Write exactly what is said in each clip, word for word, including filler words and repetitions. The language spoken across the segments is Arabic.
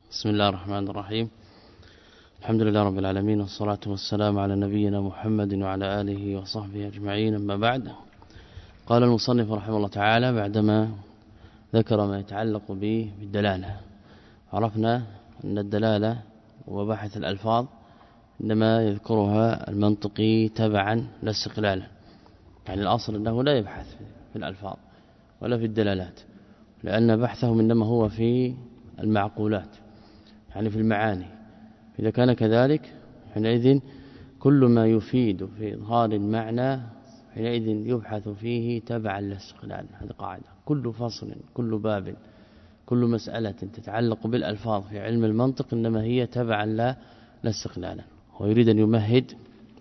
بسم الله الرحمن الرحيم. الحمد لله رب العالمين، والصلاة والسلام على نبينا محمد وعلى آله وصحبه أجمعين. أما بعد، قال المصنف رحمه الله تعالى بعدما ذكر ما يتعلق به بالدلالة. عرفنا أن الدلالة وبحث الألفاظ إنما يذكرها المنطقي تبعا لا استقلالا، يعني الأصل أنه لا يبحث في الألفاظ ولا في الدلالات، لأن بحثه إنما هو في المعقولات، يعني في المعاني. إذا كان كذلك حينئذ كل ما يفيد في إظهار المعنى حينئذ يبحث فيه تبعا للاستقلال. هذه قاعدة. كل فصل، كل باب، كل مسألة تتعلق بالألفاظ في علم المنطق إنما هي تبعا لا استقلالا. ويريد أن يمهد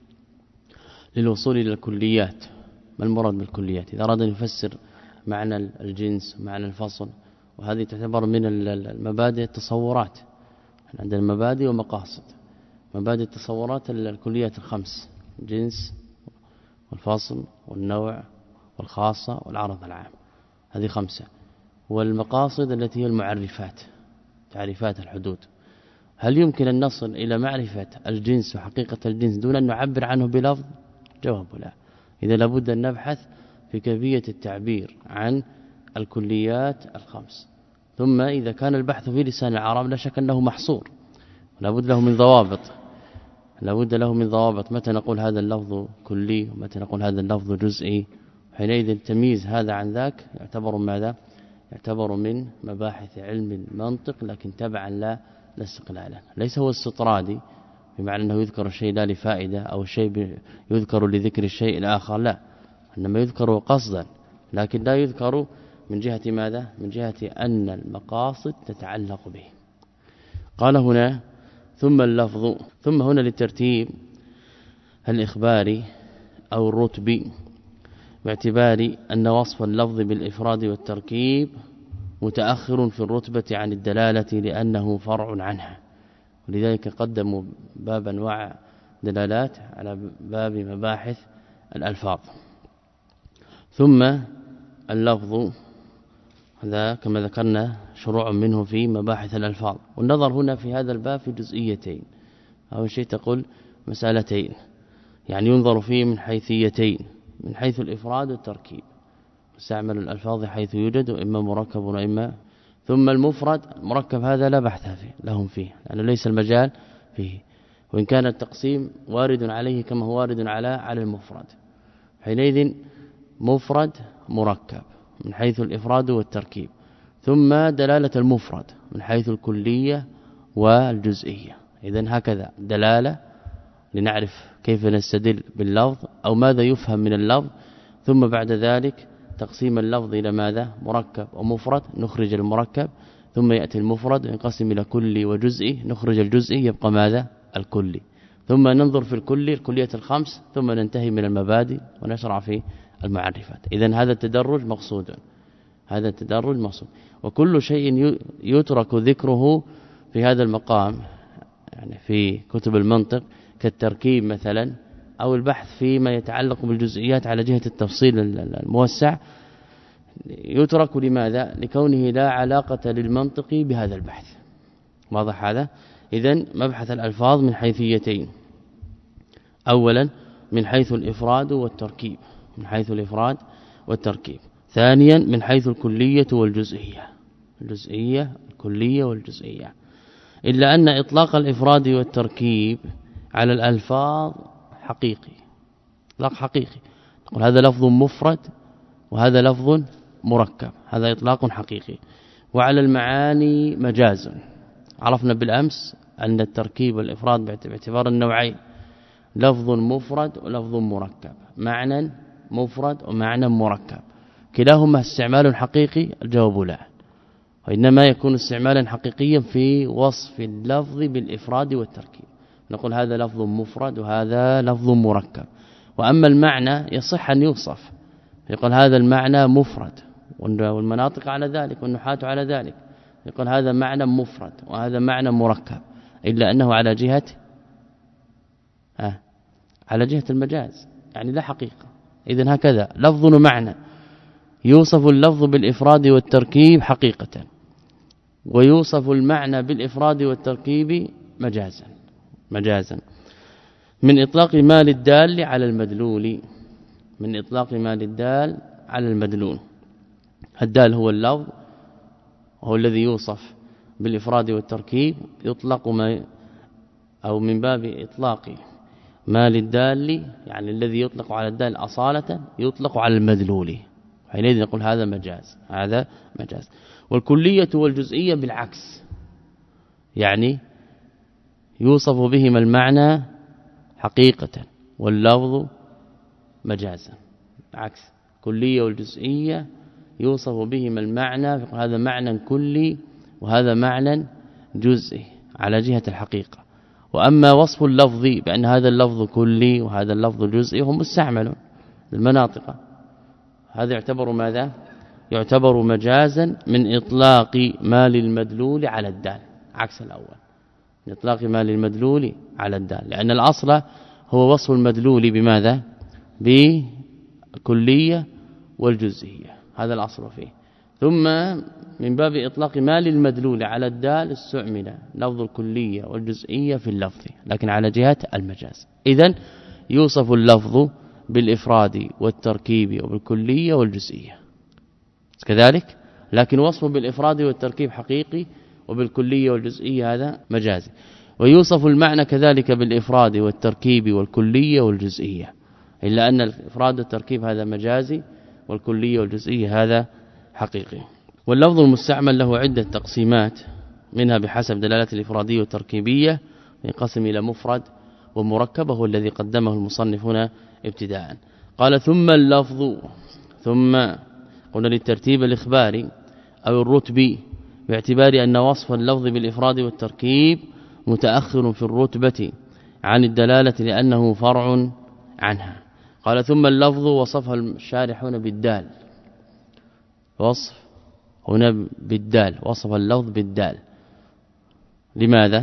للوصول إلى الكليات. ما المراد بالكليات؟ إذا أراد أن يفسر معنى الجنس، معنى الفصل، وهذه تعتبر من المبادئ التصورات. عندنا مبادئ ومقاصد. مبادئ التصورات الكليات الخمس: الجنس والفصل والنوع والخاصة والعرض العام، هذه خمسة. والمقاصد التي هي المعرفات، تعريفات الحدود. هل يمكن أن نصل إلى معرفة الجنس وحقيقة الجنس دون أن نعبر عنه بلفظ؟ جواب لا. إذا لابد أن نبحث في كيفية التعبير عن الكليات الخمس. ثم إذا كان البحث في لسان العرب لا شك أنه محصور، لابد له من ضوابط، لابد له من ضوابط. متى نقول هذا اللفظ كلي ومتى نقول هذا اللفظ جزئي؟ حينئذ تمييز هذا عن ذاك يعتبر ماذا؟ يعتبر من مباحث علم المنطق، لكن تبعا لا لا استقلالا. ليس هو السطرادي بمعنى أنه يذكر الشيء لا لفائدة أو شيء يذكر لذكر الشيء الآخر، لا، إنما يذكر قصدا، لكن لا يذكر من جهة ماذا؟ من جهة أن المقاصد تتعلق به. قال هنا ثم اللفظ، ثم هنا للترتيب الإخباري أو الرتبي، باعتبار أن وصف اللفظ بالإفراد والتركيب متأخر في الرتبة عن الدلالة لأنه فرع عنها، ولذلك قدموا باب أنواع دلالات على باب مباحث الألفاظ. ثم اللفظ هذا كما ذكرنا شروع منه في مباحث الألفاظ. والنظر هنا في هذا الباب في جزئيتين، أول شيء تقول مسألتين، يعني ينظر فيه من حيثيتين: من حيث الإفراد والتركيب، مستعمل الألفاظ حيث يوجد، وإما مركب وإما. ثم المفرد المركب هذا لا بحث فيه لهم فيه، لأنه ليس المجال فيه، وإن كان التقسيم وارد عليه كما هو وارد على على المفرد. حينئذ مفرد مركب من حيث الإفراد والتركيب. ثم دلالة المفرد من حيث الكلية والجزئية. إذن هكذا دلالة لنعرف كيف نستدل باللفظ أو ماذا يفهم من اللفظ. ثم بعد ذلك تقسيم اللفظ إلى ماذا؟ مركب ومفرد، نخرج المركب. ثم يأتي المفرد ينقسم إلى كلي وجزئي، نخرج الجزئي يبقى ماذا؟ الكلي. ثم ننظر في الكلي الكلية الخمس، ثم ننتهي من المبادئ ونشرع في المعرفات. إذن هذا التدرج مقصود، هذا التدرج مقصود. وكل شيء يترك ذكره في هذا المقام، يعني في كتب المنطق كالتركيب مثلا، أو البحث فيما يتعلق بالجزئيات على جهة التفصيل الموسع، يترك لماذا؟ لكونه لا علاقة للمنطق بهذا البحث. واضح هذا؟ إذن مبحث الألفاظ من حيثيتين: أولا من حيث الإفراد والتركيب، من حيث الإفراد والتركيب. ثانيا من حيث الكلية والجزئية، الجزئية الكلية والجزئية. إلا أن إطلاق الإفراد والتركيب على الألفاظ حقيقي، إطلاق حقيقي. نقول هذا لفظ مفرد وهذا لفظ مركب، هذا إطلاق حقيقي. وعلى المعاني مجاز. عرفنا بالأمس أن التركيب والإفراد باعتبار النوعين: لفظ مفرد ولفظ مركب، معنى مفرد ومعنى مركب، كلاهما استعمال حقيقي؟ الجواب لا، وإنما يكون استعمالا حقيقيا في وصف اللفظ بالإفراد والتركيب. نقول هذا لفظ مفرد وهذا لفظ مركب. وأما المعنى يصح أن يوصف، يقول هذا المعنى مفرد، والمناطق على ذلك والنحاة على ذلك، يقول هذا معنى مفرد وهذا معنى مركب، إلا أنه على جهة آه على جهة المجاز، يعني لا حقيقة. إذن هكذا لفظ ومعنى يوصف اللفظ بالإفراد والتركيب حقيقة، ويوصف المعنى بالإفراد والتركيب مجازا مجازا من إطلاق ما للدال على المدلول من إطلاق ما للدال على المدلول. الدال هو اللفظ وهو الذي يوصف بالإفراد والتركيب، يطلق ما أو من باب إطلاق ما للدال يعني الذي يطلق على الدال أصالة يطلق على المدلول، حينئذ نقول هذا مجاز هذا مجاز. والكلية والجزئية بالعكس، يعني يوصف بهما المعنى حقيقة واللفظ مجازا، عكس كلية والجزئية يوصف بهما المعنى، هذا معنى كلي وهذا معنى جزئي على جهة الحقيقة. وأما وصف اللفظ بأن هذا اللفظ كلي وهذا اللفظ جزئي هم مستعمل المناطق، هذا يعتبر ماذا؟ يعتبر مجازا من إطلاق ما للمدلول على الدال، عكس الأول من إطلاق ما للمدلول على الدال، لأن الأصل هو وصف المدلول بماذا؟ بكلية والجزئية، هذا الأصل فيه. ثم من باب إطلاق ما للمدلول على الدال استعمل لفظ الكلية والجزئية في اللفظ لكن على جهة المجاز. إذن يوصف اللفظ بالإفراد والتركيب وبالكلية والجزئية كذلك، لكن وصفه بالإفراد والتركيب حقيقي وبالكلية والجزئية هذا مجازي. ويوصف المعنى كذلك بالإفراد والتركيب والكلية والجزئية، إلا أن الإفراد والتركيب هذا مجازي والكلية والجزئية هذا حقيقي. واللفظ المستعمل له عدة تقسيمات، منها بحسب دلالة الإفرادية والتركيبية ينقسم إلى مفرد ومركب، وهو الذي قدمه المصنف هنا ابتداء. قال ثم اللفظ، ثم قلنا للترتيب الإخباري أو الرتبي، باعتبار أن وصف اللفظ بالإفراد والتركيب متأخر في الرتبة عن الدلالة لأنه فرع عنها. قال ثم اللفظ وصفها الشارحون بالدال، وصف هنا بالدال، وصف اللفظ بالدال. لماذا؟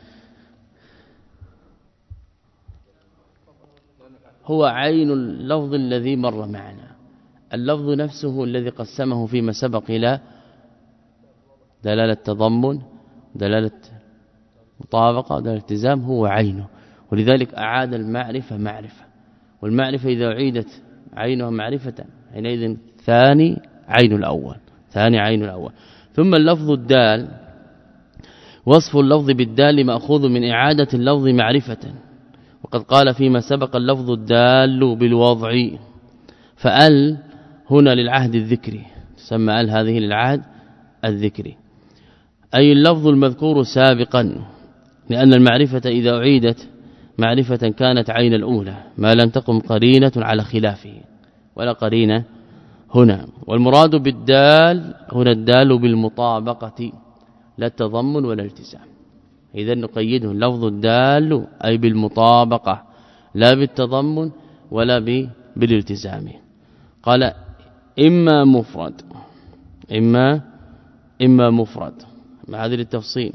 هو عين اللفظ الذي مر معنا، اللفظ نفسه الذي قسمه فيما سبق إلى دلالة تضمن، دلالة مطابقة، دلالة التزام، هو عينه، ولذلك أعاد المعرفة معرفة، والمعرفة إذا أعيدت عينها معرفة حينئذ ثاني عين الأول ثاني عين الأول. ثم اللفظ الدال، وصف اللفظ بالدال مأخوذ من إعادة اللفظ معرفة، وقد قال فيما سبق اللفظ الدال بالوضع، فأل هنا للعهد الذكري، تسمى أل هذه للعهد الذكري، أي اللفظ المذكور سابقا، لأن المعرفة إذا أعيدت معرفة كانت عين الأولى ما لم تقم قرينة على خلافه، ولا قرينة هنا. والمراد بالدال هنا الدال بالمطابقة لا التضمن ولا الالتزام، إذا نقيده لفظ الدال أي بالمطابقة لا بالتضمن ولا بالالتزام. قال إما مفرد إما إما مفرد مع هذا التفصيل،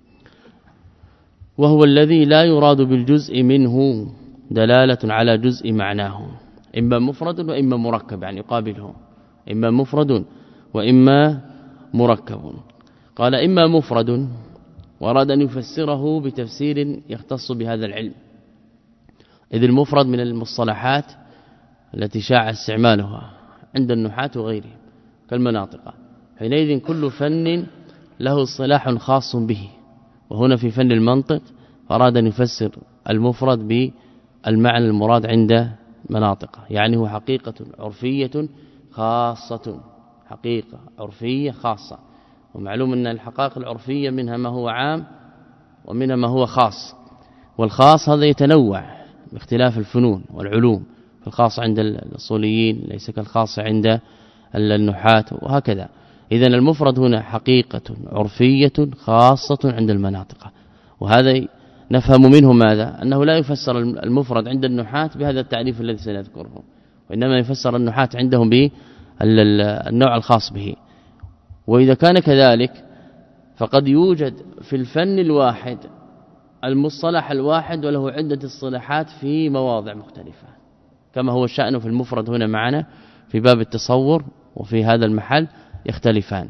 وهو الذي لا يراد بالجزء منه دلالة على جزء معناه، إما مفرد وإما مركب، يعني يقابله إما مفرد وإما مركب. قال إما مفرد، وأراد أن يفسره بتفسير يختص بهذا العلم، إذ المفرد من المصطلحات التي شاع استعمالها عند النحاة وغيرهم كالمناطق، حينئذ كل فن له اصطلاح خاص به، وهنا في فن المنطق أراد أن يفسر المفرد بالمعنى المراد عند مناطق، يعني هو حقيقة عرفية خاصة، حقيقة عرفية خاصة. ومعلوم أن الحقائق العرفية منها ما هو عام ومنها ما هو خاص، والخاص هذا يتنوع باختلاف الفنون والعلوم، فالخاص عند الأصوليين ليس كالخاص عند النحاة وهكذا. إذن المفرد هنا حقيقة عرفية خاصة عند المناطق، وهذا نفهم منه ماذا؟ أنه لا يفسر المفرد عند النحاة بهذا التعريف الذي سنذكره، وإنما يفسر النحاة عندهم بالنوع الخاص به. وإذا كان كذلك فقد يوجد في الفن الواحد المصطلح الواحد وله عدة اصطلاحات في مواضع مختلفة، كما هو الشأن في المفرد هنا معنا في باب التصور، وفي هذا المحل يختلفان.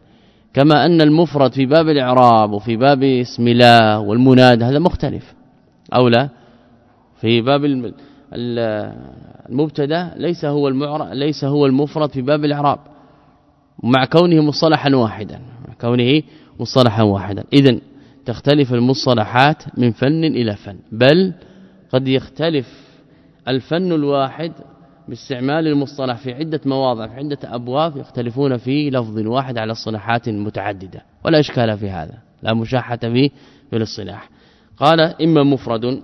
كما أن المفرد في باب الإعراب وفي باب اسم الله والمنادى هذا مختلف أو لا. في باب المبتدا ليس هو المعرب ليس هو المفرد في باب الإعراب مع كونه مصطلحا واحدا مع كونه مصطلحا واحدا. إذن تختلف المصطلحات من فن إلى فن، بل قد يختلف الفن الواحد باستعمال المصطلح في عدة مواضع في عدة أبواب يختلفون في لفظ واحد على اصطلاحات متعددة، ولا إشكال في هذا، لا مشاحة فيه في الاصطلاح. قال إما مفرد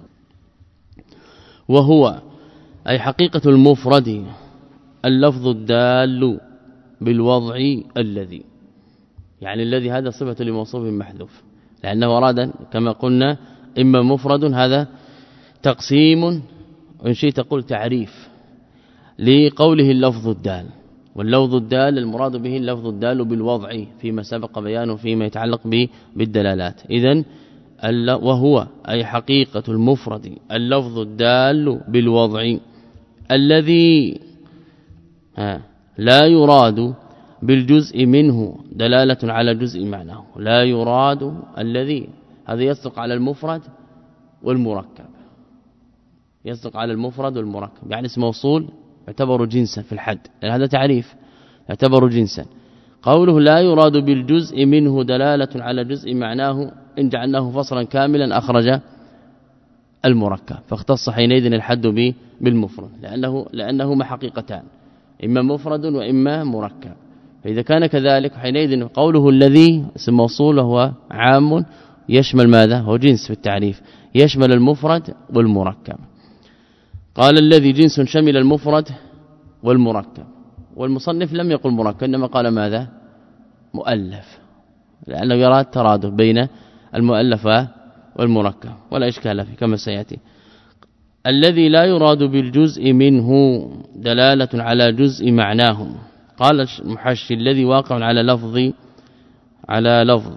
وهو أي حقيقة المفرد اللفظ الدال بالوضع الذي، يعني الذي هذا صفة لموصوف محذوف، لأنه أراد كما قلنا إما مفرد هذا تقسيم وإن شئت تقول تعريف لقوله اللفظ الدال، واللفظ الدال المراد به اللفظ الدال بالوضع فيما سبق بيانه فيما يتعلق به بالدلالات. إذن وهو أي حقيقة المفرد اللفظ الدال بالوضع الذي لا يراد بالجزء منه دلالة على جزء معناه، لا يراد الذي هذا يصدق على المفرد والمركب، يصدق على المفرد والمركب، يعني اسم موصول يعتبر جنسا في الحد، يعني هذا تعريف يعتبر جنسا. قوله لا يراد بالجزء منه دلالة على جزء معناه إن جعلناه فصلا كاملا أخرج المركب، فاختص حينئذ الحد به بالمفرد لأنه لأنهما حقيقتان، إما مفرد وإما مركب. فإذا كان كذلك حينئذ قوله الذي اسم موصول وهو عام يشمل ماذا؟ هو جنس في التعريف، يشمل المفرد والمركب. قال الذي جنس شمل المفرد والمركب، والمصنف لم يقل مركب إنما قال ماذا؟ مؤلف، لأنه يرى الترادف بين المؤلف والمركب ولا إشكال فيه كما سيأتي. الذي لا يراد بالجزء منه دلالة على جزء معناه، قال المحشي الذي واقع على لفظ على لفظ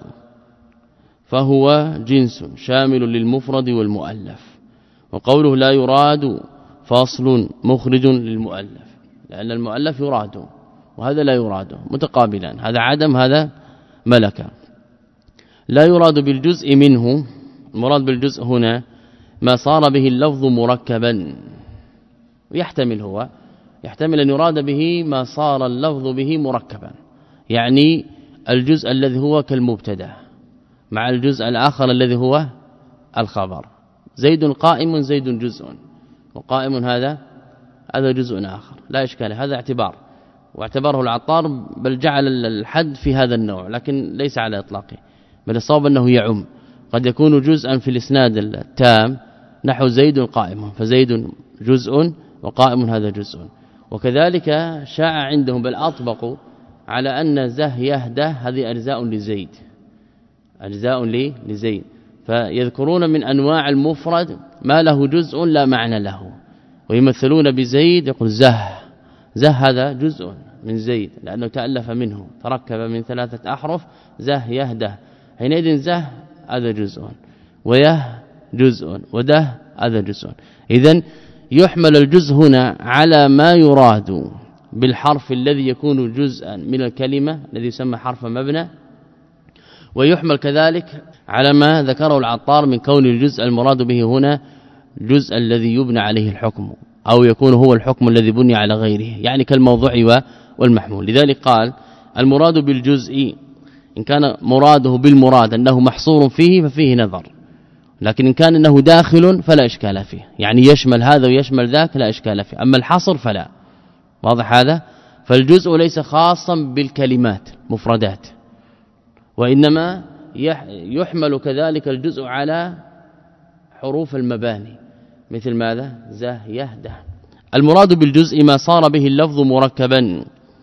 فهو جنس شامل للمفرد والمؤلف. وقوله لا يراد فاصل مخرج للمؤلف، لأن المؤلف يراد وهذا لا يراد متقابلان، هذا عدم هذا ملكا. لا يراد بالجزء منه، المراد بالجزء هنا ما صار به اللفظ مركبا، ويحتمل هو يحتمل أن يراد به ما صار اللفظ به مركبا، يعني الجزء الذي هو كالمبتدا مع الجزء الآخر الذي هو الخبر. زيد قائم زيد جزء، وقائم هذا هذا جزء آخر لا إشكال، هذا اعتبار، واعتبره العطار بل جعل الحد في هذا النوع لكن ليس على إطلاقه، بل الصواب أنه يعم، قد يكون جزءا في الإسناد التام نحو زيد قائم، فزيد جزء وقائم هذا جزء. وكذلك شاع عندهم بل أطبقوا على أن زه يهده هذه أجزاء لزيد، أجزاء لي لزيد، فيذكرون من أنواع المفرد ما له جزء لا معنى له، ويمثلون بزيد يقول زه زه هذا جزء من زيد لأنه تألف منه تركب من ثلاثة أحرف زه يهده، حينئذ زه هذا جزء ويه جزء وده هذا جزء. إذن يحمل الجزء هنا على ما يراد بالحرف الذي يكون جزءا من الكلمة الذي يسمى حرف مبنى، ويحمل كذلك على ما ذكره العطار من كون الجزء المراد به هنا جزء الذي يبنى عليه الحكم أو يكون هو الحكم الذي بني على غيره، يعني كالموضوع والمحمول. لذلك قال المراد بالجزء إن كان مراده بالمراد أنه محصور فيه ففيه نظر، لكن إن كان أنه داخل فلا إشكال فيه، يعني يشمل هذا ويشمل ذاك لا إشكال فيه، أما الحصر فلا. واضح هذا؟ فالجزء ليس خاصا بالكلمات مفردات، وإنما يحمل كذلك الجزء على حروف المباني مثل ماذا؟ زه يهده. المراد بالجزء ما صار به اللفظ مركبا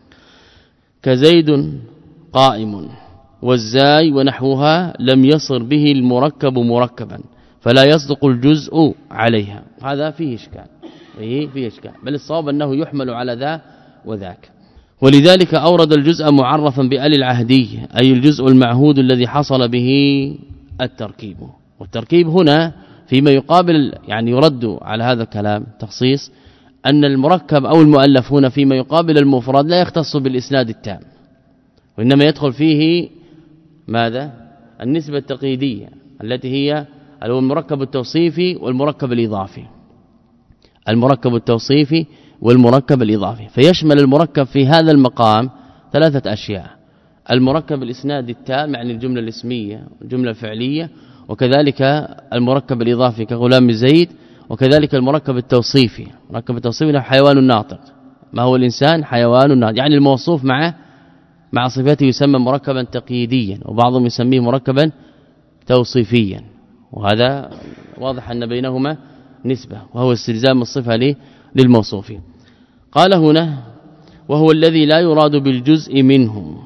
كزيد قائم، والزاي ونحوها لم يصر به المركب مركبا فلا يصدق الجزء عليها، هذا فيه إشكال فيه, فيه إشكال، بل الصواب أنه يحمل على ذا وذاك. ولذلك أورد الجزء معرفا بآل العهدي أي الجزء المعهود الذي حصل به التركيب. والتركيب هنا فيما يقابل يعني يرد على هذا الكلام تخصيص أن المركب أو المؤلف هنا فيما يقابل المفرد لا يختص بالإسناد التام، وإنما يدخل فيه ماذا النسبة التقييدية التي هي المركب التوصيفي والمركب الإضافي المركب التوصيفي والمركب الإضافي فيشمل المركب في هذا المقام ثلاثة أشياء المركب الإسنادي التام يعني الجملة الاسمية والجملة الفعلية وكذلك المركب الإضافي كغلام زيد وكذلك المركب التوصيفي المركب التوصيفي له حيوان ناطق ما هو الإنسان حيوان ناطق يعني الموصوف مع مع صفاته يسمى مركبا تقييديا وبعضهم يسميه مركبا توصيفيا وهذا واضح أن بينهما نسبة وهو استلزام الصفة للموصوف قال هنا وهو الذي لا يراد بالجزء منه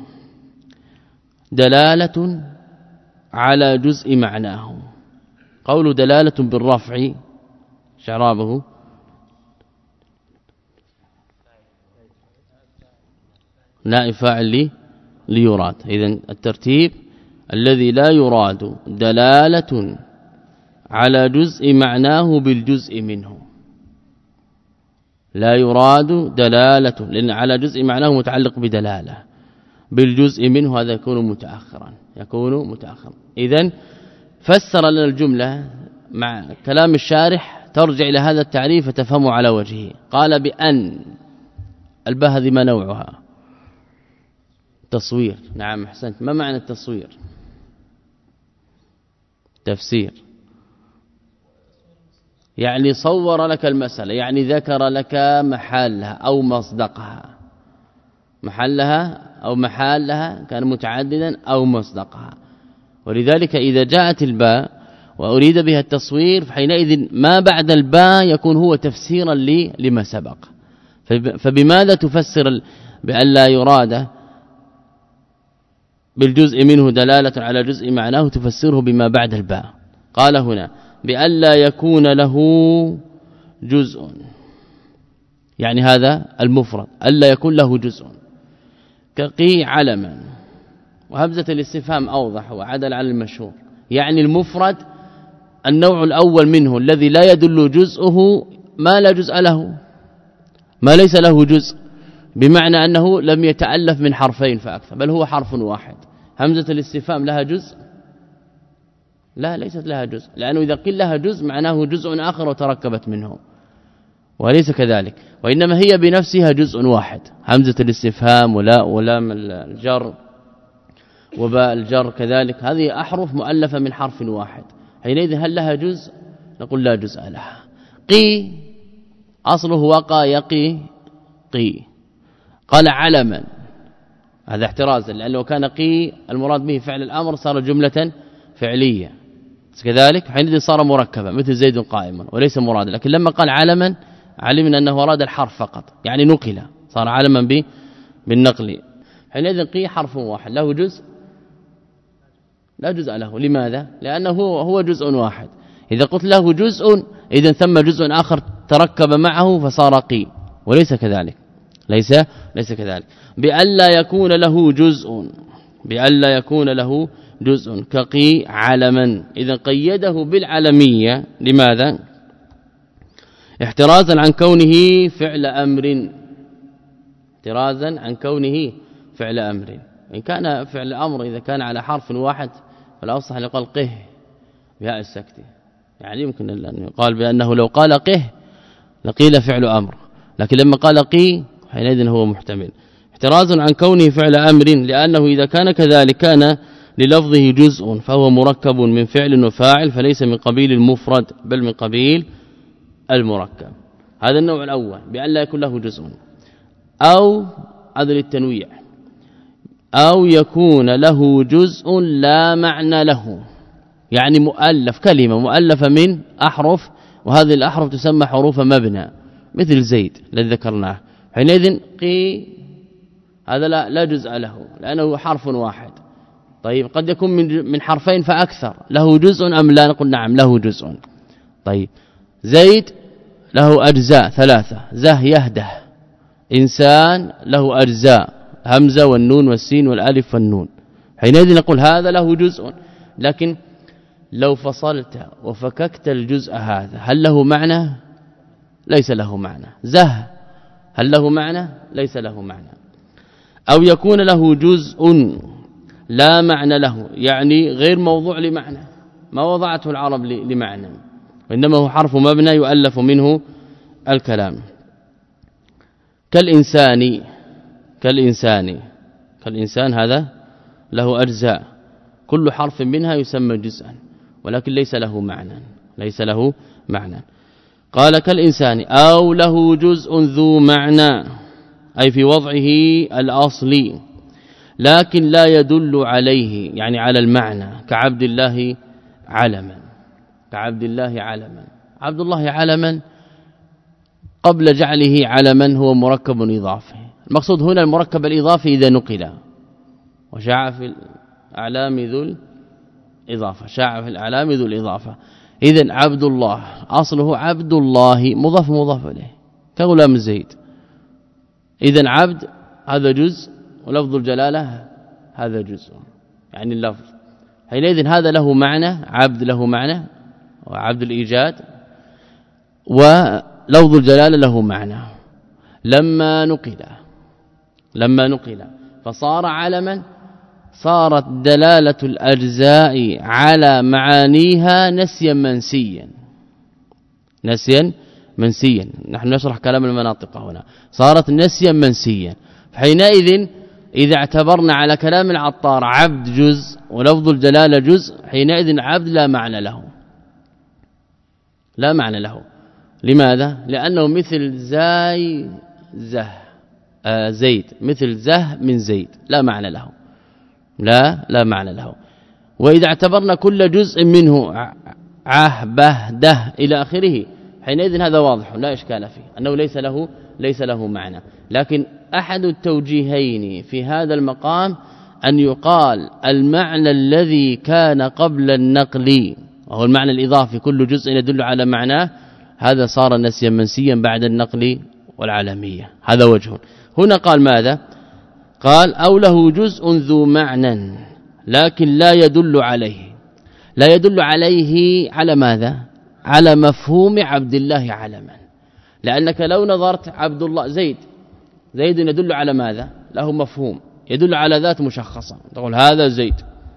دلالة على جزء معناه قول دلالة بالرفع شعرابه نائب فاعل لي ليراد اذن الترتيب الذي لا يراد دلالة على جزء معناه بالجزء منه لا يراد دلالة لأن على جزء معناه متعلق بدلالة بالجزء منه هذا يكون متأخرا يكون متأخرا اذن فسر لنا الجملة مع كلام الشارح ترجع إلى هذا التعريف فتفهمه على وجهه قال بأن الباء هذه ما نوعها تصوير نعم احسنت ما معنى التصوير تفسير يعني صور لك المسألة يعني ذكر لك محلها أو مصدقها محلها أو محلها كان متعددا أو مصدقها ولذلك إذا جاءت الباء وأريد بها التصوير فحينئذ ما بعد الباء يكون هو تفسيرا لي لما سبق فبماذا تفسر بأن لا يراد بالجزء منه دلالة على جزء معناه تفسره بما بعد الباء قال هنا بأن لا يكون له جزء يعني هذا المفرد ألا يكون له جزء كقي علما وهمزة الاستفهام أوضح وعدل على المشهور يعني المفرد النوع الأول منه الذي لا يدل جزءه ما لا جزء له ما ليس له جزء بمعنى أنه لم يتألف من حرفين فأكثر بل هو حرف واحد همزة الاستفهام لها جزء لا ليست لها جزء لأنه إذا قيل لها جزء معناه جزء آخر وتركبت منه وليس كذلك وإنما هي بنفسها جزء واحد همزة الاستفهام ولا ولام الجر وباء الجر كذلك هذه أحرف مؤلفة من حرف واحد حينئذ هل لها جزء نقول لا جزء لها قي أصله وقى يقي قي قال علما هذا احترازا لأنه كان قي المراد به فعل الأمر صار جملة فعلية كذلك حينئذ صار مركبا مثل زيد قائما وليس مرادا لكن لما قال علما علمنا أنه أراد الحرف فقط يعني نقل صار علما به بالنقل حينئذ قي حرف واحد له جزء لا جزء له لماذا لأنه هو جزء واحد إذا قلت له جزء إذا ثم جزء آخر تركب معه فصار قي وليس كذلك ليس ليس كذلك بألا يكون له جزء بألا يكون له جزء كقي علما إذا قيده بالعلمية لماذا احترازا عن كونه فعل أمر احترازا عن كونه فعل أمر إن كان فعل أمر إذا كان على حرف واحد فلا أصح أن يقال قه بهاء السكت يعني يمكن أن يقال بأنه لو قال قه لقيل فعل أمر لكن لما قال قي حينئذ هو محتمل احترازا عن كونه فعل أمر لأنه إذا كان كذلك كان للفظه جزء فهو مركب من فعل وفاعل فليس من قبيل المفرد بل من قبيل المركب هذا النوع الأول بأن لا يكون له جزء أو عدل التنويع أو يكون له جزء لا معنى له يعني مؤلف كلمة مؤلفة من أحرف وهذه الأحرف تسمى حروف مبنى مثل زيد الذي ذكرناه حينئذ قي هذا لا, لا جزء له لأنه حرف واحد طيب قد يكون من من حرفين فأكثر له جزء أم لا نقول نعم له جزء طيب زيد له أجزاء ثلاثة زه يهده إنسان له أجزاء همزة والنون والسين والالف والنون حينئذ نقول هذا له جزء لكن لو فصلت وفككت الجزء هذا هل له معنى ليس له معنى زه هل له معنى ليس له معنى أو يكون له جزء لا معنى له، يعني غير موضوع لمعنى، ما وضعته العرب لمعنى، وإنما هو حرف مبنى يؤلف منه الكلام. كالإنسان كالإنسان كالإنسان هذا له أجزاء، كل حرف منها يسمى جزءا، ولكن ليس له معنى ليس له معنى. قال كالإنسان أو له جزء ذو معنى، أي في وضعه الأصلي، لكن لا يدل عليه، يعني على المعنى، كعبد الله علما كعبد الله علما عبد الله علما قبل جعله علما هو مركب إضافي. المقصود هنا المركب الإضافي إذا نقل، وشاع في الأعلام ذو الإضافة شاع في الأعلام ذو الإضافة. إذن عبد الله أصله عبد الله مضاف مضاف إليه كغلام زيد. إذن عبد هذا جزء، ولفظ الجلالة هذا جزء، يعني اللفظ حينئذ هذا له معنى، عبد له معنى وعبد الإيجاد، ولفظ الجلالة له معنى. لما نقل لما نقل فصار علما، صارت دلالة الأجزاء على معانيها نسيا منسيا نسيا منسيا نحن نشرح كلام المناطق هنا، صارت نسيا منسيا. حينئذ إذا اعتبرنا على كلام العطار عبد جزء ولفظ الجلالة جزء، حينئذ عبد لا معنى له لا معنى له. لماذا؟ لأنه مثل زاي زه آه زيد، مثل زه من زيد، لا معنى له لا لا معنى له. وإذا اعتبرنا كل جزء منه عه به ده إلى آخره، حينئذ هذا واضح لا إشكال فيه أنه ليس له ليس له معنى. لكن أحد التوجيهين في هذا المقام أن يقال المعنى الذي كان قبل النقل، وهو المعنى الإضافي كل جزء يدل على معناه، هذا صار نسيا منسيا بعد النقل والعالمية. هذا وجه. هنا قال ماذا؟ قال أو له جزء ذو معنى لكن لا يدل عليه لا يدل عليه على ماذا؟ على مفهوم عبد الله علما. لأنك لو نظرت عبد الله زيد زيد يدل على ماذا؟ له مفهوم يدل على ذات مشخصة، تقول هذا زيد.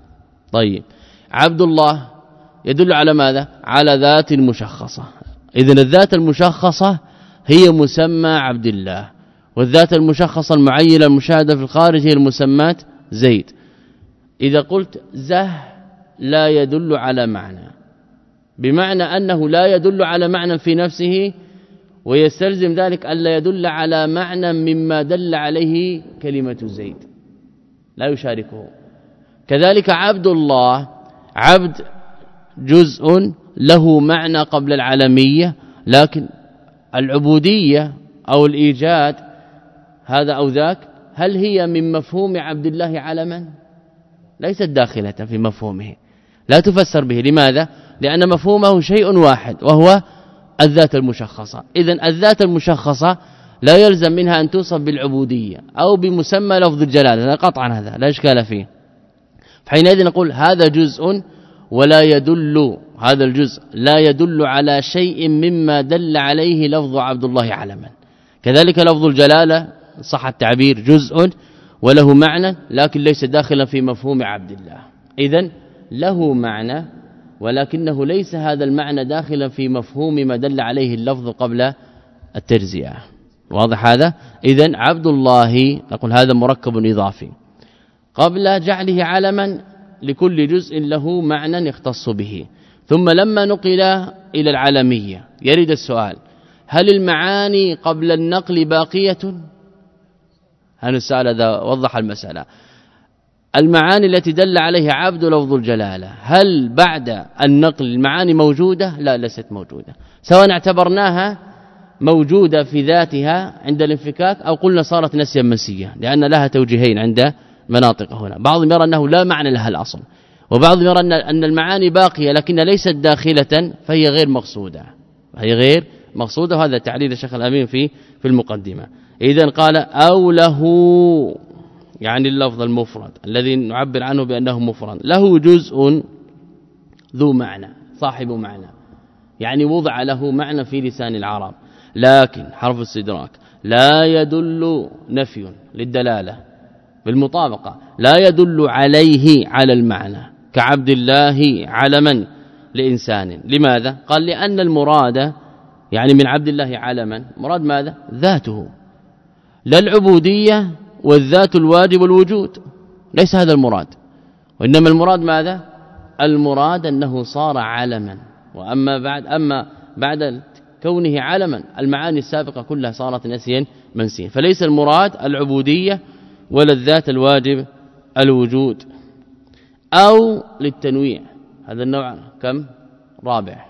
طيب عبد الله يدل على ماذا؟ على ذات مشخصة. إذن الذات المشخصة هي مسمى عبد الله، والذات المشخصة المعينة المشاهدة في الخارج هي المسمات زيد. إذا قلت زه لا يدل على معنى، بمعنى أنه لا يدل على معنى في نفسه، ويستلزم ذلك أن لا يدل على معنى مما دل عليه كلمة زيد، لا يشاركه. كذلك عبد الله عبد جزء له معنى قبل العالمية، لكن العبودية أو الإيجاد هذا أو ذاك هل هي من مفهوم عبد الله علما؟ ليست داخلة في مفهومه، لا تفسر به. لماذا؟ لأن مفهومه شيء واحد وهو الذات المشخصة. إذن الذات المشخصة لا يلزم منها أن توصف بالعبودية أو بمسمى لفظ الجلالة، قطعا هذا لا إشكال فيه. فحينئذ نقول هذا جزء ولا يدل، هذا الجزء لا يدل على شيء مما دل عليه لفظ عبد الله علما. كذلك لفظ الجلالة صح التعبير جزء وله معنى لكن ليس داخلا في مفهوم عبد الله. إذن له معنى ولكنه ليس هذا المعنى داخلا في مفهوم ما دل عليه اللفظ قبل التجزئة. واضح هذا؟ إذن عبد الله نقول هذا مركب إضافي قبل جعله علما لكل جزء له معنى يختص به. ثم لما نقل إلى العالمية يرد السؤال: هل المعاني قبل النقل باقية؟ هذا السؤال هذا وضح المسألة. المعاني التي دل عليها عبد لفظ الجلالة هل بعد النقل المعاني موجودة؟ لا، ليست موجودة، سواء اعتبرناها موجودة في ذاتها عند الانفكاك أو قلنا صارت نسيا منسية، لأن لها توجيهين عند مناطق هنا. بعضهم يرى أنه لا معنى لها الأصل، وبعضهم يرى أن المعاني باقية لكن ليست داخلة فهي غير مقصودة هي غير مقصودة وهذا تعليل الشيخ الأمين في في المقدمة. إذن قال أو له، يعني اللفظ المفرد الذي نعبر عنه بأنه مفرد، له جزء ذو معنى صاحب معنى، يعني وضع له معنى في لسان العرب، لكن حرف استدراك لا يدل نفي للدلالة بالمطابقة لا يدل عليه على المعنى كعبد الله علما لإنسان. لماذا؟ قال لأن المراد يعني من عبد الله علما مراد ماذا؟ ذاته، لا العبودية والذات الواجب والوجود، ليس هذا المراد، وإنما المراد ماذا؟ المراد أنه صار علما. وأما بعد أما بعد كونه علما المعاني السابقة كلها صارت نسيا منسيا، فليس المراد العبودية ولا الذات الواجب الوجود. أو للتنويع، هذا النوع كم؟ رابع.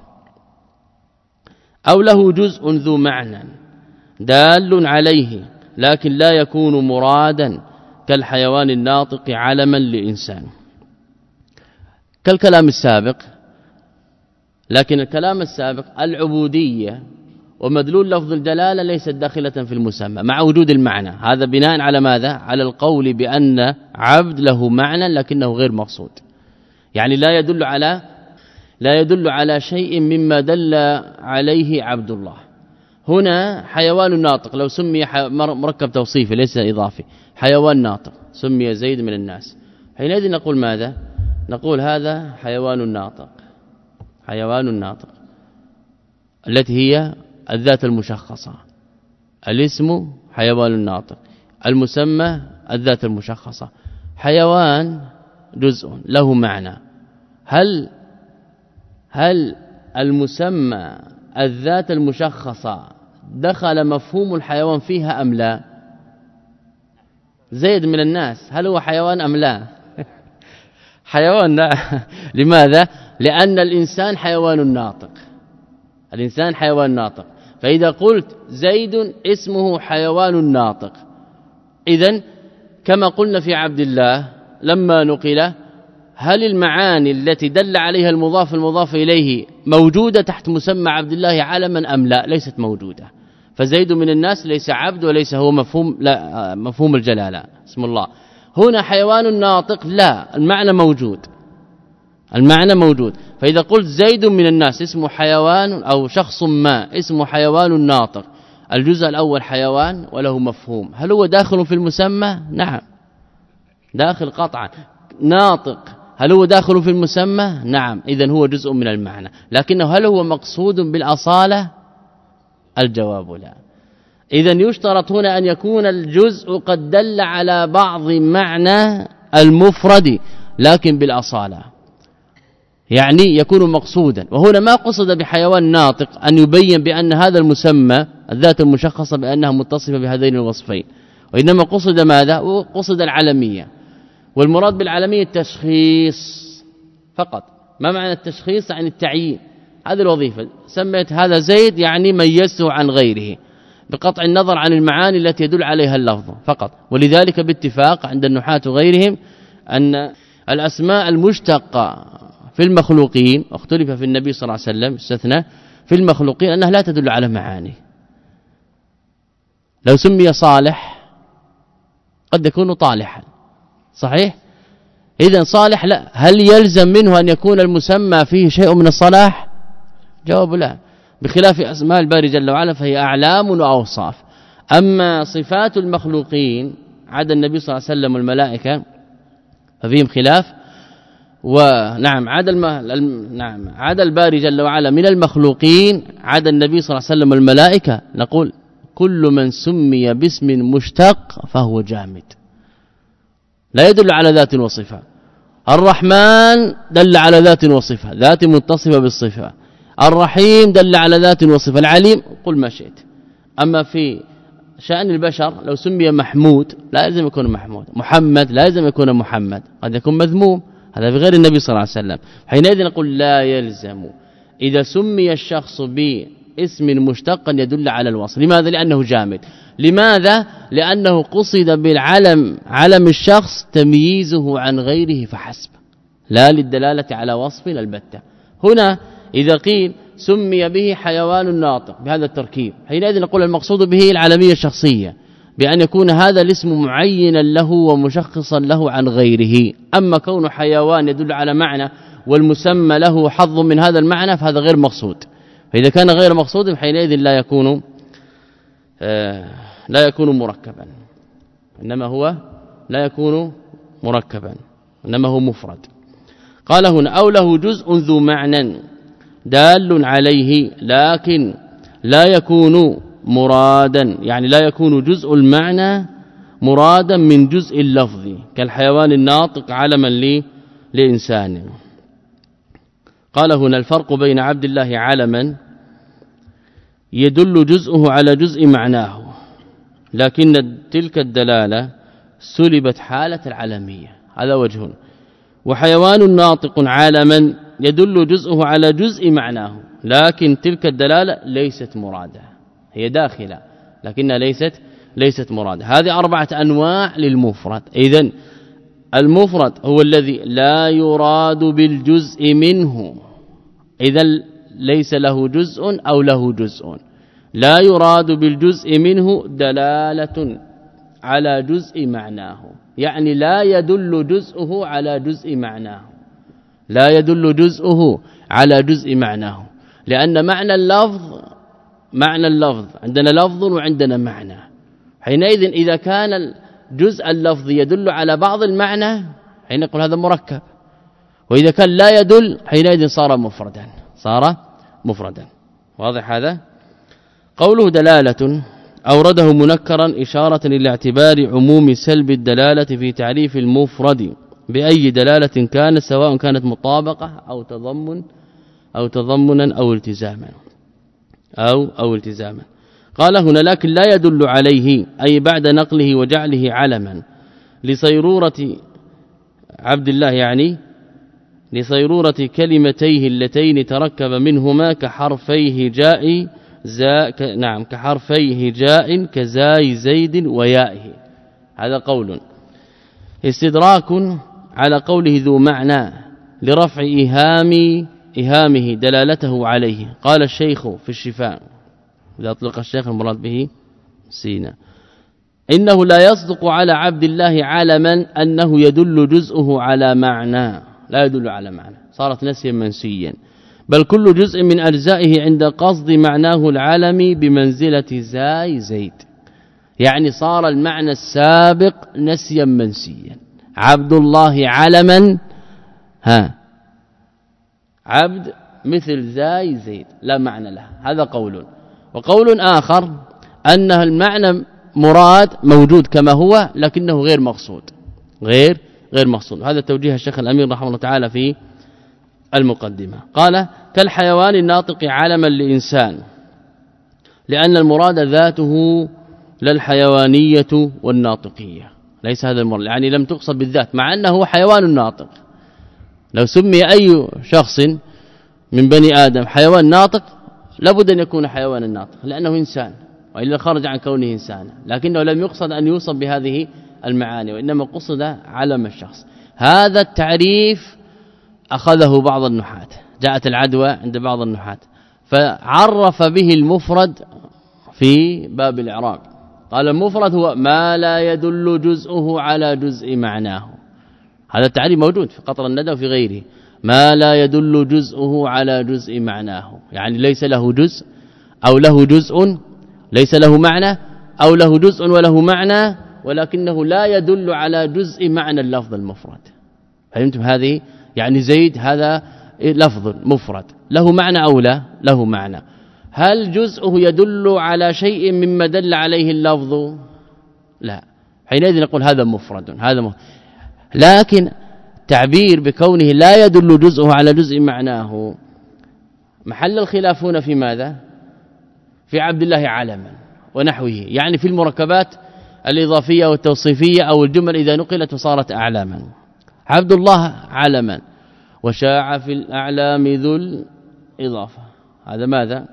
أو له جزء ذو معنى دال عليه لكن لا يكون مرادا كالحيوان الناطق علما لإنسان، كالكلام السابق. لكن الكلام السابق العبودية ومدلول لفظ الجلالة ليست داخلة في المسمى مع وجود المعنى، هذا بناء على ماذا؟ على القول بأن عبد له معنى لكنه غير مقصود، يعني لا يدل على لا يدل على شيء مما دل عليه عبد الله. هنا حيوان ناطق لو سمي مركب توصيفي ليس إضافي، حيوان ناطق سمي زيد من الناس، حينئذ نقول ماذا؟ نقول هذا حيوان ناطق، حيوان ناطق التي هي الذات المشخصة، الاسم حيوان ناطق، المسمى الذات المشخصة. حيوان جزء له معنى، هل هل المسمى الذات المشخصة دخل مفهوم الحيوان فيها أم لا؟ زيد من الناس هل هو حيوان أم لا؟ حيوان لا. لماذا؟ لأن الإنسان حيوان ناطق، الإنسان حيوان ناطق، فإذا قلت زيد اسمه حيوان ناطق، إذن كما قلنا في عبد الله لما نقل هل المعاني التي دل عليها المضاف المضاف إليه موجودة تحت مسمى عبد الله علما أم لا؟ ليست موجودة، فزيد من الناس ليس عبد وليس هو مفهوم لا مفهوم الجلالة اسم الله. هنا حيوان ناطق لا، المعنى موجود، المعنى موجود، فإذا قلت زيد من الناس اسمه حيوان أو شخص ما اسمه حيوان ناطق، الجزء الأول حيوان وله مفهوم، هل هو داخل في المسمى؟ نعم داخل قطعا. ناطق هل هو داخل في المسمى؟ نعم، إذن هو جزء من المعنى، لكنه هل هو مقصود بالأصالة؟ الجواب لا. إذن يشترط هنا أن يكون الجزء قد دل على بعض معنى المفرد لكن بالأصالة، يعني يكون مقصودا. وهنا ما قصد بحيوان ناطق أن يبين بأن هذا المسمى الذات المشخصة بأنها متصفة بهذين الوصفين، وإنما قصد ماذا؟ قصد العلمية، والمراد بالعلمية التشخيص فقط. ما معنى التشخيص؟ يعني التعيين، هذه الوظيفة. سميت هذا زيد يعني ميزته عن غيره بقطع النظر عن المعاني التي يدل عليها اللفظ فقط. ولذلك باتفاق عند النحاة وغيرهم أن الأسماء المشتقة في المخلوقين، واختلف في النبي صلى الله عليه وسلم استثنى في المخلوقين أنها لا تدل على معاني. لو سمي صالح قد يكون طالحا، صحيح؟ إذن صالح لا، هل يلزم منه أن يكون المسمى فيه شيء من الصلاح؟ جواب لا، بخلاف أسماء الباري جل وعلا فهي أعلام وأوصاف. أما صفات المخلوقين عدا النبي صلى الله عليه وسلم والملائكة ففيهم خلاف. ونعم عدا الم... نعم عدا الباري جل وعلا من المخلوقين عدا النبي صلى الله عليه وسلم والملائكة نقول كل من سمي باسم مشتق فهو جامد لا يدل على ذات وصفة. الرحمن دل على ذات وصفة، ذات متصفة بالصفة. الرحيم دل على ذات وصفة. العليم قل ما شئت. أما في شأن البشر لو سمي محمود لا يلزم يكون محمود، محمد لا يلزم يكون محمد، قد يكون مذموم، هذا بغير النبي صلى الله عليه وسلم. حينئذ نقول لا يلزم إذا سمي الشخص باسم مشتقا يدل على الوصف. لماذا؟ لأنه جامد. لماذا؟ لأنه قصد بالعلم علم الشخص تمييزه عن غيره فحسب، لا للدلالة على وصف البتة. هنا إذا قيل سمي به حيوان ناطق بهذا التركيب، حينئذ نقول المقصود به العلمية الشخصية بأن يكون هذا الاسم معينا له ومشخصا له عن غيره. أما كون حيوان يدل على معنى والمسمى له حظ من هذا المعنى فهذا غير مقصود. فإذا كان غير مقصود حينئذ لا يكون آه لا يكون مركبا، إنما هو لا يكون مركبا انما هو مفرد. قال هنا أو له جزء ذو معنى دال عليه لكن لا يكون مرادا، يعني لا يكون جزء المعنى مرادا من جزء اللفظ كالحيوان الناطق علما لي لإنسان. قال هنا الفرق بين عبد الله علما يدل جزءه على جزء معناه، لكن تلك الدلالة سلبت حالة العلمية، هذا وجه. وحيوان ناطق عالما يدل جزءه على جزء معناه، لكن تلك الدلالة ليست مرادة، هي داخلة لكنها ليست ليست مرادة. هذه أربعة أنواع للمفرد. إذن المفرد هو الذي لا يراد بالجزء منه، إذن ليس له جزء أو له جزء، لا يراد بالجزء منه دلالة على جزء معناه، يعني لا يدل جزءه على جزء معناه، لا يدل جزءه على جزء معناه، لأن معنى اللفظ معنى اللفظ عندنا لفظ وعندنا معنى. حينئذ إذا كان الجزء اللفظي يدل على بعض المعنى حين نقول هذا مركب، وإذا كان لا يدل حينئذ صار مفردا صار مفردا. واضح هذا؟ قوله دلالة أورده منكرا إشارة إلى اعتبار عموم سلب الدلالة في تعريف المفرد بأي دلالة كانت، سواء كانت مطابقة أو تضمن أو تضمنا أو التزاما أو أو التزاما. قال هنا لكن لا يدل عليه أي بعد نقله وجعله علما لصيرورة عبد الله، يعني لصيرورة كلمتيه اللتين تركب منهما كحرفي هجاء زا ك... نعم كحرفي هجاء كزاي زيد ويائه. هذا قول. استدراك على قوله ذو معنى لرفع إيهام إيهامه دلالته عليه. قال الشيخ في الشفاء، إذا أطلق الشيخ المراد به سينا، إنه لا يصدق على عبد الله علما أنه يدل جزءه على معنى، لا يدل على معنى، صارت نسيا منسيا، بل كل جزء من أجزائه عند قصد معناه العالمي بمنزلة زاي زيد، يعني صار المعنى السابق نسيا منسيا. عبد الله علما ها عبد مثل زاي زيد لا معنى له، هذا قول. وقول آخر أن المعنى مراد موجود كما هو لكنه غير مقصود، غير غير مقصود. هذا توجيه الشيخ الأمير رحمه الله تعالى في المقدمة. قال كالحيوان الناطق علما لإنسان، لأن المراد ذاته لا الحيوانية والناطقية، ليس هذا المراد، يعني لم تقصد بالذات، مع أنه حيوان ناطق. لو سمي أي شخص من بني آدم حيوان ناطق لابد أن يكون حيوانا ناطق لأنه إنسان، وإلا خرج عن كونه إنسانا، لكنه لم يقصد أن يوصف بهذه المعاني، وإنما قصد علم الشخص. هذا التعريف أخذه بعض النحاة، جاءت العدوى عند بعض النحاة فعرف به المفرد في باب الإعراب. قال المفرد هو ما لا يدل جزءه على جزء معناه، هذا التعريف موجود في قطر الندى وفي غيره، ما لا يدل جزءه على جزء معناه، يعني ليس له جزء أو له جزء، ليس له معنى أو له جزء وله معنى، ولكنه لا يدل على جزء معنى اللفظ المفرد. فهمتم هذه؟ يعني زيد هذا لفظ مفرد له معنى أو لا له معنى، هل جزءه يدل على شيء مما دل عليه اللفظ؟ لا، حينئذ نقول هذا مفرد هذا مفرد. لكن تعبير بكونه لا يدل جزءه على جزء معناه محل الخلاف هنا في ماذا؟ في عبد الله علما ونحوه، يعني في المركبات الإضافية والتوصيفية أو الجمل إذا نقلت وصارت أعلاما. عبد الله علما وشاع في الأعلام ذو الإضافة، هذا ماذا؟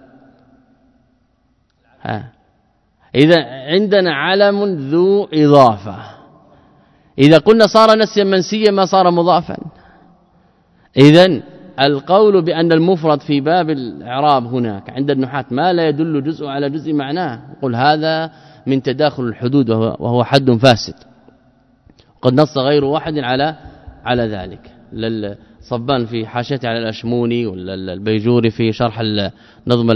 ها إذا عندنا علم ذو إضافة، إذا قلنا صار نسيا منسيا ما صار مضافا. إذن القول بأن المفرد في باب الإعراب هناك عند النحاة ما لا يدل جزء على جزء معناه، قل هذا من تداخل الحدود وهو حد فاسد، قد نص غير واحد على على ذلك. للصبان في حاشيته على الأشموني والبيجوري في شرح النظم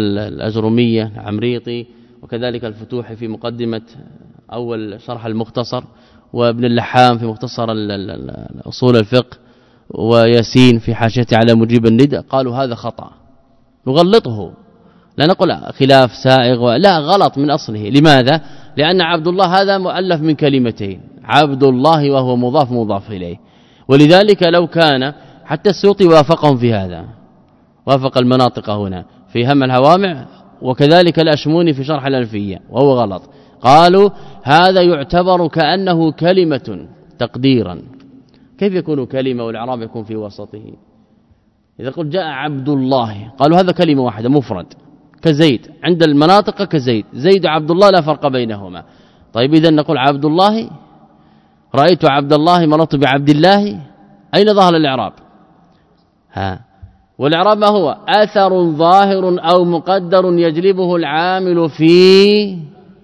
الأجرمية العمريطي، وكذلك الفتوحي في مقدمة أول شرح المختصر، وابن اللحام في مختصر اصول الفقه وياسين في حاشيته على مجيب الندى قالوا هذا خطأ نغلطه لا نقول خلاف سائغ لا غلط من أصله. لماذا؟ لأن عبد الله هذا مؤلف من كلمتين عبد الله وهو مضاف مضاف إليه ولذلك لو كان حتى السيوطي وافقهم في هذا وافق المناطق هنا في هم الهوامع وكذلك الأشموني في شرح الألفية وهو غلط قالوا هذا يعتبر كأنه كلمة تقديرا. كيف يكون كلمة والإعراب يكون في وسطه؟ إذا قلت جاء عبد الله قالوا هذا كلمة واحدة مفرد كزيد عند المناطق كزيد زيد عبد الله لا فرق بينهما. طيب إذا نقول عبد الله رأيت عبد الله مررت بعبد الله أين ظهر الإعراب؟ ها والإعراب ما هو؟ أثر ظاهر أو مقدر يجلبه العامل في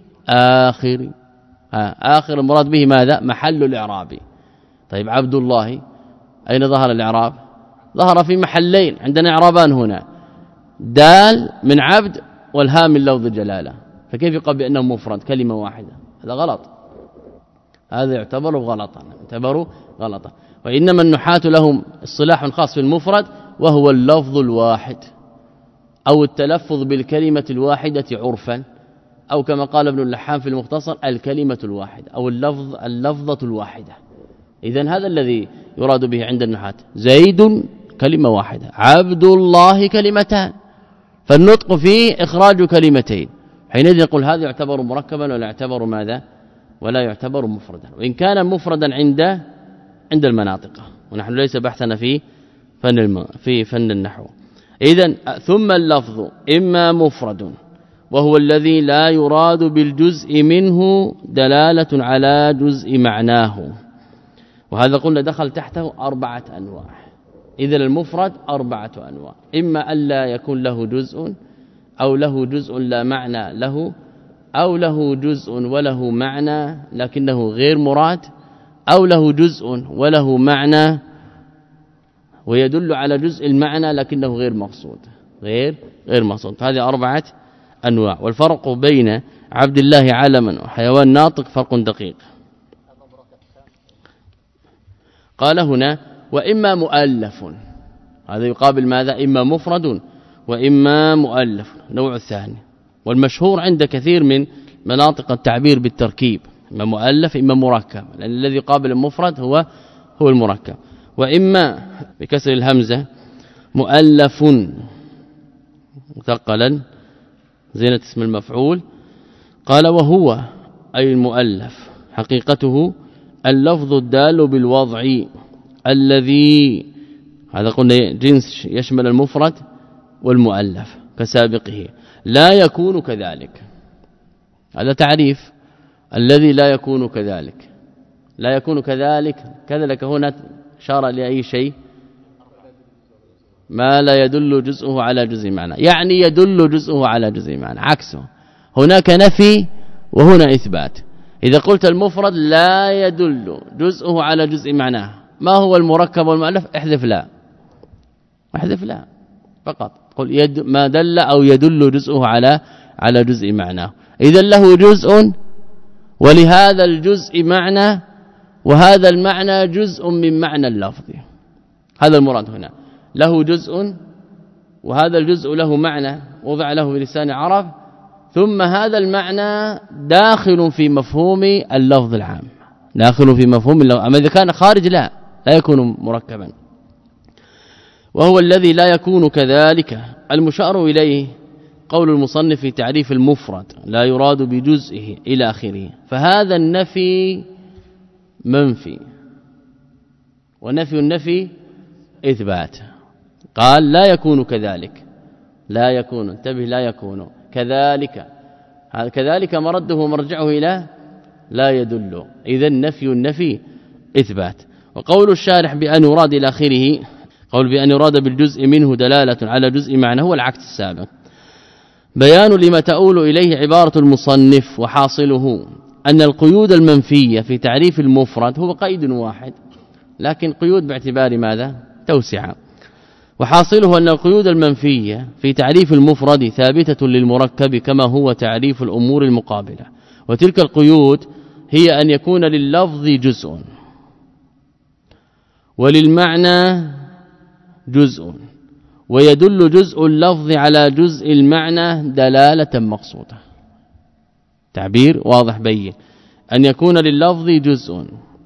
آخر ها آخر المراد به ماذا؟ محل الإعراب. طيب عبد الله أين ظهر الإعراب؟ ظهر في محلين عندنا إعرابان هنا دال من عبد والهاء من لفظ جلاله فكيف يقال بأنه مفرد كلمة واحدة؟ هذا غلط هذا يعتبر غلطا يعتبر غلطا. وإنما النحاة لهم اصطلاح خاص في المفرد وهو اللفظ الواحد أو التلفظ بالكلمة الواحدة عرفا أو كما قال ابن اللحام في المختصر الكلمة الواحدة أو اللفظ اللفظة الواحدة. إذن هذا الذي يراد به عند النحاة زيد كلمة واحدة عبد الله كلمتان فالنطق فيه إخراج كلمتين حينئذ يقول هذا يعتبر مركبا ولا يعتبر ماذا ولا يعتبر مفردا وإن كان مفردا عند عند المناطق ونحن ليس بحثنا في فن الم... في فن النحو. إذن ثم اللفظ إما مفرد وهو الذي لا يراد بالجزء منه دلالة على جزء معناه وهذا قلنا دخل تحته أربعة أنواع. إذا المفرد أربعة أنواع إما ألا يكون له جزء أو له جزء لا معنى له أو له جزء وله معنى لكنه غير مراد أو له جزء وله معنى ويدل على جزء المعنى لكنه غير مقصود غير غير مقصود. هذه أربعة أنواع والفرق بين عبد الله علما وحيوان ناطق فرق دقيق. قال هنا وإما مؤلف هذا يقابل ماذا؟ إما مفرد وإما مؤلف نوع الثاني والمشهور عند كثير من مناطق التعبير بالتركيب إما مؤلف إما مركب لأن الذي يقابل المفرد هو هو المركب. وإما بكسر الهمزة مؤلف مثقلا زينة اسم المفعول. قال وهو أي المؤلف حقيقته اللفظ الدال بالوضع الذي هذا قلنا جنس يشمل المفرد والمؤلف كسابقه لا يكون كذلك. هذا تعريف الذي لا يكون كذلك لا يكون كذلك كذلك هنا اشار لأي شيء ما لا يدل جزءه على جزء معنى يعني يدل جزءه على جزء معنى عكسه هناك نفي وهنا إثبات. إذا قلت المفرد لا يدل جزءه على جزء معناه ما هو المركب والمؤلف احذف لا احذف لا فقط قل يد ما دل أو يدل جزءه على على جزء معناه. إذا له جزء ولهذا الجزء معنى وهذا المعنى جزء من معنى اللفظ هذا المراد هنا له جزء وهذا الجزء له معنى وضع له بلسان عرب ثم هذا المعنى داخل في مفهوم اللفظ العام داخل في مفهوم اللفظ. أما إذا كان خارج لا لا يكون مركبا. وهو الذي لا يكون كذلك المشار إليه قول المصنف في تعريف المفرد لا يراد بجزئه إلى آخره. فهذا النفي منفي ونفي النفي إثبات. قال لا يكون كذلك لا يكون انتبه لا يكون كذلك كذلك مرده مرجعه إلى لا يدل. إذا نفي النفي إثبات. وقول الشارح بأن يراد إلى آخره قول بأن يراد بالجزء منه دلالة على جزء معنى هو العكس السابق. بيان لما تؤول إليه عبارة المصنف وحاصله أن القيود المنفية في تعريف المفرد هو قيد واحد لكن قيود باعتبار ماذا؟ توسعة. وحاصله أن القيود المنفية في تعريف المفرد ثابتة للمركب كما هو تعريف الأمور المقابلة وتلك القيود هي أن يكون لللفظ جزء وللمعنى جزء، ويدل جزء اللفظ على جزء المعنى دلالة مقصودة. تعبير واضح بين، أن يكون لللفظ جزء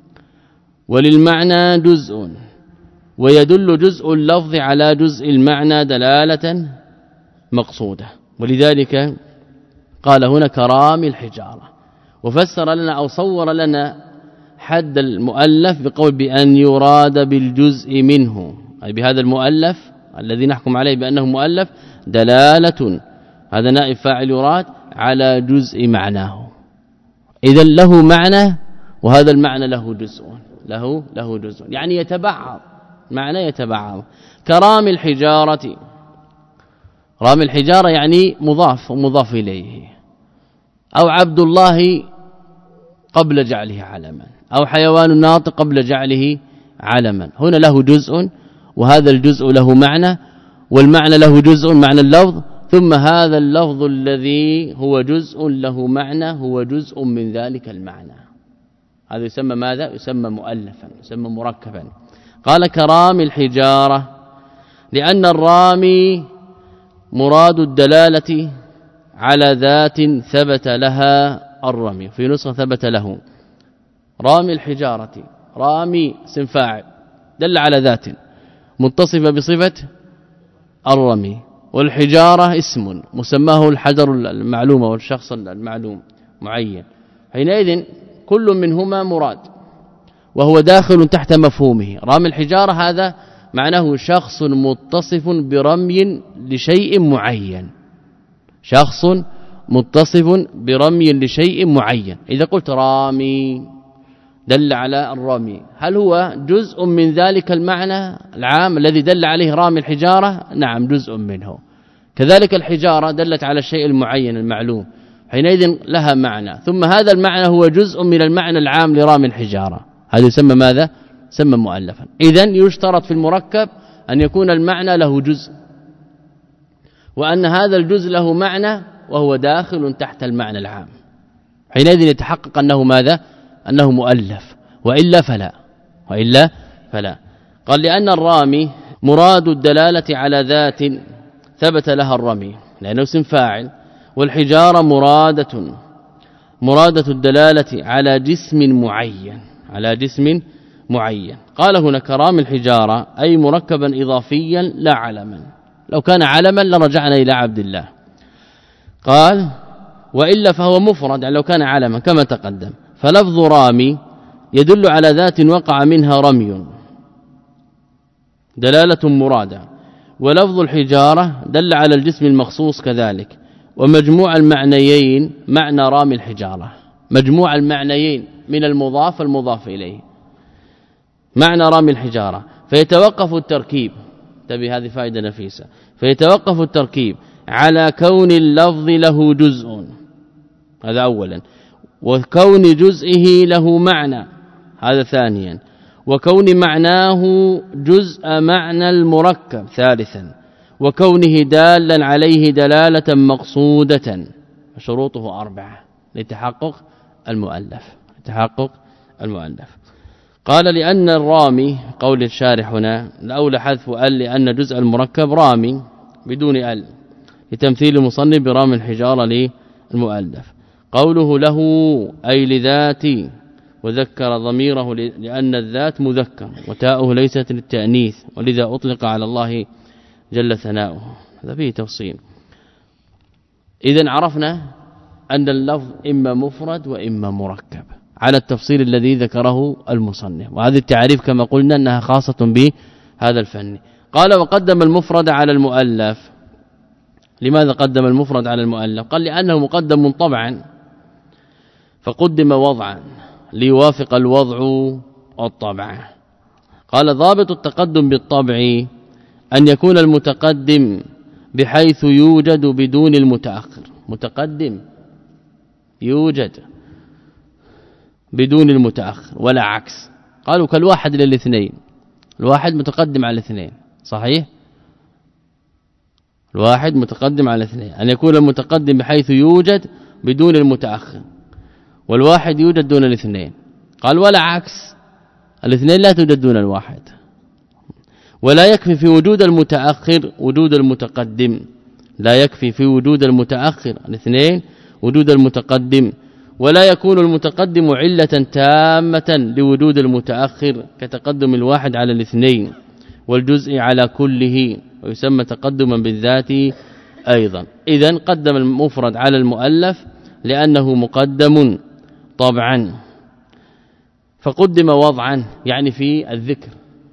وللمعنى جزء، ويدل جزء اللفظ على جزء المعنى دلالة مقصودة. ولذلك قال هنا كرام الحجارة، وفسر لنا أو صور لنا حد المؤلف بقول بأن يراد بالجزء منه، أي بهذا المؤلف الذي نحكم عليه بأنه مؤلف دلالة، هذا نائب فاعل يراد، على جزء معناه. إذا له معنى وهذا المعنى له جزء، له له جزء، يعني يتبعض، معنى يتبعض. كرام الحجارة، رام الحجارة يعني مضاف ومضاف إليه، أو عبد الله قبل جعله علما، أو حيوان الناطق قبل جعله علما. هنا له جزء، وهذا الجزء له معنى، والمعنى له جزء معنى اللفظ، ثم هذا اللفظ الذي هو جزء له معنى هو جزء من ذلك المعنى. هذا يسمى ماذا؟ يسمى مؤلفا، يسمى مركبا. قال كرام الحجارة لأن الرامي مراد الدلالة على ذات ثبت لها الرمي، في نسخة ثبت له. رامي الحجارة، رامي اسم فاعل دل على ذات متصفة بصفة الرمي، والحجارة اسم مسماه الحجر المعلوم والشخص المعلوم معين. حينئذ كل منهما مراد وهو داخل تحت مفهومه. رامي الحجارة هذا معناه شخص متصف برمي لشيء معين، شخص متصف برمي لشيء معين. إذا قلت رامي دل على الرمي، هل هو جزء من ذلك المعنى العام الذي دل عليه رامي الحجارة؟ نعم جزء منه. كذلك الحجارة دلت على الشيء المعين المعلوم، حينئذ لها معنى، ثم هذا المعنى هو جزء من المعنى العام لرامي الحجارة، هذا يسمى ماذا؟ يسمى مؤلفا. إذن يشترط في المركب أن يكون المعنى له جزء، وأن هذا الجزء له معنى وهو داخل تحت المعنى العام، حينئذ يتحقق أنه ماذا؟ أنه مؤلف، وإلا فلا، وإلا فلا. قال لأن الرامي مراد الدلالة على ذات ثبت لها الرمي لأنه اسم فاعل، والحجارة مرادة مرادة الدلالة على جسم معين، على جسم معين. قال هنا كرام الحجارة أي مركبا إضافيا لا علما، لو كان علما لرجعنا إلى عبد الله. قال وإلا فهو مفرد، يعني لو كان علما كما تقدم. فلفظ رامي يدل على ذات وقع منها رمي دلالة مرادة، ولفظ الحجارة دل على الجسم المخصوص كذلك. ومجموع المعنيين معنى رامي الحجارة، مجموع المعنيين من المضاف المضاف إليه معنى رامي الحجارة. فيتوقف التركيب، تبي هذه فائدة نفيسة، فيتوقف التركيب على كون اللفظ له جزء، هذا أولا، وكون جزئه له معنى، هذا ثانيا، وكون معناه جزء معنى المركب ثالثا، وكونه دالا عليه دلالة مقصودة. شروطه أربعة لتحقق المؤلف، لتحقق المؤلف. قال لأن الرامي، قول الشارح هنا الأولى حذف ال لأن جزء المركب رامي بدون ال لتمثيل المصنف برامي الحجارة للمؤلف. قوله له أي لذاتي، وذكر ضميره لأن الذات مذكر وتاؤه ليست للتأنيث، ولذا أطلق على الله جل ثناؤه. هذا فيه تفصيل. إذن عرفنا أن اللفظ إما مفرد وإما مركب على التفصيل الذي ذكره المصنف، وهذه التعريف كما قلنا أنها خاصة بهذا الفن. قال وقدم المفرد على المؤلف. لماذا قدم المفرد على المؤلف؟ قال لأنه مقدم طبعا فقدم وضعا ليوافق الوضع والطبع. قال ضابط التقدم بالطبع أن يكون المتقدم بحيث يوجد بدون المتأخر، متقدم يوجد بدون المتأخر ولا عكس. قالوا كالواحد للاثنين، الواحد متقدم على الاثنين، صحيح؟ الواحد متقدم على الاثنين، أن يكون المتقدم بحيث يوجد بدون المتأخر، والواحد يوجد دون الاثنين. قال ولا عكس، الاثنين لا توجد دون الواحد. ولا يكفي في وجود المتأخر وجود المتقدم، لا يكفي في وجود المتأخر الاثنين وجود المتقدم، ولا يكون المتقدم علة تامة لوجود المتأخر كتقدم الواحد على الاثنين والجزء على كله، ويسمى تقدما بالذات أيضا. إذن قدم المفرد على المؤلف لأنه مقدم طبعا، فقدم وضعا يعني في الذكر،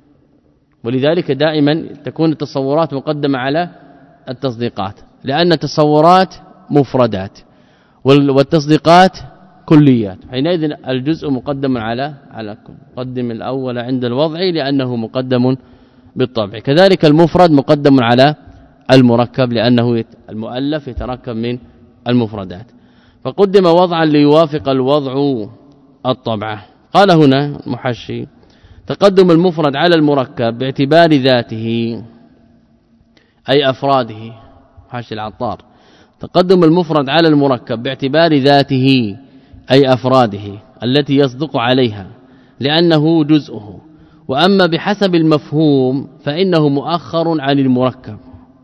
ولذلك دائما تكون التصورات مقدمة على التصديقات، لأن التصورات مفردات والتصديقات كليات، حينئذ الجزء مقدم على على كل. قدم الأول عند الوضع لأنه مقدم بالطبع، كذلك المفرد مقدم على المركب لأنه المؤلف يتركب من المفردات، فقدم وضعا ليوافق الوضع الطبع. قال هنا المحشي تقدم المفرد على المركب باعتبار ذاته أي أفراده. محشي العطار تقدم المفرد على المركب باعتبار ذاته أي أفراده التي يصدق عليها لأنه جزءه، وأما بحسب المفهوم فإنه مؤخر عن المركب.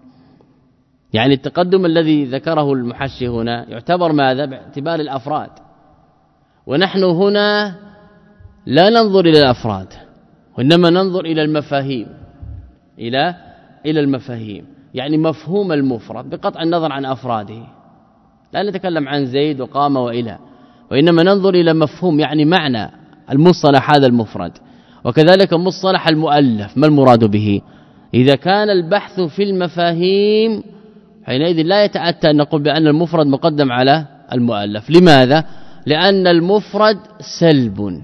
يعني التقدم الذي ذكره المحشي هنا يعتبر ماذا؟ باعتبار الأفراد، ونحن هنا لا ننظر إلى الأفراد وإنما ننظر إلى المفاهيم، إلى إلى المفاهيم، يعني مفهوم المفرد بقطع النظر عن أفراده، لا نتكلم عن زيد وقام وإلى، وإنما ننظر إلى مفهوم يعني معنى المصطلح هذا المفرد. وكذلك مصطلح المؤلف ما المراد به؟ إذا كان البحث في المفاهيم حينئذ لا يتأتى أن نقول بأن المفرد مقدم على المؤلف. لماذا؟ لأن المفرد سلب،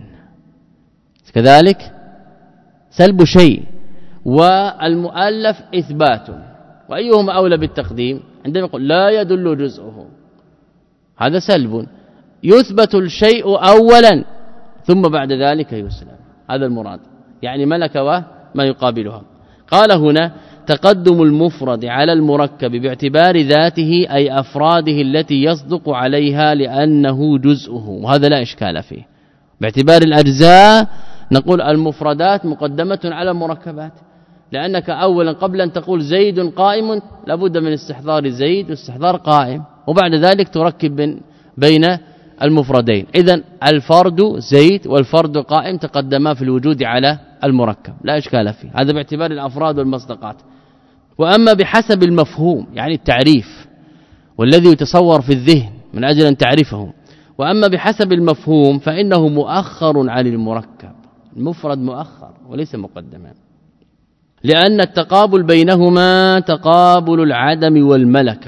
كذلك سلب شيء، والمؤلف إثبات، وأيهما أولى بالتقديم؟ عندما يقول لا يدل جزءه هذا سلب، يثبت الشيء أولا ثم بعد ذلك يسلم، هذا المراد، يعني ملك وما يقابلها. قال هنا تقدم المفرد على المركب باعتبار ذاته أي أفراده التي يصدق عليها لأنه جزءه، وهذا لا إشكال فيه. باعتبار الأجزاء نقول المفردات مقدمة على المركبات، لأنك أولا قبل أن تقول زيد قائم لابد من استحضار زيد واستحضار قائم، وبعد ذلك تركب بين المفردين. إذن الفرد زيد والفرد قائم تقدما في الوجود على المركب، لا إشكال فيه، هذا باعتبار الأفراد والمصدقات. وأما بحسب المفهوم يعني التعريف والذي يتصور في الذهن من أجل أن تعرفه، وأما بحسب المفهوم فإنه مؤخر عن المركب، المفرد مؤخر وليس مقدما، لأن التقابل بينهما تقابل العدم والملكة،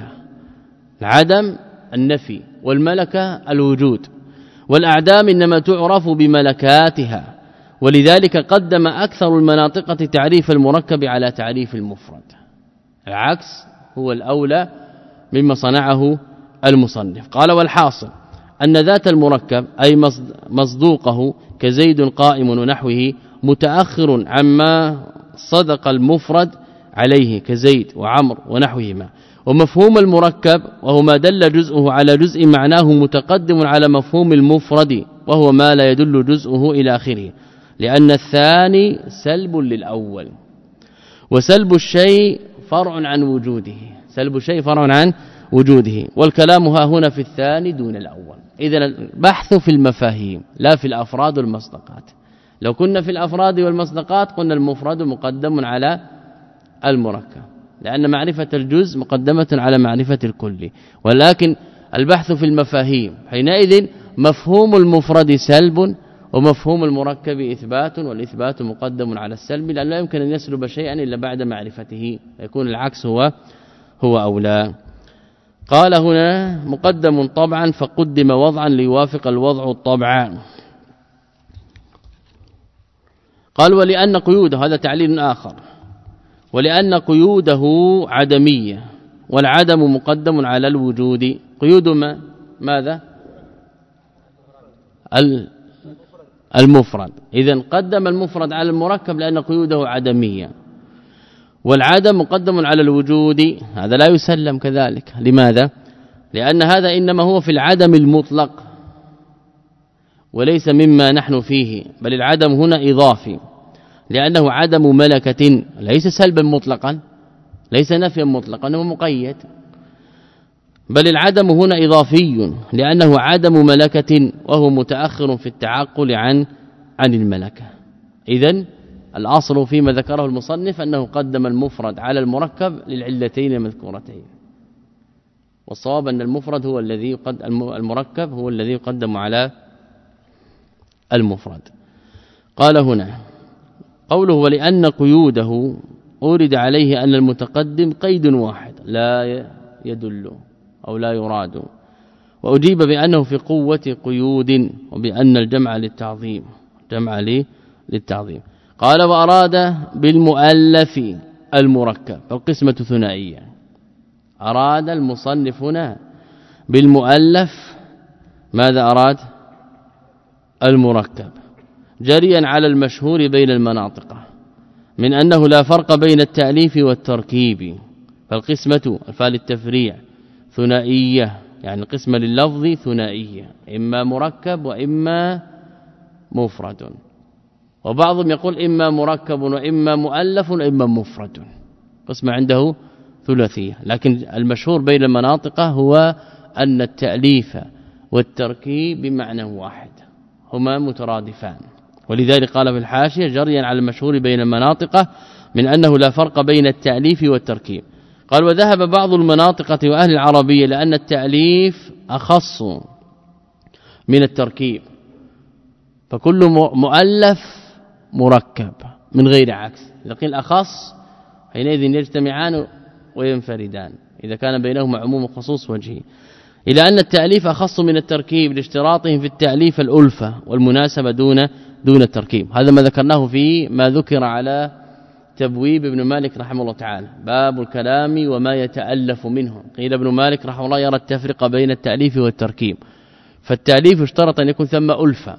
العدم النفي والملكة الوجود، والأعدام إنما تعرف بملكاتها، ولذلك قدم أكثر المناطق تعريف المركب على تعريف المفرد، العكس هو الأولى مما صنعه المصنف. قال والحاصل أن ذات المركب أي مصدوقه كزيد قائم ونحوه متأخر عما صدق المفرد عليه كزيد وعمر ونحوهما، ومفهوم المركب وهو ما دل جزءه على جزء معناه متقدم على مفهوم المفرد وهو ما لا يدل جزءه إلى آخره، لأن الثاني سلب للأول، وسلب الشيء فرع عن وجوده، سلب الشيء فرع عن وجوده، والكلام ها هنا في الثاني دون الأول. إذن البحث في المفاهيم لا في الأفراد والمصدقات. لو كنا في الأفراد والمصدقات قلنا المفرد مقدم على المركب، لأن معرفة الجزء مقدمة على معرفة الكل، ولكن البحث في المفاهيم حينئذ مفهوم المفرد سلب ومفهوم المركب إثبات، والإثبات مقدم على السلب، لأن لا يمكن أن يسلب شيئا إلا بعد معرفته، يكون العكس هو هو أولى. قال هنا مقدم طبعا فقدم وضعا ليوافق الوضع الطبع. قال ولأن قيوده، هذا تعليل آخر، ولأن قيوده عدمية والعدم مقدم على الوجود. قيود ما ماذا؟ المفرد، إذن قدم المفرد على المركب لأن قيوده عدمية، والعدم مقدم على الوجود، هذا لا يسلم كذلك. لماذا؟ لأن هذا إنما هو في العدم المطلق، وليس مما نحن فيه، بل العدم هنا إضافي لأنه عدم ملكة، ليس سلبا مطلقا، ليس نفيا مطلقا، انه مقيد، بل العدم هنا إضافي لأنه عدم ملكة وهو متأخر في التعقل عن عن الملكة. إذن الأصل فيما ذكره المصنف أنه قدم المفرد على المركب للعلتين المذكورتين، والصواب أن المفرد هو الذي يقدم، المركب هو الذي يقدم على المفرد. قال هنا قوله ولأن قيوده أورد عليه أن المتقدم قيد واحد لا يدل أو لا يراد، وأجيب بأنه في قوة قيود، وبأن الجمع للتعظيم، جمع لي للتعظيم. قال وأراد بالمؤلف المركب، فالقسمة ثنائية. أراد المصنف هنا بالمؤلف ماذا أراد؟ المركب، جريا على المشهور بين المناطق من أنه لا فرق بين التأليف والتركيب، فالقسمة الفال التفريع ثنائية، يعني القسمة لللفظ ثنائية، إما مركب وإما مفرد، وبعضهم يقول إما مركب وإما مؤلف وإما مفرد، قسمة عنده ثلاثية، لكن المشهور بين المناطق هو أن التأليف والتركيب بمعنى واحد، هما مترادفان، ولذلك قال في الحاشية جريا على المشهور بين المناطق من أنه لا فرق بين التأليف والتركيب. قال وذهب بعض المناطق وأهل العربية لأن التأليف أخص من التركيب، فكل مؤلف مركب من غير عكس، لكن الأخص حينئذ يجتمعان وينفردان إذا كان بينهما عموم وخصوص وجهي، إلى أن التأليف أخص من التركيب لاشتراطهم في التأليف الألفة والمناسبة دون دون التركيب. هذا ما ذكرناه في ما ذكر على تبويب ابن مالك رحمه الله تعالى، باب الكلام وما يتألف منه. قيل ابن مالك رحمه الله يرى التفرقة بين التأليف والتركيب، فالتأليف اشترط أن يكون ثم ألفة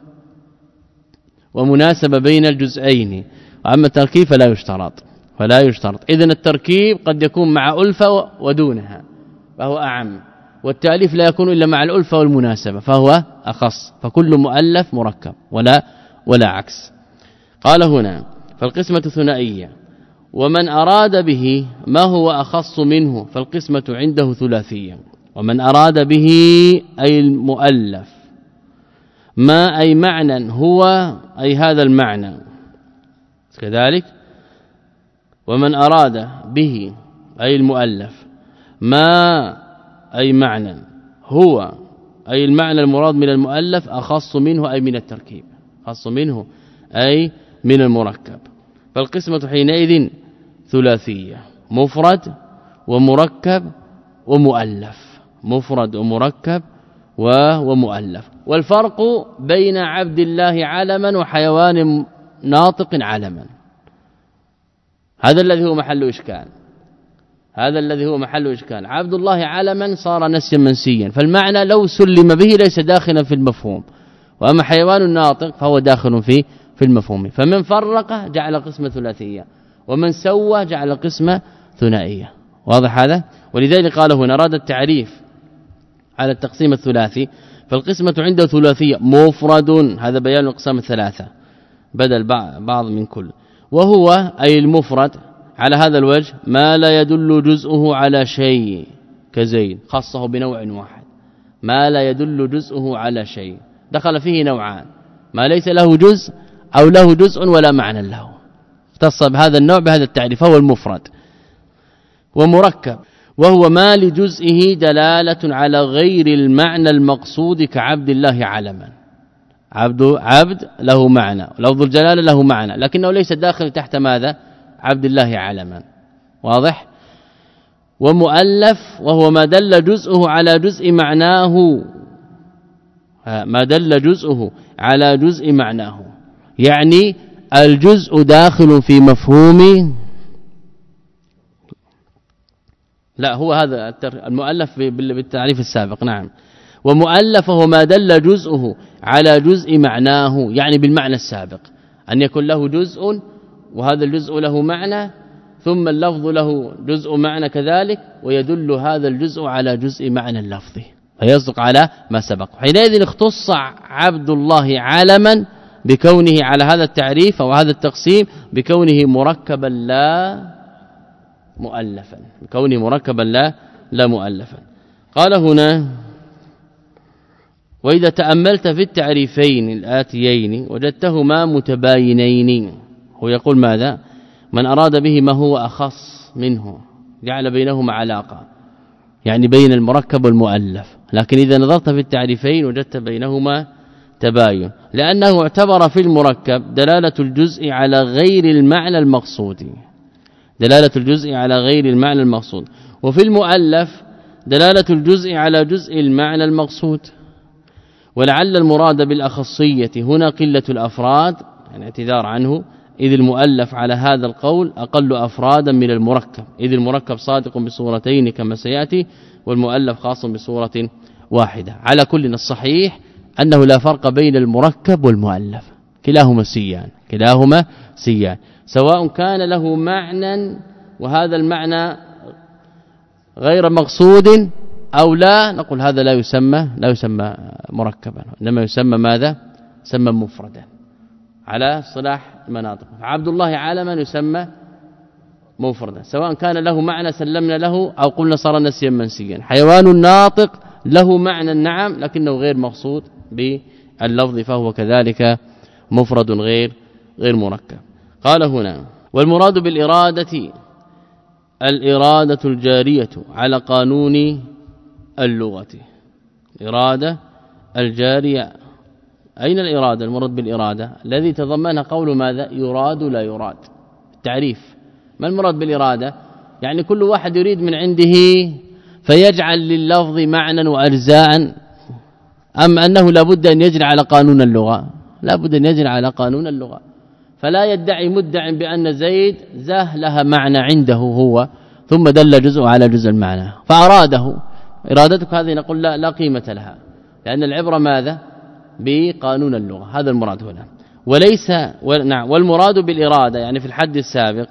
ومناسبة بين الجزئين، وأما التركيب فلا يشترط فلا يشترط إذن التركيب قد يكون مع ألفة ودونها فهو أعم، والتأليف لا يكون إلا مع الألفة والمناسبة فهو أخص، فكل مؤلف مركب ولا ولا عكس. قال هنا فالقسمة ثنائية، ومن أراد به ما هو أخص منه فالقسمة عنده ثلاثية. ومن أراد به أي المؤلف ما أي معنى هو أي هذا المعنى كذلك، ومن أراد به أي المؤلف ما أي معنى هو أي المعنى المراد من المؤلف أخص منه أي من التركيب، أخص منه أي من المركب، فالقسمة حينئذ ثلاثية، مفرد ومركب ومؤلف، مفرد ومركب ومؤلف. والفرق بين عبد الله علما وحيوان ناطق علما، هذا الذي هو محل إشكال، هذا الذي هو محل إشكال. عبد الله علما صار نسيا منسيا، فالمعنى لو سلم به ليس داخلا في المفهوم، وأما حيوان الناطق فهو داخل في في المفهوم، فمن فرق جعل قسمة ثلاثية، ومن سوى جعل قسمة ثنائية. واضح هذا؟ ولذلك قال هنا أراد التعريف على التقسيم الثلاثي، فالقسمة عنده ثلاثية، مفرد هذا بيان الأقسام الثلاثة بدل بعض من كل، وهو أي المفرد على هذا الوجه ما لا يدل جزءه على شيء كزيد، خصه بنوع واحد، ما لا يدل جزءه على شيء، دخل فيه نوعان، ما ليس له جزء أو له جزء ولا معنى له، اختص بهذا النوع بهذا التعريف، هو المفرد. ومركب وهو ما لجزئه دلالة على غير المعنى المقصود كعبد الله علما، عبد عبد له معنى، لفظ الجلالة له معنى، لكنه ليس داخل تحت ماذا؟ عبد الله علما. واضح؟ ومؤلف وهو ما دل جزءه على جزء معناه، ما دل جزءه على جزء معناه، يعني الجزء داخل في مفهوم، لا هو هذا المؤلف بالتعريف السابق. نعم. ومؤلف هو ما دل جزءه على جزء معناه، يعني بالمعنى السابق، أن يكون له جزء وهذا الجزء له معنى، ثم اللفظ له جزء معنى كذلك، ويدل هذا الجزء على جزء معنى اللفظ، فيصدق على ما سبق. حينئذ اختص عبد الله علما بكونه على هذا التعريف أو هذا التقسيم بكونه مركبا لا مؤلفا، بكونه مركبا لا لا مؤلفا. قال هنا: وإذا تأملت في التعريفين الآتيين وجدتهما متباينين. هو يقول ماذا؟ من أراد به ما هو أخص منه جعل بينهما علاقة، يعني بين المركب والمؤلف. لكن إذا نظرت في التعريفين وجدت بينهما تباين، لأنه اعتبر في المركب دلالة الجزء على غير المعنى المقصود، دلالة الجزء على غير المعنى المقصود، وفي المؤلف دلالة الجزء على جزء المعنى المقصود. ولعل المراد بالأخصية هنا قلة الأفراد، يعني اعتذار عنه، إذ المؤلف على هذا القول أقل أفرادا من المركب، إذ المركب صادق بصورتين كما سيأتي، والمؤلف خاص بصورة واحدة. على كل الصحيح أنه لا فرق بين المركب والمؤلف، كلاهما سيان، كلاهما سيان، سواء كان له معنى وهذا المعنى غير مقصود أو لا، نقول هذا لا يسمى لا يسمى مركبا، انما يسمى ماذا؟ يسمى مفردا على اصطلاح المناطق. عبد الله علما يسمى مفردا، سواء كان له معنى سلمنا له أو قلنا صار نسيا منسيا. حيوان ناطق له معنى نعم لكنه غير مقصود باللفظ، فهو كذلك مفرد غير غير مركب. قال هنا: والمراد بالإرادة الإرادة الجارية على قانون اللغة. الإرادة الجارية، أين الإرادة؟ المراد بالإرادة الذي تضمنها قول ماذا؟ يراد لا يراد. التعريف ما المراد بالإرادة؟ يعني كل واحد يريد من عنده فيجعل لللفظ معنى وأجزاء، أم أنه لابد أن يجري على قانون اللغة؟ لابد أن يجري على قانون اللغة. فلا يدعي مدع بأن زيد زه لها معنى عنده هو ثم دل جزء على جزء المعنى فأراده. إرادتك هذه نقول لا, لا قيمة لها، لأن العبرة ماذا؟ بقانون اللغة. هذا المراد هنا. وليس نعم والمراد بالإرادة يعني في الحد السابق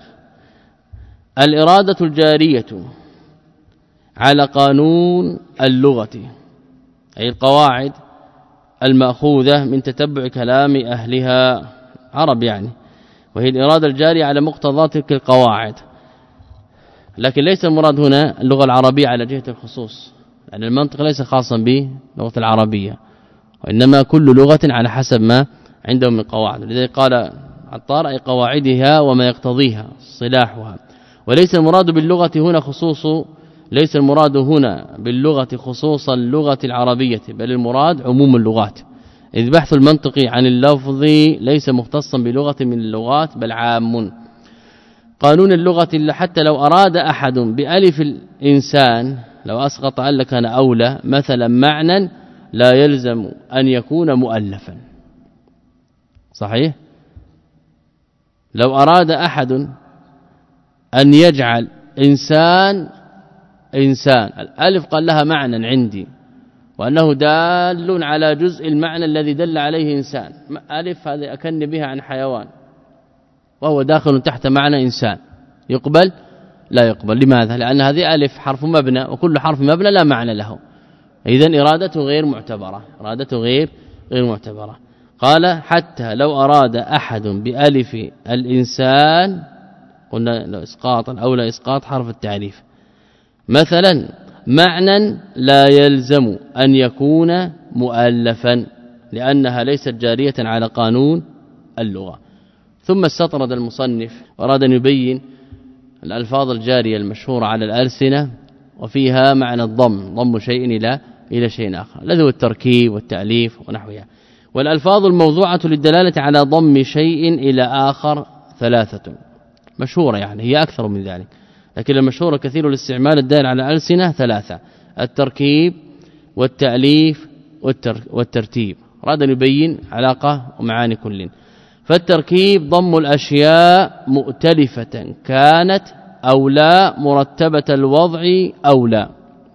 الإرادة الجارية على قانون اللغة، أي القواعد المأخوذة من تتبع كلام أهلها عرب يعني، وهي الإرادة الجارية على مقتضى تلك القواعد. لكن ليس المراد هنا اللغة العربية على جهة الخصوص، يعني المنطق ليس خاصا باللغة العربية، وإنما كل لغة على حسب ما عندهم من قواعد. لذلك قال عطار أي قواعدها وما يقتضيها صلاحها. وليس المراد باللغة هنا خصوص ليس المراد هنا باللغة خصوص اللغة العربية، بل المراد عموم اللغات، إذ بحث المنطق عن اللفظ ليس مختصا بلغة من اللغات بل عام. قانون اللغة إلا حتى لو أراد أحد بألف الإنسان لو أسقط أل كان أولى مثلا معنى لا يلزم أن يكون مؤلفا. صحيح؟ لو أراد أحد أن يجعل إنسان إنسان الألف قال لها معنى عندي وأنه دال على جزء المعنى الذي دل عليه إنسان، ألف هذه أكن بها عن حيوان وهو داخل تحت معنى إنسان، يقبل؟ لا يقبل. لماذا؟ لأن هذه ألف حرف مبنى وكل حرف مبنى لا معنى له، إذن إرادته غير معتبرة، إرادته غير غير معتبرة. قال حتى لو أراد أحد بألف الإنسان، قلنا لو إسقاطا أو لا إسقاط حرف التعريف، مثلا معنى لا يلزم أن يكون مؤلفا لأنها ليست جارية على قانون اللغة. ثم استطرد المصنف وأراد أن يبين الألفاظ الجارية المشهورة على الألسنة وفيها معنى الضم، ضم شيء إلى إلى شيء آخر، الذي هو التركيب والتأليف ونحوها. والألفاظ الموضوعة للدلالة على ضم شيء إلى آخر ثلاثة مشهورة، يعني هي أكثر من ذلك، لكن المشهورة كثير الاستعمال الدال على الألسنة ثلاثة: التركيب والتأليف والترتيب. أراد أن يبين علاقة ومعاني كل. فالتركيب ضم الأشياء مؤتلفة كانت أو لا، مرتبة الوضع أو لا.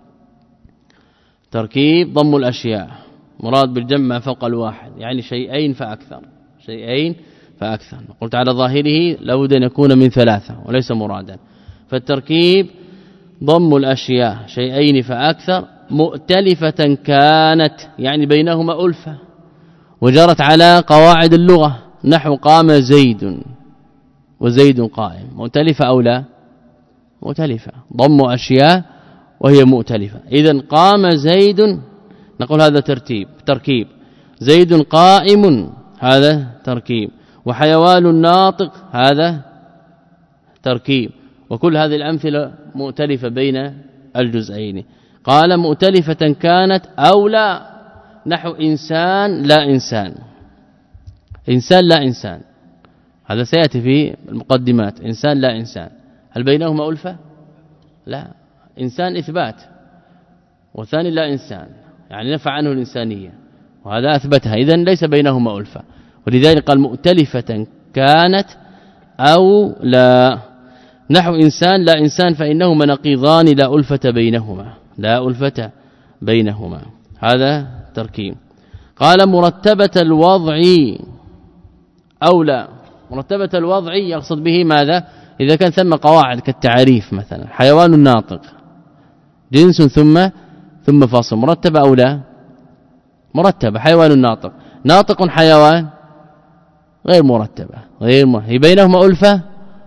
تركيب ضم الأشياء مراد بالجمع فوق الواحد، يعني شيئين فأكثر، شيئين فأكثر. قلت على ظاهره لابد أن يكون من ثلاثة وليس مرادا. فالتركيب ضم الأشياء شيئين فأكثر مؤتلفة كانت يعني بينهما ألفة وجرت على قواعد اللغة نحو قام زيد وزيد قائم مؤتلفة أو لا مؤتلفة ضم أشياء وهي مؤتلفة إذن قام زيد نقول هذا ترتيب تركيب زيد قائم هذا تركيب وحيوان ناطق هذا تركيب وكل هذه الأمثلة مؤتلفة بين الجزئين قال مؤتلفة كانت أو لا نحو إنسان لا إنسان إنسان لا إنسان هذا سيأتي في المقدمات إنسان لا إنسان هل بينهما ألفة لا إنسان إثبات والثاني لا إنسان يعني نفى عنه الإنسانية وهذا أثبتها إذن ليس بينهما ألفة ولذلك قال مؤتلفة كانت أو لا نحو إنسان لا إنسان فإنهما نقيضان لا ألفة بينهما لا ألفة بينهما هذا تركيب قال مرتبة الوضع أو لا مرتبة الوضع يقصد به ماذا إذا كان ثم قواعد كالتعريف مثلا حيوان ناطق جنس ثم ثم فاصل مرتبة أو لا مرتبة حيوان ناطق ناطق حيوان غير مرتبة غير م... هي بينهما ألفة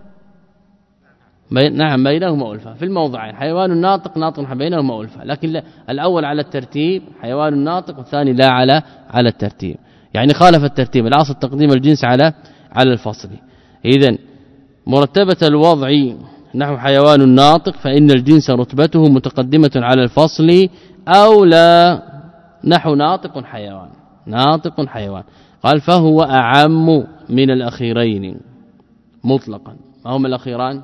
بي... نعم بينهما ألفة في الموضعين حيوان ناطق ناطق بينهما ألفة لكن لا الأول على الترتيب حيوان ناطق والثاني لا على على الترتيب يعني خالف الترتيب الاصل تقديم الجنس على على الفصل اذا مرتبة الوضع نحو حيوان ناطق فإن الجنس رتبته متقدمة على الفصل أو لا نحو ناطق حيوان ناطق حيوان قال فهو أعم من الأخيرين مطلقا ما هما الأخيران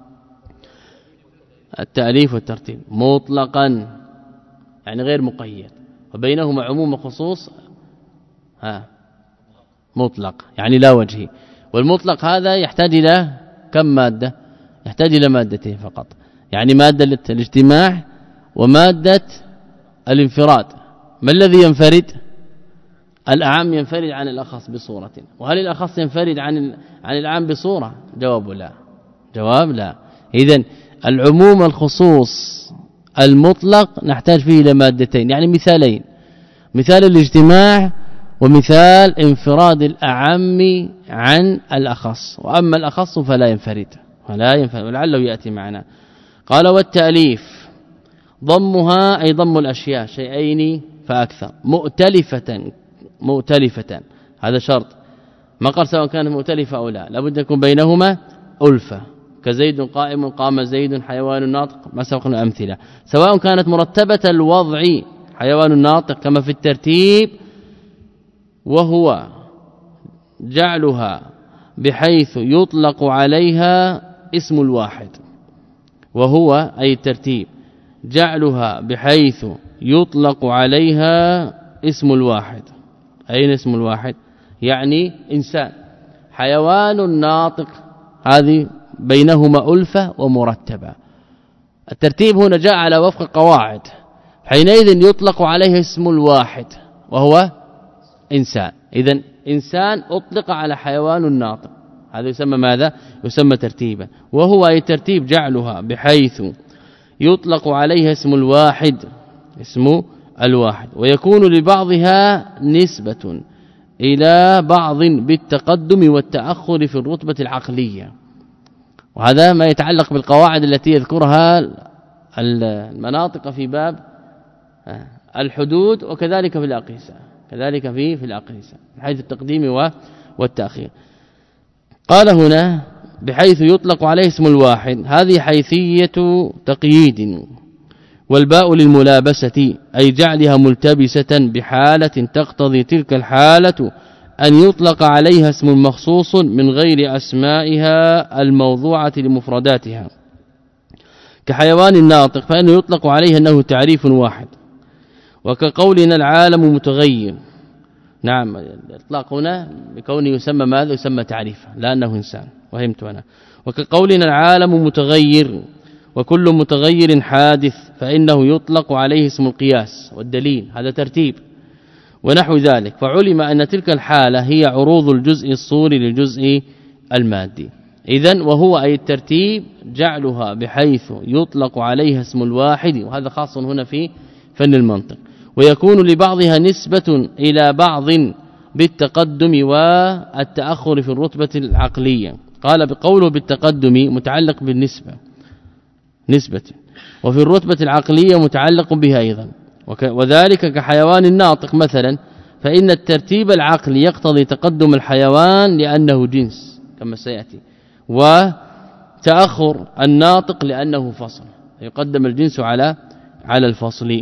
التأليف والترتيب مطلقا يعني غير مقيد وبينهما عموم وخصوص ها مطلق يعني لا وجهي والمطلق هذا يحتاج إلى كم مادة يحتاج إلى مادتين فقط يعني مادة الاجتماع ومادة الانفراد ما الذي ينفرد الأعم ينفرد عن الأخص بصورة وهل الأخص ينفرد عن عن العام بصورة جواب لا جواب لا إذن العموم الخصوص المطلق نحتاج فيه إلى مادتين يعني مثالين مثال الاجتماع ومثال انفراد الأعم عن الأخص وأما الأخص فلا ينفرد ولا ينفرد ولعله يأتي معنا قال والتأليف ضمها أي ضم الأشياء شيئين فأكثر مؤتلفة مؤتلفة هذا شرط ما قال سواء كانت مؤتلفة أو لا لابد يكون بينهما ألفة كزيد قائم قام زيد حيوان ناطق ما سبقنا أمثلة سواء كانت مرتبة الوضع حيوان ناطق كما في الترتيب وهو جعلها بحيث يطلق عليها اسم الواحد وهو أي الترتيب جعلها بحيث يطلق عليها اسم الواحد أين اسم الواحد يعني إنسان حيوان ناطق هذه بينهما ألفة ومرتبة الترتيب هنا جاء على وفق قواعد حينئذ يطلق عليه اسم الواحد وهو إنسان إذن إنسان أطلق على حيوان ناطق هذا يسمى ماذا يسمى ترتيبا وهو أي ترتيب جعلها بحيث يطلق عليها اسم الواحد اسم الواحد ويكون لبعضها نسبة إلى بعض بالتقدم والتأخر في الرتبة العقلية وهذا ما يتعلق بالقواعد التي يذكرها المناطق في باب الحدود وكذلك في الأقيسة كذلك في في الأقيسة بحيث التقديم والتأخير قال هنا بحيث يطلق عليه اسم الواحد هذه حيثية تقييد والباء للملابسة أي جعلها ملتبسة بحالة تقتضي تلك الحالة أن يطلق عليها اسم مخصوص من غير أسمائها الموضوعة لمفرداتها كحيوان الناطق فإنه يطلق عليه أنه تعريف واحد وكقولنا العالم متغير نعم الاطلاق هنا بكونه يسمى ماذا يسمى تعريفا لا انه انسان وهمت انا وكقولنا العالم متغير وكل متغير حادث فإنه يطلق عليه اسم القياس والدليل هذا ترتيب ونحو ذلك فعلم أن تلك الحالة هي عروض الجزء الصوري للجزء المادي إذن وهو أي الترتيب جعلها بحيث يطلق عليها اسم الواحد وهذا خاص هنا في فن المنطق. ويكون لبعضها نسبة إلى بعض بالتقدم والتأخر في الرتبة العقلية. قال بقوله بالتقدم متعلق بالنسبة نسبة، وفي الرتبة العقلية متعلق بها أيضا، وذلك كحيوان الناطق مثلا، فإن الترتيب العقلي يقتضي تقدم الحيوان لأنه جنس كما سيأتي، وتأخر الناطق لأنه فصل، يقدم الجنس على على الفصل.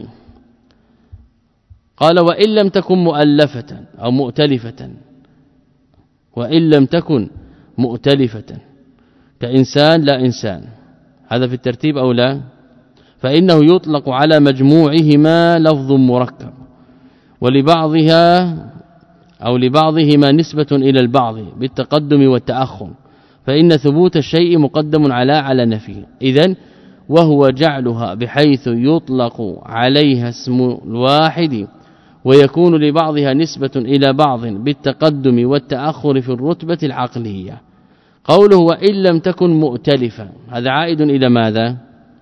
قال وإن لم تكن مؤلفة أو مؤتلفة، وإن لم تكن مؤتلفة كإنسان لا إنسان، هذا في الترتيب أو لا، فإنه يطلق على مجموعهما لفظ مركب، ولبعضها أو لبعضهما نسبة إلى البعض بالتقدم والتأخر، فإن ثبوت الشيء مقدم على على نفيه. إذن وهو جعلها بحيث يطلق عليها اسم الواحد ويكون لبعضها نسبة إلى بعض بالتقدم والتأخر في الرتبة العقلية. قوله وإن لم تكن مؤتلفة، هذا عائد إلى ماذا؟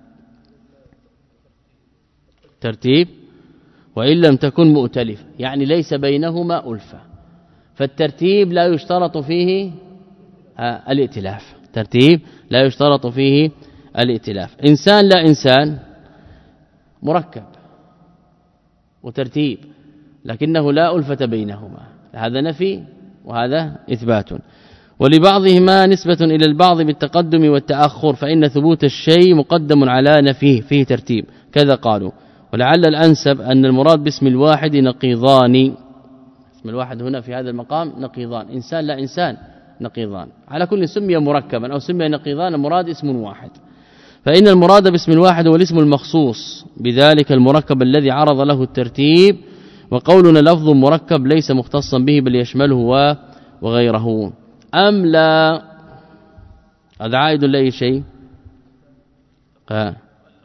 ترتيب. وإن لم تكن مؤتلفة يعني ليس بينهما ألفة، فالترتيب لا يشترط فيه الائتلاف، ترتيب لا يشترط فيه الائتلاف. إنسان لا إنسان مركب وترتيب، لكنه لا ألفة بينهما، هذا نفي وهذا إثبات. ولبعضهما نسبة إلى البعض بالتقدم والتأخر، فإن ثبوت الشيء مقدم على نفيه، فيه ترتيب، كذا قالوا. ولعل الأنسب أن المراد باسم الواحد نقيضان، اسم الواحد هنا في هذا المقام نقيضان، إنسان لا إنسان نقيضان، على كل سمي مركبا أو سمي نقيضان، المراد اسم واحد. فإن المراد باسم الواحد هو الاسم المخصوص بذلك المركب الذي عرض له الترتيب، وقولنا لفظ مركب ليس مختصا به بل يشمله وغيره. أم لا، هذا عائد لأي شيء؟ ها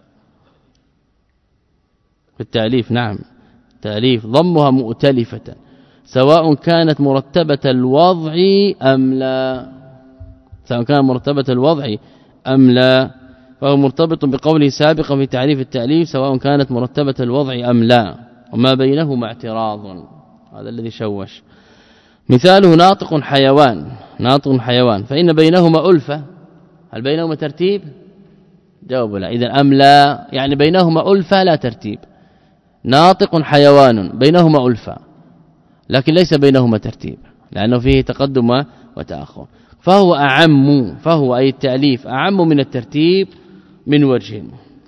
في التأليف، نعم تأليف، ضمها مؤتلفة سواء كانت مرتبة الوضع أم لا، سواء كانت مرتبة الوضع أم لا، فهو مرتبط بقوله سابقا في تعريف التأليف سواء كانت مرتبة الوضع أم لا، وما بينهما اعتراض، هذا الذي شوش. مثاله ناطق حيوان، ناطق حيوان، فإن بينهما ألفة، هل بينهما ترتيب؟ جواب لا. إذا أم لا يعني بينهما ألفة لا ترتيب. ناطق حيوان بينهما ألفة لكن ليس بينهما ترتيب، لأنه فيه تقدم وتأخر، فهو أعم، فهو أي التأليف أعم من الترتيب من وجه،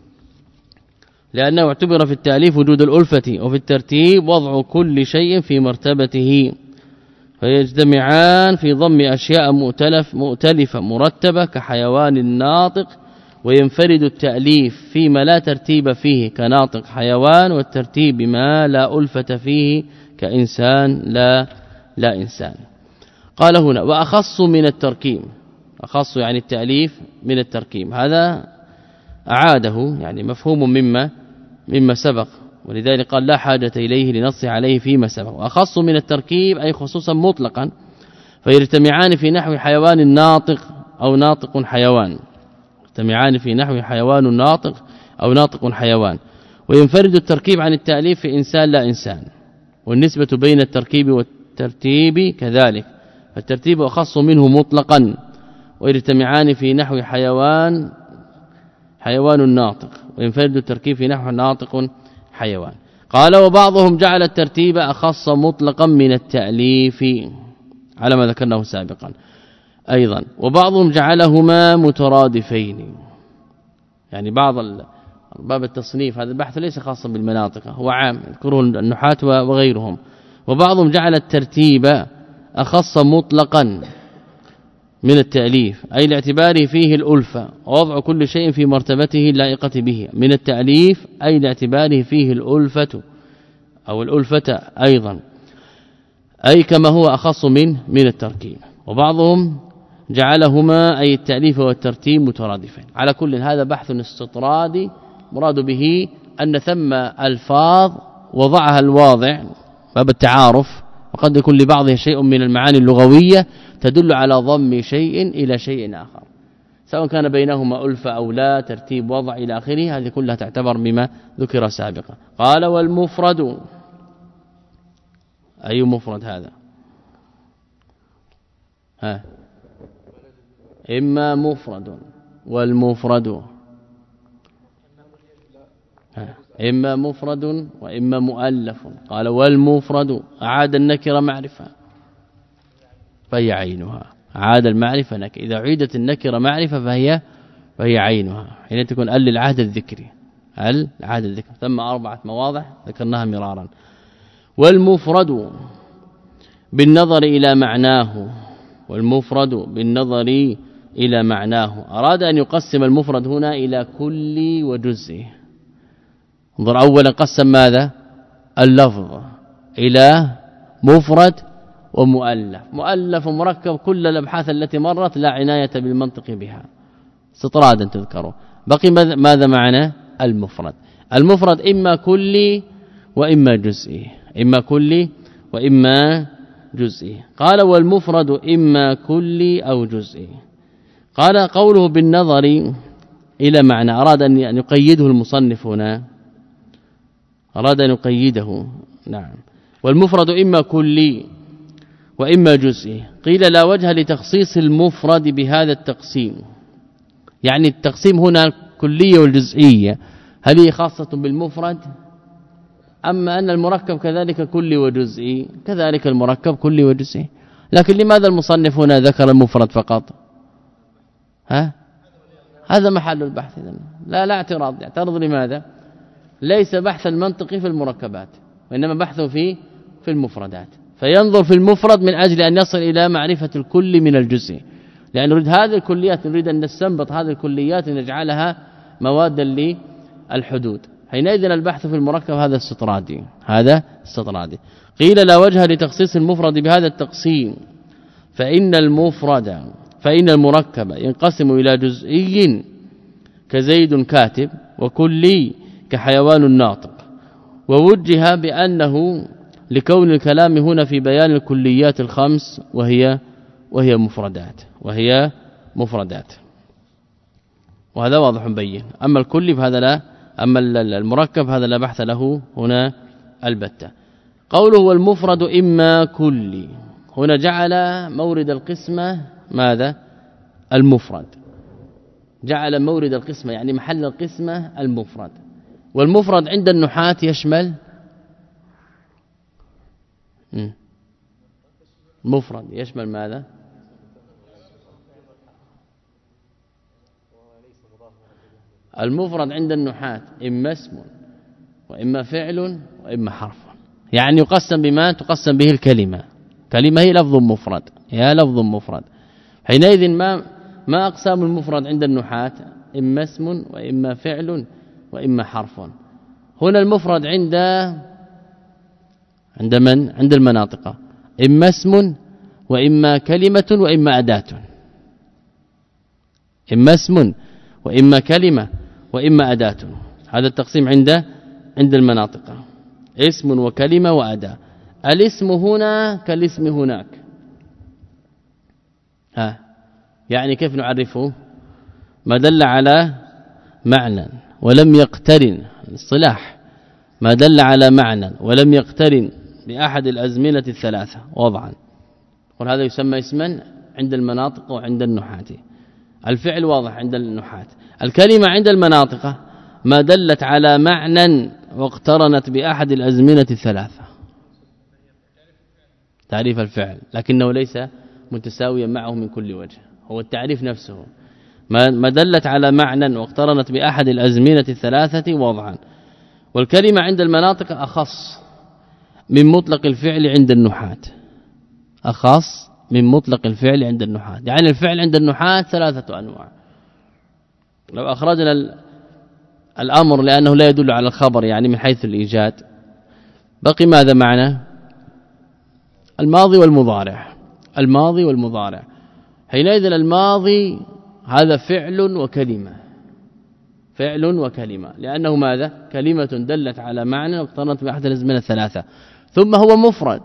لأنه اعتبر في التأليف وجود الألفة، وفي الترتيب وضع كل شيء في مرتبته، فيجتمعان في ضم أشياء مؤتلف مؤتلفة مرتبة كحيوان الناطق، وينفرد التأليف فيما لا ترتيب فيه كناطق حيوان، والترتيب بما لا ألفة فيه كإنسان لا لا إنسان. قال هنا وأخص من التركيب، أخص يعني التأليف من التركيب، هذا أعاده يعني مفهوم مما مما سبق، ولذلك قال لا حاجة إليه لنص عليه فيما سبق. وأخص من التركيب أي خصوصا مطلقا، فيجتمعان في نحو حيوان الناطق أو ناطق حيوان، يجتمعان في نحو حيوان ناطق أو ناطق حيوان، وينفرد التركيب عن التأليف في إنسان لا إنسان، والنسبة بين التركيب والترتيب كذلك، فالترتيب أخص منه مطلقا، ويجتمعان في نحو حيوان حيوان ناطق، وينفرد التركيب في نحو ناطق حيوان. قال وبعضهم جعل الترتيب أخص مطلقا من التأليف على ما ذكرناه سابقا أيضا، وبعضهم جعلهما مترادفين، يعني بعض باب التصنيف هذا البحث ليس خاصا بالمناطق، هو عام يذكره النحاة وغيرهم. وبعضهم جعل الترتيب أخص مطلقا من التأليف أي لاعتباره فيه الألفة، ووضع كل شيء في مرتبته اللائقة به، من التأليف أي لاعتباره فيه الألفة أو الألفة أيضا، أي كما هو أخص من من التركيب. وبعضهم جعلهما أي التأليف والترتيب مترادفين. على كل هذا بحث استطرادي، مراد به أن ثم ألفاظ وضعها الواضع باب التعارف، وقد يكون لبعضها شيء من المعاني اللغوية تدل على ضم شيء إلى شيء آخر، سواء كان بينهما ألفة أو لا، ترتيب وضع إلى آخره، هذه كلها تعتبر بما ذكر سابقا. قال والمفرد، أي مفرد هذا؟ ها إما مفرد والمفرد، ها إما مفرد وإما مؤلف. قال والمفرد، أعاد النكرة معرفة فهي عينها، عاد المعرفة نكرة، إذا عيدت النكرة معرفة فهي فهي عينها، حين تكون ال العهد الذكري، ال العهد الذكري. ثم أربعة مواضع ذكرناها مرارا. والمفرد بالنظر إلى معناه، والمفرد بالنظر إلى معناه، أراد أن يقسم المفرد هنا إلى كل وجزء. انظر، أولا قسم ماذا؟ اللفظ إلى مفرد ومؤلف. مؤلف ومركب كل الابحاث التي مرت لا عناية بالمنطق بها، استطرادا تذكره. بقي ماذا معنا؟ المفرد. المفرد إما كلي وإما جزئي، إما كلي وإما جزئي. قال والمفرد إما كلي أو جزئي. قال قوله بالنظر إلى معنى، أراد أن يقيده المصنف هنا، أراد أن يقيده. نعم. والمفرد إما كلي وإما جزئي. قيل لا وجه لتخصيص المفرد بهذا التقسيم، يعني التقسيم هنا الكلية والجزئية هل هي خاصة بالمفرد؟ أما أن المركب كذلك كلي وجزئي، كذلك المركب كلي وجزئي. لكن لماذا المصنف هنا ذكر المفرد فقط؟ ها هذا محل البحث. لا لا اعتراض. اعترض لماذا؟ ليس بحث المنطقي في المركبات، وإنما بحثه في في المفردات، فينظر في المفرد من أجل أن يصل إلى معرفة الكل من الجزء، لأن نريد هذه الكليات، نريد أن نستنبط هذه الكليات نجعلها موادا للحدود. حينئذ البحث في المركب هذا استطرادي، هذا استطرادي. قيل لا وجه لتخصيص المفرد بهذا التقسيم، فإن المفرد فإن المركب ينقسم إلى جزئي كزيد كاتب، وكلي كحيوان ناطق. ووجه بأنه لكون الكلام هنا في بيان الكليات الخمس وهي وهي مفردات وهي مفردات وهذا واضح بين. أما الكلي فهذا لا، أما المركب هذا لا بحث له هنا البتة. قوله والمفرد إما كلي، هنا جعل مورد القسمة ماذا؟ المفرد، جعل مورد القسمة يعني محل القسمة المفرد. والمفرد عند النحاة يشمل مفرد يشمل ماذا؟ المفرد عند النحاة إما اسم وإما فعل وإما حرف، يعني يقسم بما تقسم به الكلمة. كلمة هي لفظ مفرد، هي لفظ مفرد. حينئذ ما ما أقسام المفرد عند النحاة؟ إما اسم وإما فعل وإما حرف. هنا المفرد عند عند من؟ عند المناطق، إما اسم وإما كلمة وإما أداة، إما اسم وإما كلمة وإما أداة. هذا التقسيم عند عند المناطق، اسم وكلمة وأداة. الاسم هنا كالاسم هناك، ها يعني كيف نعرفه؟ ما دل على معنى ولم يقترن، الصلاح ما دل على معنى ولم يقترن بأحد الأزمنة الثلاثة وضعا، وهذا يسمى اسما عند المناطق وعند النحاة. الفعل واضح عند النحاة. الكلمة عند المناطق ما دلت على معنى واقترنت بأحد الأزمنة الثلاثة، تعريف الفعل، لكنه ليس متساويا معه من كل وجه، هو التعريف نفسه. ما دلت على معنى واقترنت بأحد الأزمنة الثلاثة وضعا. والكلمة عند المناطق أخص من مطلق الفعل عند النحاة، أخص من مطلق الفعل عند النحاة. يعني الفعل عند النحاة ثلاثة أنواع. لو أخرجنا الأمر لأنه لا يدل على الخبر يعني من حيث الإيجاد، بقي ماذا معنا؟ الماضي والمضارع، الماضي والمضارع. حينئذ الماضي هذا فعل وكلمة، فعل وكلمة، لأنه ماذا؟ كلمة دلت على معنى واقترنت بأحد الأزمنة الثلاثة. ثم هو مفرد،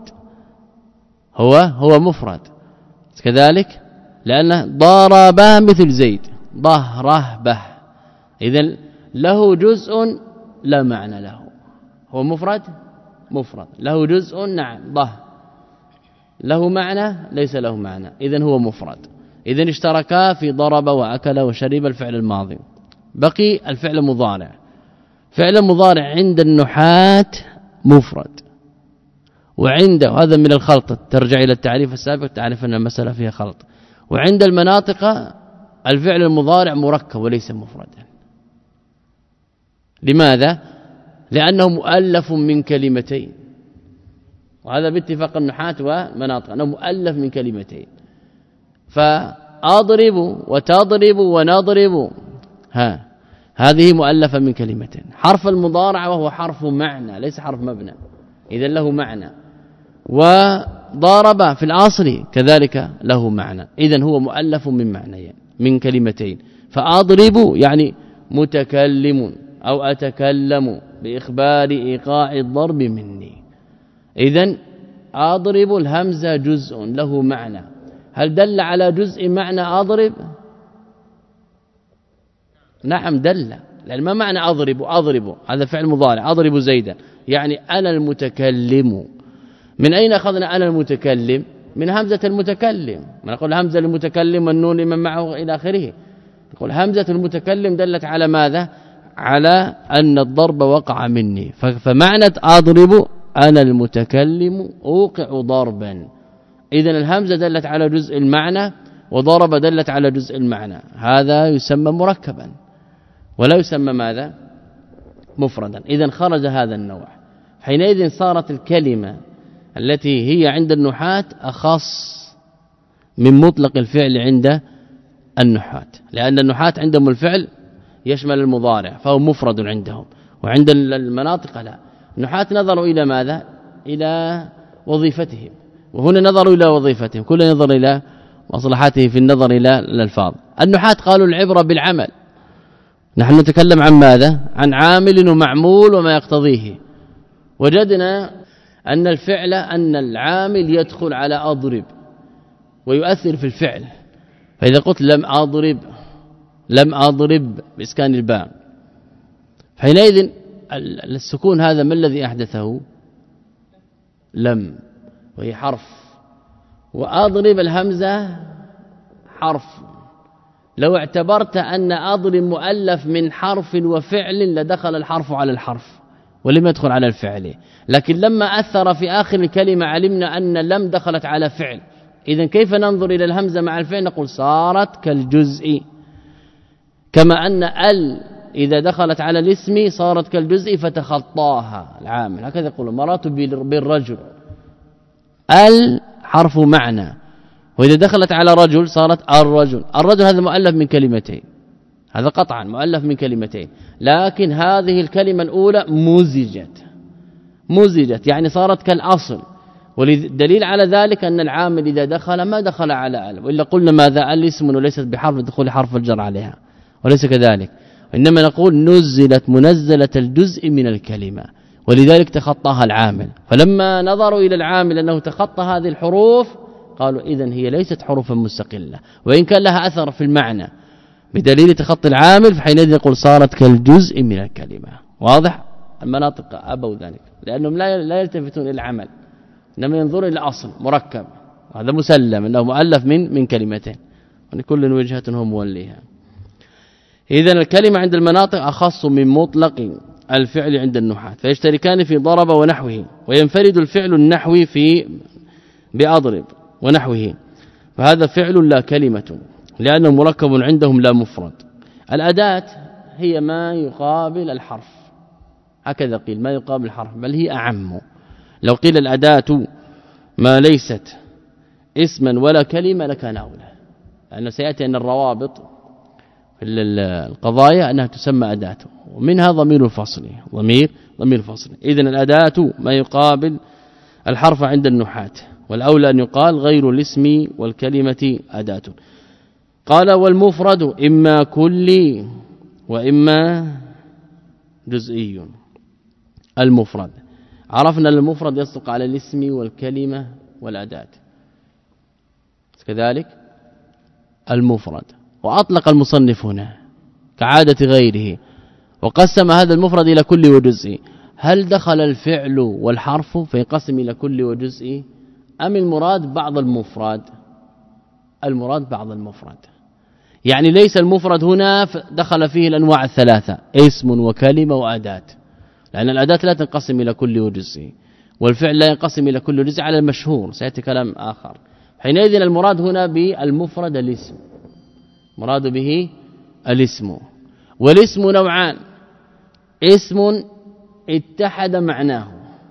هو هو مفرد كذلك، لأنه ضرب مثل زيد، ظهره به. إذن له جزء لا معنى له. هو مفرد مفرد له جزء نعم ضه له معنى ليس له معنى. إذن هو مفرد. إذن اشتركا في ضرب وأكل وشرب الفعل الماضي. بقي الفعل المضارع. فعل المضارع عند النحاة مفرد، وعنده هذا من الخلط، ترجع إلى التعريف السابق تعرف أن المسألة فيها خلط. وعند المناطق الفعل المضارع مركب وليس مفردا. لماذا؟ لأنه مؤلف من كلمتين، وهذا باتفاق النحاة والمناطق أنه مؤلف من كلمتين. فأضرب وتضرب ونضرب ها هذه مؤلفة من كلمتين. حرف المضارع وهو حرف معنى ليس حرف مبنى، إذا له معنى. وضارب في الأصل كذلك له معنى، إذا هو مؤلف من معنيين من كلمتين. فأضرب يعني متكلم أو أتكلم بإخبار إيقاع الضرب مني. إذن أضرب الهمزة جزء له معنى. هل دل على جزء معنى أضرب؟ نعم دل، لأن ما معنى أضرب؟ أضرب هذا فعل مضارع، أضرب زيدا يعني أنا المتكلم. من أين أخذنا أنا المتكلم؟ من همزة المتكلم. ما نقول همزة المتكلم والنون لمن معه إلى آخره. نقول همزة المتكلم دلت على ماذا؟ على أن الضرب وقع مني. فمعنى أضرب أنا المتكلم أوقع ضربا. إذن الهمزة دلت على جزء المعنى، وضرب دلت على جزء المعنى. هذا يسمى مركبا ولا يسمى ماذا؟ مفردا. إذن خرج هذا النوع. حينئذ صارت الكلمة التي هي عند النحاة أخص من مطلق الفعل عند النحاة، لأن النحاة عندهم الفعل يشمل المضارع فهو مفرد عندهم، وعند المناطق لا. النحاة نظروا إلى ماذا؟ إلى وظيفتهم، وهنا نظروا إلى وظيفتهم، كل ينظر إلى مصلحته في النظر إلى الألفاظ. النحاة قالوا العبرة بالعمل. نحن نتكلم عن ماذا؟ عن عامل ومعمول وما يقتضيه. وجدنا أن الفعل أن العامل يدخل على أضرب ويؤثر في الفعل. فإذا قلت لم أضرب لم أضرب بإسكان الباء، حينئذ السكون هذا ما الذي أحدثه؟ لم، وهي حرف. وأضرب الهمزة حرف. لو اعتبرت أن أضرب مؤلف من حرف وفعل لدخل الحرف على الحرف ولم يدخل على الفعل. لكن لما أثر في آخر الكلمة علمنا أن لم دخلت على فعل. إذن كيف ننظر إلى الهمزة مع الفعل؟ نقول صارت كالجزء، كما أن ال إذا دخلت على الاسم صارت كالجزء فتخطاها العامل. هكذا يقول مرات بالرجل، ال حرف معنى، وإذا دخلت على رجل صارت الرجل. الرجل هذا مؤلف من كلمتين، هذا قطعا مؤلف من كلمتين، لكن هذه الكلمة الأولى مزجت مزجت يعني صارت كالأصل. والدليل على ذلك أن العامل إذا دخل ما دخل على ال، وإلا قلنا ماذا؟ الاسم وليست بحرف دخول حرف الجر عليها، وليس كذلك. وإنما نقول نزلت منزلة الجزء من الكلمة، ولذلك تخطاها العامل. فلما نظروا إلى العامل أنه تخطى هذه الحروف قالوا إذن هي ليست حروفا مستقلة، وإن كان لها أثر في المعنى بدليل تخطي العامل، فحينئذ يقول صارت كالجزء من الكلمة. واضح؟ المناطق أبوا ذلك لأنهم لا يلتفتون إلى العمل، إنما ينظرون إلى أصل مركب، هذا مسلم أنه مؤلف من من كلمتين، ولكل وجهة هم موليها. إذن الكلمة عند المناطق أخص من مطلق الفعل عند النحاة، فيشتركان في ضرب ونحوه، وينفرد الفعل النحوي في بأضرب ونحوه، فهذا فعل لا كلمة لأنه مركب عندهم لا مفرد. الأداة هي ما يقابل الحرف، هكذا قيل ما يقابل الحرف، بل هي أعم. لو قيل الأداة ما ليست اسما ولا كلمة لكان أولى، لأنه سيأتي أن الروابط في القضايا أنها تسمى أداة، ومنها ضمير الفصل ضمير ضمير الفصل. إذن الأداة ما يقابل الحرف عند النحاة، والأولى أن يقال غير الاسم والكلمة أداة. قال والمفرد إما كلي وإما جزئي. المفرد عرفنا المفرد يصدق على الاسم والكلمة والأداة، كذلك المفرد. وأطلق المصنف هنا كعادة غيره وقسم هذا المفرد إلى كل وجزء. هل دخل الفعل والحرف فينقسم إلى كل وجزء أم المراد بعض المفرد؟ المراد بعض المفرد، يعني ليس المفرد هنا دخل فيه الأنواع الثلاثة اسم وكلمة وأداة، لأن الأداة لا تنقسم إلى كل وجزء والفعل لا ينقسم إلى كل جزء على المشهور، سيأتي كلام آخر. حينئذ المراد هنا بالمفرد الاسم، مراد به الاسم. والاسم نوعان، اسم اتحد معناه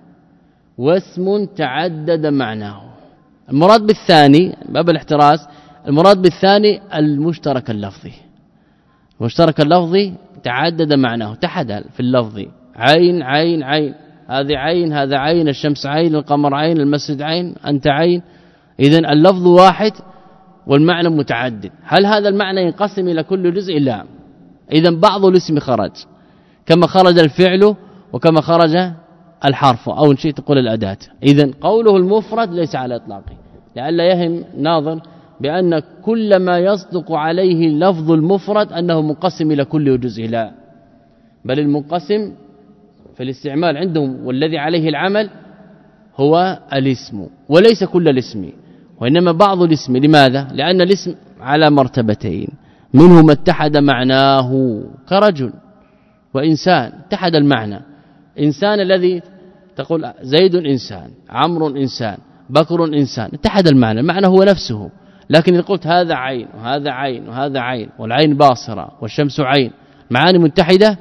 واسم تعدد معناه. المراد بالثاني باب الاحتراز، المراد بالثاني المشترك اللفظي، المشترك اللفظي تعدد معناه، اتحد في اللفظ، عين عين عين، هذه عين هذا عين، الشمس عين القمر عين المسجد عين أنت عين، إذن اللفظ واحد والمعنى متعدد. هل هذا المعنى ينقسم إلى كل جزء؟ لا، إذن بعض الاسم خرج كما خرج الفعل وكما خرج الحرف أو ان شئت تقول الأداة. إذن قوله المفرد ليس على إطلاقه، لئلا يهم ناظر بأن كل ما يصدق عليه لفظ المفرد أنه منقسم إلى كل جزء، لا، بل المنقسم في الاستعمال عندهم والذي عليه العمل هو الاسم وليس كل الاسم، وإنما بعض الاسم. لماذا؟ لأن الاسم على مرتبتين، منه ما اتحد معناه كرجل وإنسان، اتحد المعنى، إنسان الذي تقول زيد إنسان، عمرو إنسان، بكر إنسان، اتحد المعنى، المعنى هو نفسه. لكن إذا قلت هذا عين وهذا عين وهذا عين والعين باصرة والشمس عين، معاني متحدة؟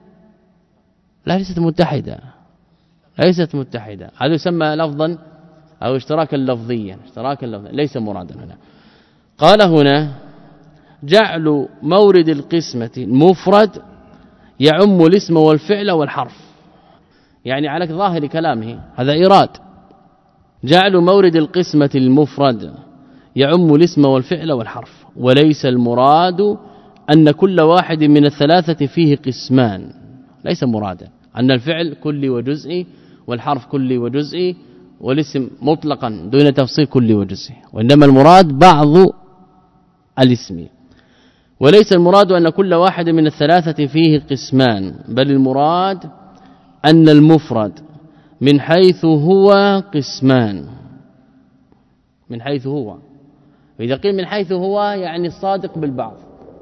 لا، ليست متحدة، ليست متحدة. هذا يسمى لفظا أو اشتراكا لفظيا، اشتراكا لفظيا ليس مرادا هنا. قال هنا جعل مورد القسمة المفرد يعم الاسم والفعل والحرف، يعني على ظاهر كلامه هذا إيراد. جعل مورد القسمة المفرد يعم الاسم والفعل والحرف، وليس المراد أن كل واحد من الثلاثة فيه قسمان، ليس مرادا أن الفعل كلي وجزئي والحرف كلي وجزئي والاسم مطلقا دون تفصيل كلي وجزئي، وإنما المراد بعض الاسم. وليس المراد أن كل واحد من الثلاثة فيه قسمان، بل المراد أن المفرد من حيث هو قسمان، من حيث هو. إذا قيل من حيث هو يعني الصادق بالبعض.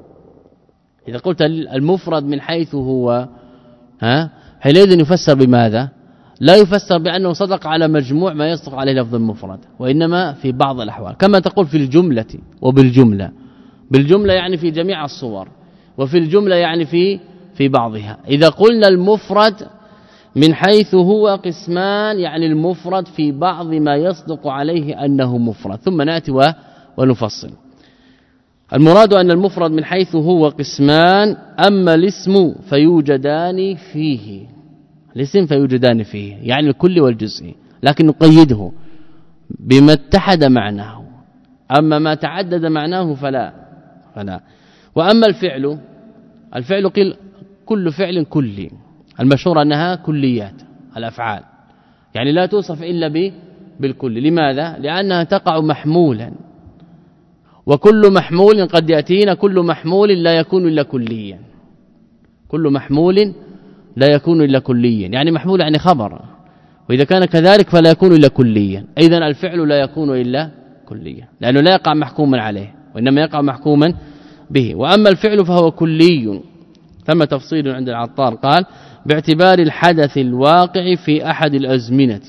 إذا قلت المفرد من حيث هو ها حينئذ يفسر بماذا؟ لا يفسر بأنه صدق على مجموع ما يصدق عليه لفظ المفرد، وإنما في بعض الأحوال، كما تقول في الجملة وبالجملة. بالجملة يعني في جميع الصور، وفي الجملة يعني في في بعضها. إذا قلنا المفرد من حيث هو قسمان يعني المفرد في بعض ما يصدق عليه أنه مفرد، ثم نأتي ونفصل. المراد أن المفرد من حيث هو قسمان، أما الاسم فيوجدان فيه، الاسم فيوجدان فيه يعني الكل والجزء، لكن نقيده بما اتحد معناه، أما ما تعدد معناه فلا فلا. وأما الفعل، الفعل قيل كل فعل كلي، المشهور أنها كليات الأفعال، يعني لا توصف إلا بالكل. لماذا؟ لأنها تقع محمولا، وكل محمول قد يأتينا كل محمول لا يكون إلا كليا، كل محمول لا يكون إلا كليا، يعني محمول يعني خبر، وإذا كان كذلك فلا يكون إلا كليا. إذن الفعل لا يكون إلا كليا، لأنه لا يقع محكوما عليه وإنما يقع محكوما به. وأما الفعل فهو كلي، ثم تفصيل عند العطار قال باعتبار الحدث الواقع في أحد الأزمنة،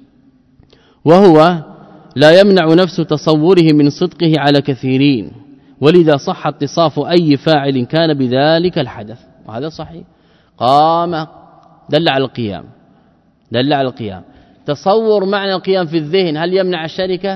وهو لا يمنع نفس تصوره من صدقه على كثيرين، ولذا صح اتصاف أي فاعل كان بذلك الحدث، وهذا صحيح. قام دل على القيام، دل على القيام. تصور معنى القيام في الذهن هل يمنع الشركة؟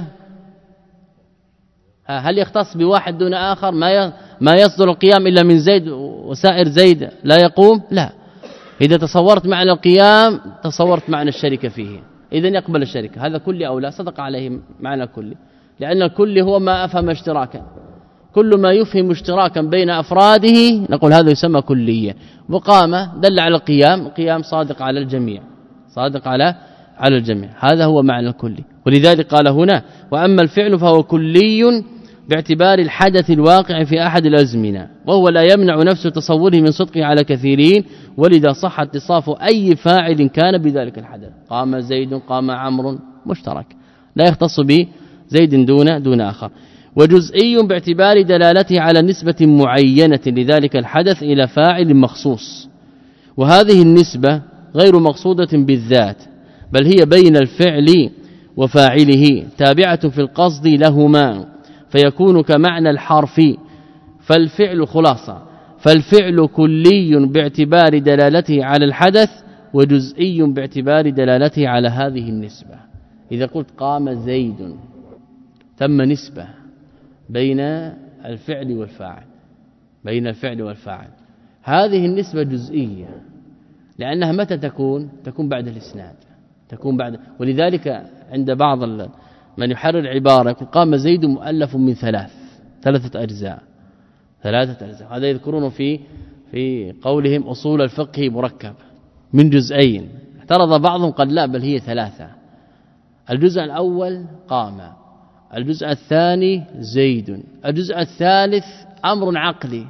هل يختص بواحد دون آخر؟ ما ما يصدر القيام إلا من زيد وسائر زيد لا يقوم؟ لا. إذا تصورت معنى القيام تصورت معنى الشركة فيه، إذن يقبل الشركة، هذا كل أو لا، صدق عليه معنى الكل، لأن الكل هو ما أفهم اشتراكا، كل ما يفهم اشتراكا بين أفراده نقول هذا يسمى كلية. وقام دل على القيام، قيام صادق على الجميع، صادق على على الجميع، هذا هو معنى الكلي. ولذلك قال هنا وأما الفعل فهو كلي باعتبار الحدث الواقع في أحد الأزمنة وهو لا يمنع نفس تصوره من صدقه على كثيرين ولذا صح اتصاف أي فاعل كان بذلك الحدث. قام زيد قام عمرو مشترك لا يختص به زيد دون دون آخر. وجزئي باعتبار دلالته على نسبة معينة لذلك الحدث إلى فاعل مخصوص وهذه النسبة غير مقصودة بالذات بل هي بين الفعل وفاعله تابعة في القصد لهما فيكون كمعنى الحرف فالفعل خلاصة فالفعل كلي باعتبار دلالته على الحدث وجزئي باعتبار دلالته على هذه النسبة. إذا قلت قام زيد ثم نسبة بين الفعل والفاعل بين الفعل والفاعل هذه النسبة جزئية لأنها متى تكون تكون بعد الإسناد تكون بعد ولذلك عند بعض من يحرر عبارة يقول قام زيد مؤلف من ثلاث ثلاثة أجزاء ثلاثة أجزاء هذا يذكرونه في في قولهم أصول الفقه مركب من جزئين اعترض بعضهم قد لا بل هي ثلاثة. الجزء الأول قام الجزء الثاني زيد الجزء الثالث أمر عقلي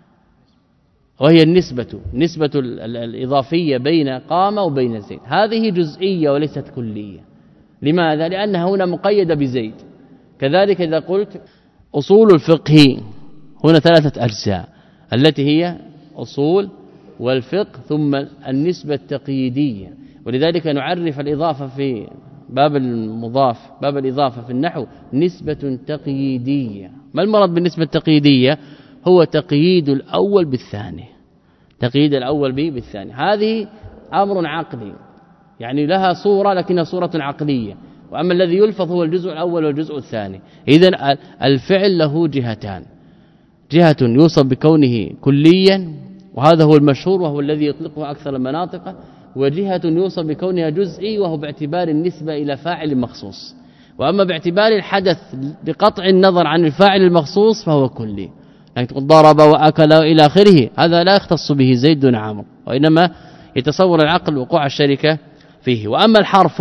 وهي النسبة نسبة الإضافية بين قام وبين زيد هذه جزئية وليست كلية. لماذا؟ لأنها هنا مقيدة بزيد. كذلك إذا قلت أصول الفقه هنا ثلاثة أجزاء التي هي أصول والفقه ثم النسبة التقييدية ولذلك نعرف الإضافة في باب المضاف باب الإضافة في النحو نسبة تقييدية. ما المراد بالنسبة التقييدية؟ هو تقييد الأول بالثاني تقييد الأول به بالثاني هذه أمر عقلي يعني لها صورة لكنها صورة عقلية وأما الذي يلفظ هو الجزء الأول والجزء الثاني. إذن الفعل له جهتان جهة يوصف بكونه كليا وهذا هو المشهور وهو الذي يطلقه أكثر المناطق وجهة يوصف بكونها جزئي وهو باعتبار النسبة إلى فاعل مخصوص وأما باعتبار الحدث بقطع النظر عن الفاعل المخصوص فهو كلي يعني تقول ضرب وأكل إلى آخره هذا لا يختص به زيد دون عمرو وإنما يتصور العقل وقوع الشركة فيه. وأما الحرف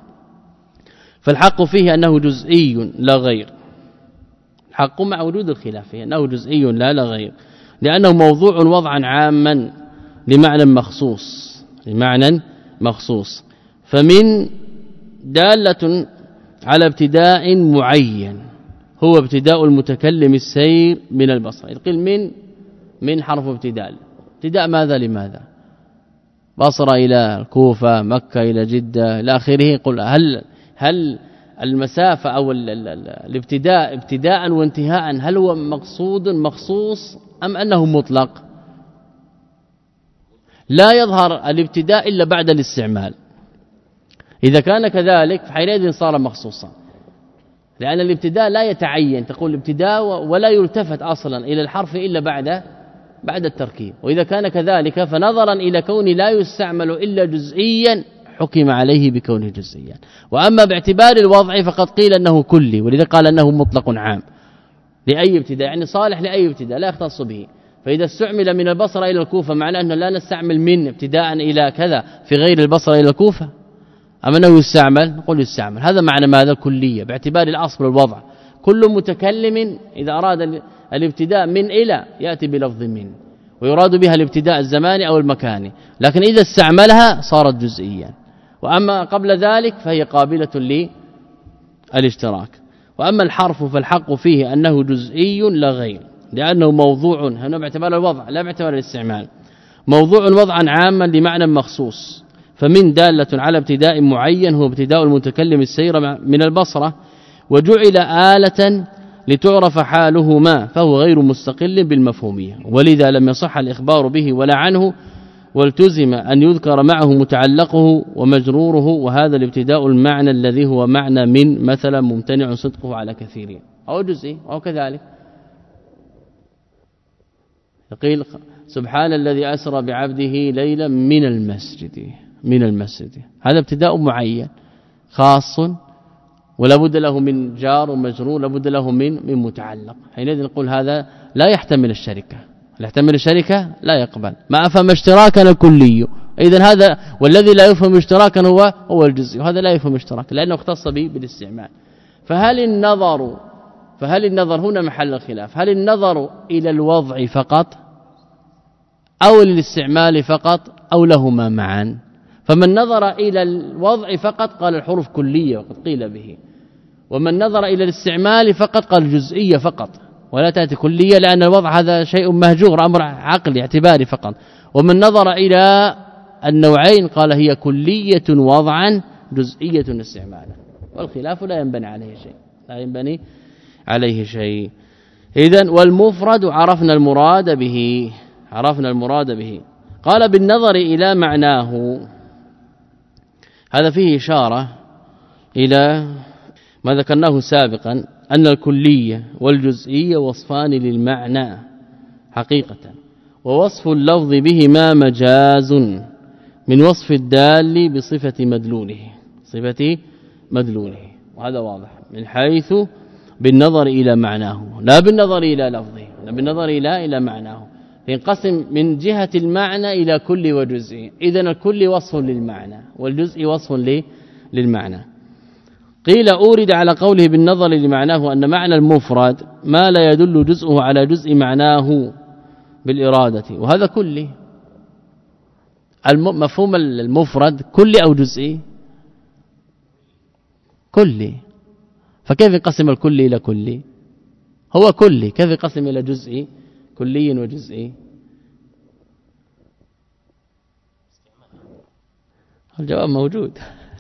فالحق فيه أنه جزئي لا غير الحق مع وجود الخلاف فيه أنه جزئي لا لا غير لأنه موضوع وضعا عاما لمعنى مخصوص لمعنى مخصوص فمن دالة على ابتداء معين هو ابتداء المتكلم السير من البصر. يقول من من حرف ابتداء ابتداء ماذا لماذا بصرة إلى الكوفة مكة إلى جدة إلى آخره. قل هل هل المسافة أو الابتداء ابتداء وانتهاء هل هو مقصود مخصوص أم أنه مطلق؟ لا يظهر الابتداء إلا بعد الاستعمال. إذا كان كذلك فحينئذ صار مخصوصا لأن الابتداء لا يتعين تقول الابتداء ولا يلتفت أصلا إلى الحرف إلا بعد بعد التركيب. وإذا كان كذلك فنظرا إلى كون لا يستعمل إلا جزئيا حكم عليه بكونه جزئيا. وأما باعتبار الوضع فقد قيل أنه كلي ولذا قال أنه مطلق عام لأي ابتداء يعني صالح لأي ابتداء لا يختص به. فإذا استعمل من البصرة إلى الكوفة معناه أنه لا نستعمل من ابتداء إلى كذا في غير البصرة إلى الكوفة أما أنه يستعمل نقول يستعمل. هذا معنى ماذا الكلية باعتبار الأصل والوضع. كل متكلم إذا أراد الابتداء من إلى يأتي بلفظ من ويراد بها الابتداء الزماني أو المكاني لكن إذا استعملها صارت جزئيا وأما قبل ذلك فهي قابلة للاشتراك. وأما الحرف فالحق فيه أنه جزئي لا غير لأنه موضوع هنا باعتبار الوضع لا باعتبار الاستعمال موضوع وضعا عاما لمعنى مخصوص فمن دالة على ابتداء معين هو ابتداء المتكلم السير من البصرة وجعل آلة لتعرف حالهما فهو غير مستقل بالمفهومية ولذا لم يصح الإخبار به ولا عنه والتزم أن يذكر معه متعلقه ومجروره وهذا الابتداء المعنى الذي هو معنى من مثلا ممتنع صدقه على كثيرين أو جزئي أو كذلك. يقول سبحان الذي أسرى بعبده ليلا من المسجد من المسجد هذا ابتداء معين خاص ولا بد له من جار ومجرور لا بد له من من متعلق. حينئذ نقول هذا لا يحتمل الشركة لا يحتمل الشركة لا يقبل ما أفهم اشتراكا الكلي. إذن هذا والذي لا يفهم اشتراكا هو هو الجزء وهذا لا يفهم اشتراكا لأنه اختص به بالاستعمال. فهل النظر فهل النظر هنا محل الخلاف؟ هل النظر إلى الوضع فقط أو للاستعمال فقط أو لهما معا؟ فمن نظر إلى الوضع فقط قال الحروف كلية وقد قيل به، ومن نظر إلى الاستعمال فقط قال جزئية فقط ولا تأتي كلية، لأن الوضع هذا شيء مهجور أمر عقلي اعتباري فقط. ومن نظر إلى النوعين قال هي كلية وضعا جزئية استعمالا، والخلاف لا ينبني عليه شيء لا ينبني عليه شيء. إذن والمفرد عرفنا المراد به عرفنا المراد به قال بالنظر إلى معناه. هذا فيه إشارة إلى ما ذكرناه سابقا أن الكلية والجزئية وصفان للمعنى حقيقة، ووصف اللفظ بهما مجاز من وصف الدال بصفة مدلوله صفة مدلوله، وهذا واضح من حيث بالنظر إلى معناه لا بالنظر إلى لفظه لا بالنظر إلى إلى معناه. ينقسم من جهة المعنى إلى كل وجزء، إذن الكل وصف للمعنى والجزء وصف للمعنى. قيل أورد على قوله بالنظر لمعناه أن معنى المفرد ما لا يدل جزءه على جزء معناه بالإرادة، وهذا كلي. مفهوم المفرد كلي أو جزئي؟ كلي. فكيف يقسم الكلي إلى كلي؟ هو كلي، كيف يقسم إلى جزئي؟ كلي وجزئي. الجواب موجود.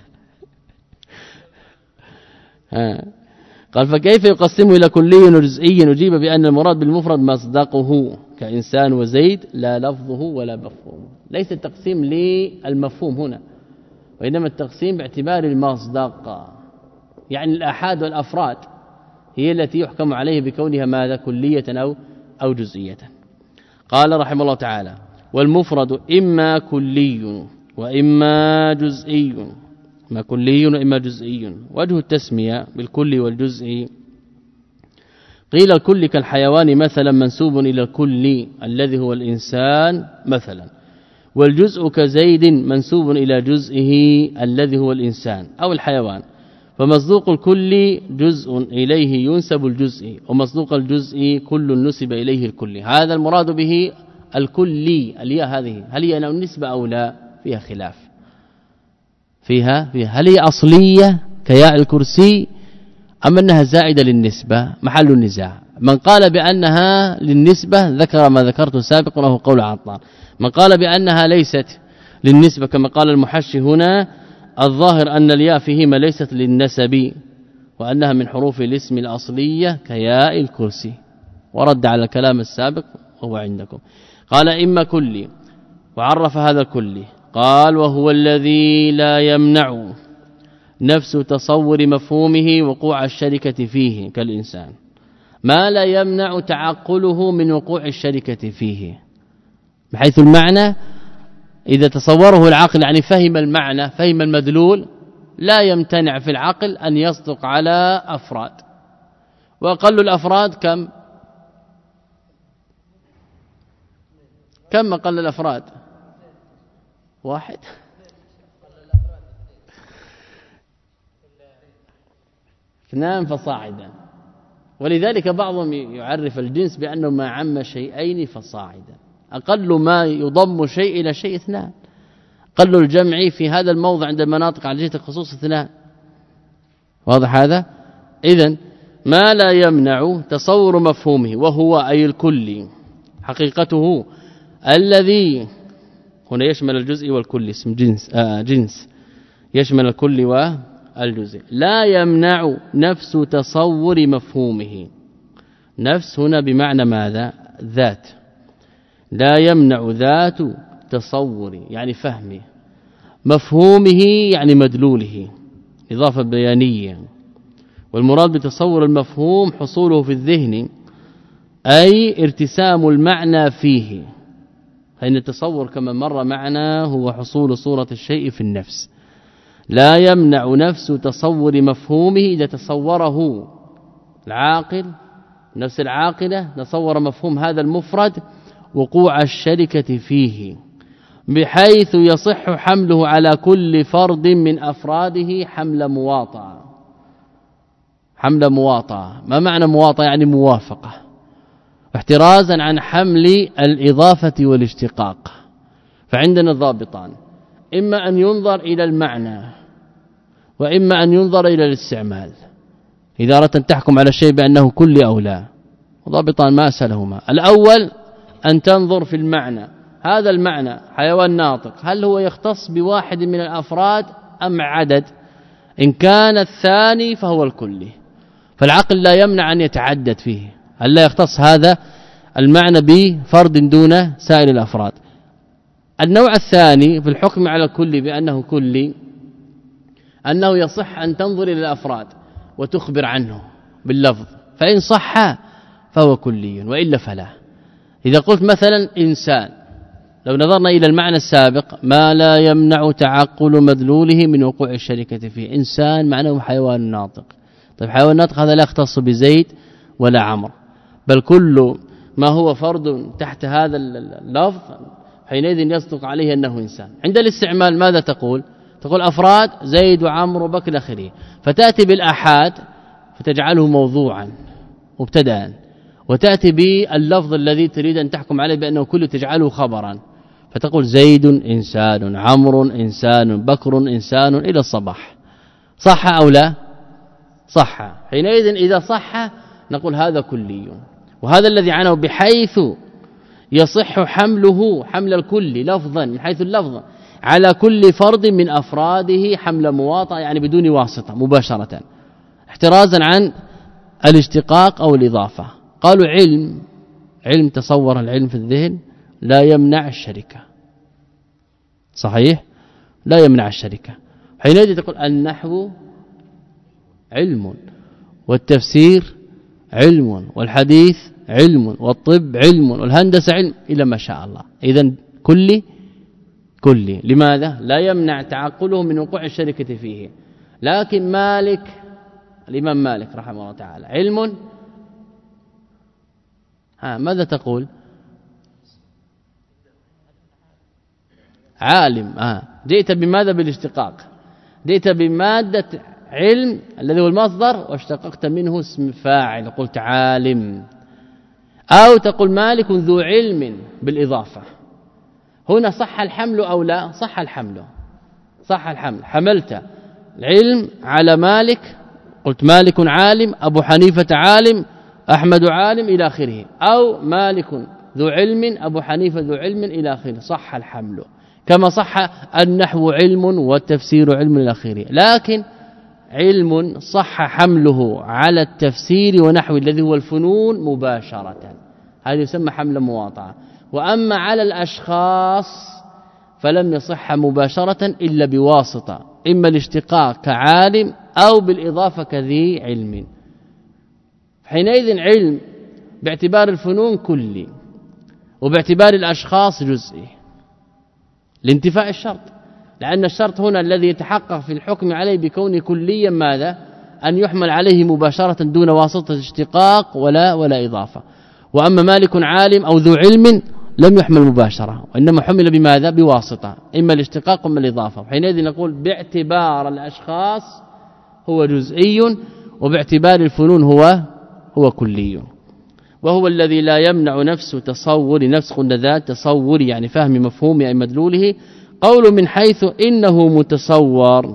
ها قال فكيف يقسم إلى كلي وجزئي؟ نجيب بأن المراد بالمفرد مصدقه كإنسان وزيد لا لفظه ولا مفهومه. ليس التقسيم للمفهوم هنا، وإنما التقسيم باعتبار المصدق، يعني الآحاد والأفراد هي التي يحكم عليه بكونها ماذا كلية أو أو جزئية. قال رحمه الله تعالى والمفرد إما كلي وإما جزئي، ما كلي وإما جزئي. وجه التسمية بالكل والجزء قيل الكل كالحيوان مثلا منسوب إلى الكل الذي هو الإنسان مثلا، والجزء كزيد منسوب إلى جزئه الذي هو الإنسان أو الحيوان، فمصدوق الكل جزء إليه ينسب الجزء، ومصدوق الجزء كل نسب إليه الكل. هذا المراد به الكلي. الياء هذه هل هي نسبة أو لا؟ فيها خلاف فيها, فيها هل هي أصلية كياء الكرسي أم أنها زائدة للنسبة؟ محل النزاع. من قال بأنها للنسبة ذكر ما ذكرت سابقا وهو قول عطار. من قال بأنها ليست للنسبة كما قال المحشي هنا الظاهر أن الياء فيهما ليست للنسب وأنها من حروف الاسم الأصلية كياء الكرسي، ورد على الكلام السابق وهو عندكم. قال إما كلي، وعرف هذا الكلي قال وهو الذي لا يمنع نفس تصور مفهومه وقوع الشركة فيه كالإنسان، ما لا يمنع تعقله من وقوع الشركة فيه، بحيث المعنى إذا تصوره العقل يعني فهم المعنى فهم المدلول لا يمتنع في العقل أن يصدق على أفراد، وأقل الأفراد كم كم أقل الأفراد؟ واحد. اثنان فصاعدا. ولذلك بعضهم يعرف الجنس بأنه ما عم شيئين فصاعدا، أقل ما يضم شيء إلى شيء اثنان، أقل الجمع في هذا الموضع عند المناطق على جهة الخصوص اثنان. واضح هذا؟ إذن ما لا يمنع تصور مفهومه وهو أي الكل حقيقته الذي هنا يشمل الجزء والكل، اسم جنس آه جنس يشمل الكل والجزء، لا يمنع نفس تصور مفهومه. نفس هنا بمعنى ماذا؟ ذات. لا يمنع ذات تصور يعني فهمه، مفهومه يعني مدلوله، إضافة بيانية. والمراد بتصور المفهوم حصوله في الذهن أي ارتسام المعنى فيه، فإن التصور كما مر معنا هو حصول صورة الشيء في النفس. لا يمنع نفس تصور مفهومه إذا تصوره العاقل، نفس العاقلة تصور مفهوم هذا المفرد وقوع الشركة فيه، بحيث يصح حمله على كل فرد من أفراده حمل مواطأة، حمل مواطأة. ما معنى مواطأة؟ يعني موافقة، احترازا عن حمل الإضافة والاشتقاق. فعندنا الضابطان، إما أن ينظر إلى المعنى وإما أن ينظر إلى الاستعمال. إذا أردت أن تحكم على الشيء بأنه كلي أو لا، ضابطان ما أسهلهما. الأول أن تنظر في المعنى، هذا المعنى حيوان ناطق هل هو يختص بواحد من الأفراد أم عدد؟ إن كان الثاني فهو الكلي، فالعقل لا يمنع أن يتعدد فيه، هل لا يختص هذا المعنى بفرد دون سائر الأفراد. النوع الثاني في الحكم على الكلي بأنه كلي أنه يصح أن تنظر إلى الأفراد وتخبر عنه باللفظ، فإن صح فهو كلي وإلا فلا. إذا قلت مثلا إنسان، لو نظرنا إلى المعنى السابق ما لا يمنع تعقل مدلوله من وقوع الشركة فيه، إنسان معناه حيوان ناطق. طيب حيوان ناطق هذا لا يختص بزيد ولا عمرو، بل كل ما هو فرد تحت هذا اللفظ حينئذ يصدق عليه أنه إنسان. عند الاستعمال ماذا تقول؟ تقول أفراد زيد وعمرو وبكر آخره، فتأتي بالآحاد فتجعله موضوعا مبتدأ، وتأتي باللفظ الذي تريد أن تحكم عليه بأنه كله تجعله خبرا، فتقول زيد إنسان، عمرو إنسان، بكر إنسان إلى الصباح. صح أو لا؟ صح. حينئذ إذا صح نقول هذا كلي، وهذا الذي عنه بحيث يصح حمله حمل الكل لفظا من حيث اللفظ على كل فرد من أفراده حمل مواطأ، يعني بدون واسطة مباشرة، احترازا عن الاشتقاق أو الإضافة. قالوا علم علم تصور العلم في الذهن لا يمنع الشركة، صحيح لا يمنع الشركة. حينئذ تقول النحو علم، والتفسير علم، والحديث علم، والطب علم، والهندسة علم، إلى ما شاء الله. إذن كلي كلي. لماذا؟ لا يمنع تعقله من وقوع الشركة فيه. لكن مالك، الإمام مالك رحمه الله تعالى علم، ها ماذا تقول؟ عالم. آه. جئت بماذا؟ بالاشتقاق، جئت بمادة علم الذي هو المصدر واشتققت منه اسم فاعل، قلت عالم. أو تقول مالك ذو علم بالإضافة. هنا صح الحمل أو لا؟ صح الحمل، صح الحمل. حملت العلم على مالك، قلت مالك عالم، أبو حنيفة عالم، أحمد عالم إلى آخره، أو مالك ذو علم، أبو حنيفة ذو علم إلى آخره، صح الحمل. كما صح النحو علم والتفسير علم إلى آخره. لكن علم صح حمله على التفسير ونحو الذي هو الفنون مباشرة، هذا يسمى حمل مواطأة. وأما على الأشخاص فلم يصح مباشرة إلا بواسطة، إما الاشتقاق كعالم أو بالإضافة كذي علم. حينئذ علم باعتبار الفنون كلي، وباعتبار الأشخاص جزئي لانتفاء الشرط، لأن الشرط هنا الذي يتحقق في الحكم عليه بكونه كليا ماذا؟ أن يحمل عليه مباشرة دون واسطة اشتقاق ولا ولا إضافة. وأما مالك عالم أو ذو علم لم يحمل مباشرة، وإنما حمل بماذا؟ بواسطة، إما الاشتقاق وإما الإضافة. حينئذ نقول باعتبار الأشخاص هو جزئي، وباعتبار الفنون هو هو كلي. وهو الذي لا يمنع نفس تصور، نفس قلنا ذات تصور يعني فهم مفهوم أي مدلوله. قول من حيث إنه متصور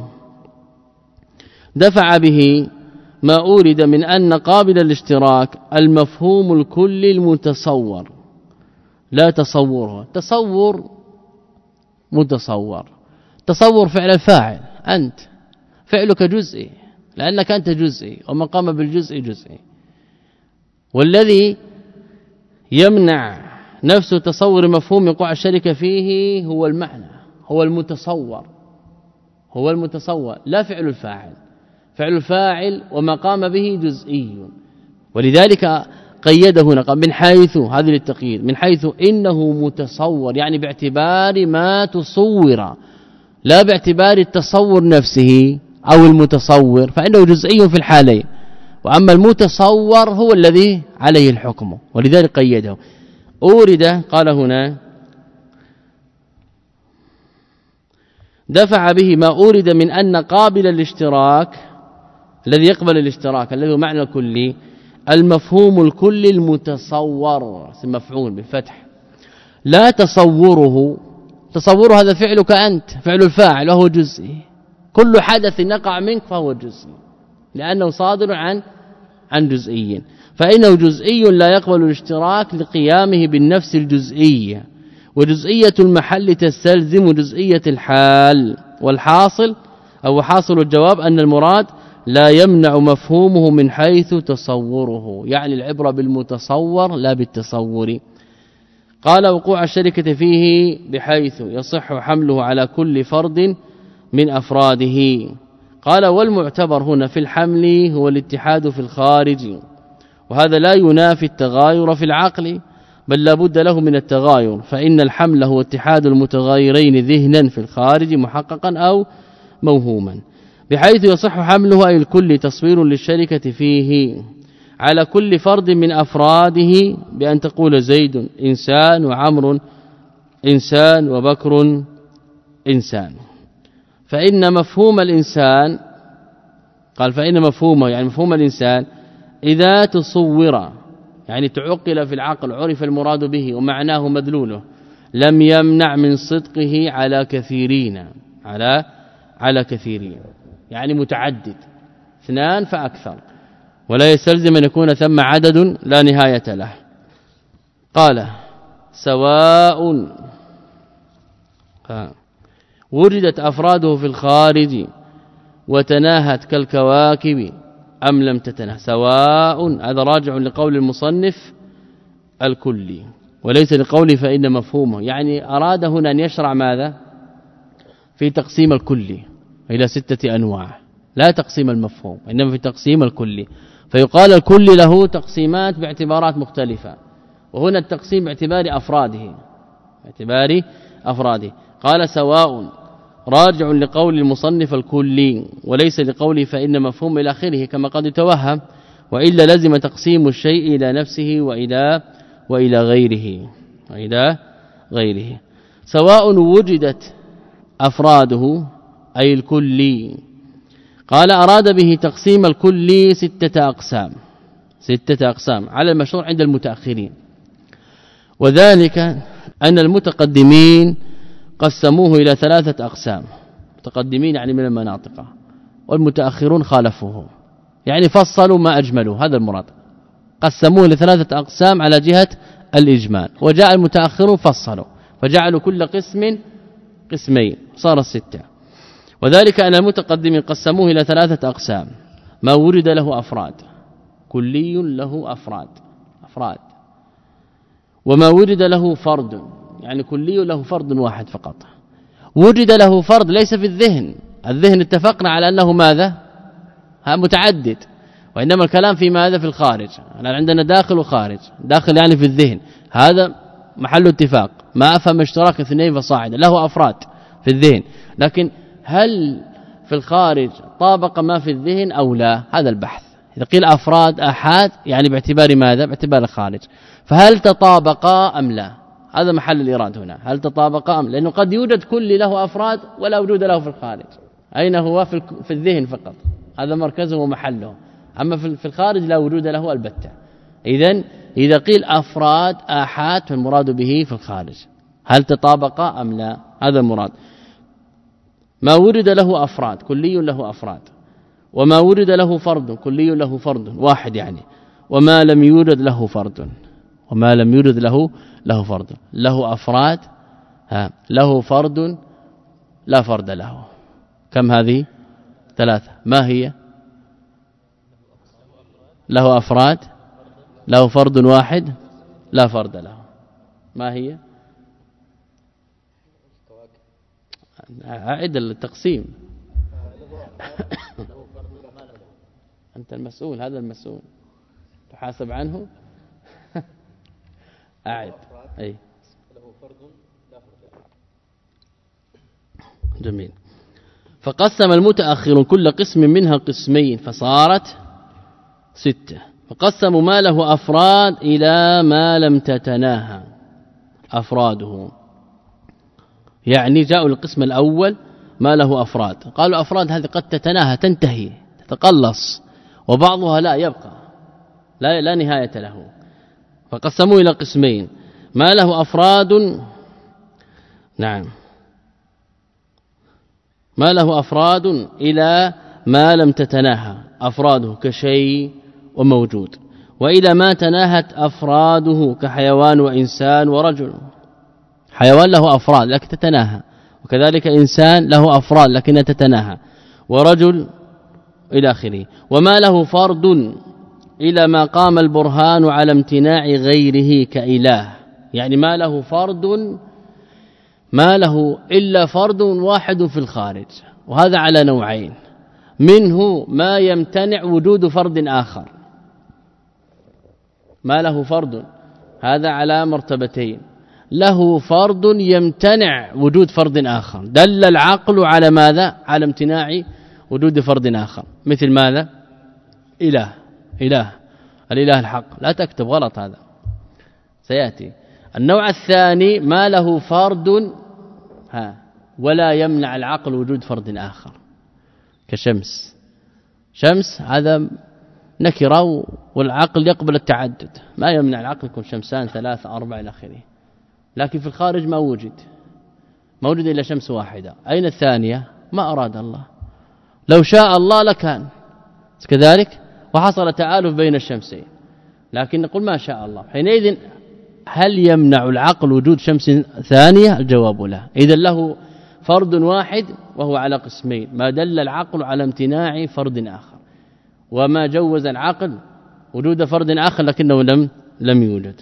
دفع به ما أورد من أن قابل الاشتراك المفهوم الكلي المتصور لا تصوره. تصور متصور، تصور فعل الفاعل، أنت فعلك جزئي لأنك أنت جزئي، ومن قام بالجزء جزئي. والذي يمنع نفس تصور مفهوم وقوع الشركة فيه هو المعنى، هو المتصور، هو المتصور لا فعل الفاعل. فعل الفاعل وما قام به جزئي، ولذلك قيده هنا قال من حيث، هذه للتقييد، من حيث إنه متصور يعني باعتبار ما تصور، لا باعتبار التصور نفسه أو المتصور، فإنه جزئي في الحالين. وأما المتصور هو الذي عليه الحكم، ولذلك قيده. أورد قال هنا دفع به ما أورد من أن قابل الاشتراك الذي يقبل الاشتراك الذي هو معنى الكلي المفهوم الكلي المتصور اسم مفعول بالفتح لا تصوره تصوره هذا فعلك أنت فعل الفاعل وهو جزئي كل حدث يقع منك فهو جزئي لأنه صادر عن عن جزئي فإنه جزئي لا يقبل الاشتراك لقيامه بالنفس الجزئية وجزئية المحل تستلزم جزئية الحال والحاصل أو حاصل الجواب أن المراد لا يمنع مفهومه من حيث تصوره يعني العبرة بالمتصور لا بالتصور قال وقوع الشركة فيه بحيث يصح حمله على كل فرد من أفراده قال والمعتبر هنا في الحمل هو الاتحاد في الخارج وهذا لا ينافي التغاير في العقل بل لا بد له من التغاير فإن الحمل هو اتحاد المتغايرين ذهنا في الخارج محققا أو موهوما بحيث يصح حمله أي الكل تصوير للشركة فيه على كل فرد من أفراده بأن تقول زيد إنسان وعمر إنسان وبكر إنسان فإن مفهوم الإنسان قال فإن مفهومه يعني مفهوم الإنسان إذا تصور يعني تعقل في العقل عرف المراد به ومعناه مدلوله لم يمنع من صدقه على كثيرين على على كثيرين يعني متعدد اثنان فأكثر ولا يستلزم أن يكون ثم عدد لا نهاية له قال سواء وجدت أفراده في الخارج وتناهت كالكواكب أم لم تتناه سواء هذا راجع لقول المصنف الكلي وليس لقوله فإن مفهومه يعني أراد هنا أن يشرع ماذا في تقسيم الكلي إلى ستة أنواع لا تقسيم المفهوم إنما في تقسيم الكلي فيقال الكل له تقسيمات باعتبارات مختلفة وهنا التقسيم باعتبار أفراده باعتبار أفراده قال سواء راجع لقول المصنف الكلي وليس لقوله فإن مفهوم إلى آخره كما قد يتوهم وإلا لازم تقسيم الشيء إلى نفسه وإلى وإلى غيره وإلى غيره سواء وجدت أفراده أي الكلي قال أراد به تقسيم الكلي ستة أقسام ستة أقسام على المشروع عند المتأخرين وذلك أن المتقدمين قسموه إلى ثلاثة أقسام متقدمين يعني من المناطق والمتأخرون خالفوه يعني فصلوا ما أجملوا هذا المراد قسموه لثلاثة أقسام على جهة الإجمال وجاء المتأخرون فصلوا فجعلوا كل قسم قسمين صار الستة وذلك أن المتقدمين قسموه إلى ثلاثة أقسام ما ورد له أفراد كلي له أفراد أفراد وما ورد له فرد يعني كلي له فرد واحد فقط وجد له فرد ليس في الذهن الذهن اتفقنا على أنه ماذا ها متعدد وإنما الكلام في ماذا في الخارج عندنا داخل وخارج داخل يعني في الذهن هذا محل اتفاق ما أفهم اشتراك اثنين فصاعدا له أفراد في الذهن لكن هل في الخارج طابق ما في الذهن أو لا هذا البحث إذا قيل أفراد أحاد يعني باعتبار ماذا باعتبار الخارج فهل تطابقا أم لا هذا محل الإرادة هنا هل تطابقا أم لأنه قد يوجد كل له أفراد ولا وجود له في الخارج أين هو في في الذهن فقط هذا مركزه ومحله أما في الخارج لا وجود له البتة إذن إذا قيل أفراد آحاد فالمراد به في الخارج هل تطابقا أم لا هذا المراد ما ورد له أفراد كلي له أفراد وما ورد له فرد كلي له فرد واحد يعني وما لم يورد له فرد وما لم يورد له له فرد له أفراد ها له فرد لا فرد له كم هذه ثلاثة ما هي له أفراد له فرد واحد لا فرد له ما هي أعد التقسيم أنت المسؤول هذا المسؤول تحاسب عنه أعد أي جميل فقسم المتأخر كل قسم منها قسمين فصارت ستة فقسموا ما له أفراد إلى ما لم تتناهى أفراده يعني جاءوا القسم الأول ما له أفراد قالوا أفراد هذه قد تتناهى تنتهي تقلص، وبعضها لا يبقى لا, لا نهاية له. فقسموه إلى قسمين: ما له أفراد، نعم، ما له أفراد إلى ما لم تتناهى أفراده كشيء وموجود، وإلى ما تناهت أفراده كحيوان وإنسان ورجل. حيوان له أفراد لكن تتناهى، وكذلك إنسان له أفراد لكنها تتناهى، ورجل إلى آخره. وما له فرد إلى ما قام البرهان على امتناع غيره كإله، يعني ما له فرد، ما له إلا فرد واحد في الخارج، وهذا على نوعين: منه ما يمتنع وجود فرد آخر، ما له فرد هذا على مرتبتين: له فرد يمتنع وجود فرد آخر، دل العقل على ماذا؟ على امتناع وجود فرد آخر، مثل ماذا؟ إله، إله الإله الحق، لا تكتب غلط هذا سيأتي. النوع الثاني: ما له فرد ها ولا يمنع العقل وجود فرد آخر، كشمس. شمس هذا نكره والعقل يقبل التعدد، ما يمنع العقل يكون شمسان ثلاثة أربعة إلى آخره، لكن في الخارج ما وجد، ما وجد إلا شمس واحدة. أين الثانية؟ ما أراد الله، لو شاء الله لكان كذلك وحصل تآلف بين الشمسين، لكن نقول ما شاء الله. حينئذ هل يمنع العقل وجود شمس ثانية؟ الجواب لا. إذن له فرد واحد وهو على قسمين: ما دل العقل على امتناع فرد آخر، وما جوز العقل وجود فرد آخر لكنه لم لم يوجد.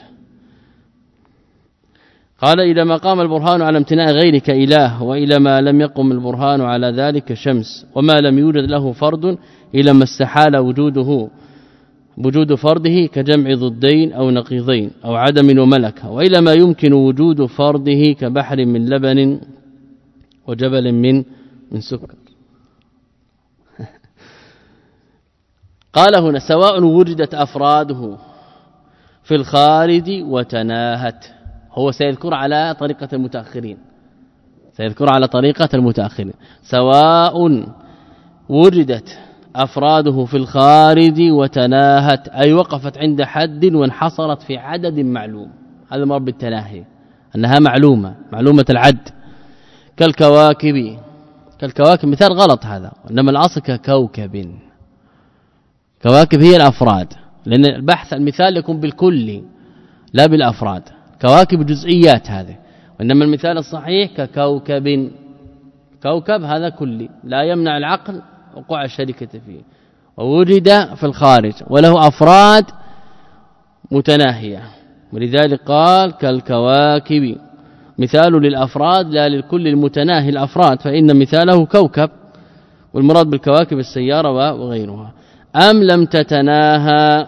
قال: إلى ما قام البرهان على امتناع غيره كإله، وإلى ما لم يقم البرهان على ذلك شمس، وما لم يوجد له فرد إلى ما استحال وجوده وجود فرده كجمع ضدين أو نقيضين أو عدم وملكة، وإلى ما يمكن وجود فرده كبحر من لبن وجبل من من سكر. قال هنا: سواء وجدت أفراده في الخارج وتناهت. هو سيذكر على طريقة المتأخرين، سيذكر على طريقة المتأخرين: سواء وجدت أفراده في الخارج وتناهت، أي وقفت عند حد وانحصرت في عدد معلوم. هذا مرض بالتناهي، أنها معلومة معلومة العد، كالكواكب. كالكواكب مثال غلط هذا، إنما الأصل ككوكب. كواكب هي الأفراد، لأن البحث المثال يكون بالكل لا بالأفراد. كواكب جزئيات هذه، وإنما المثال الصحيح ككوكب. كوكب هذا كلي لا يمنع العقل وقوع الشركة فيه، ووجد في الخارج وله أفراد متناهية، ولذلك قال كالكواكب، مثال للأفراد لا للكل المتناهي الأفراد، فإن مثاله كوكب، والمراد بالكواكب السيارة وغيرها. أم لم تتناهى،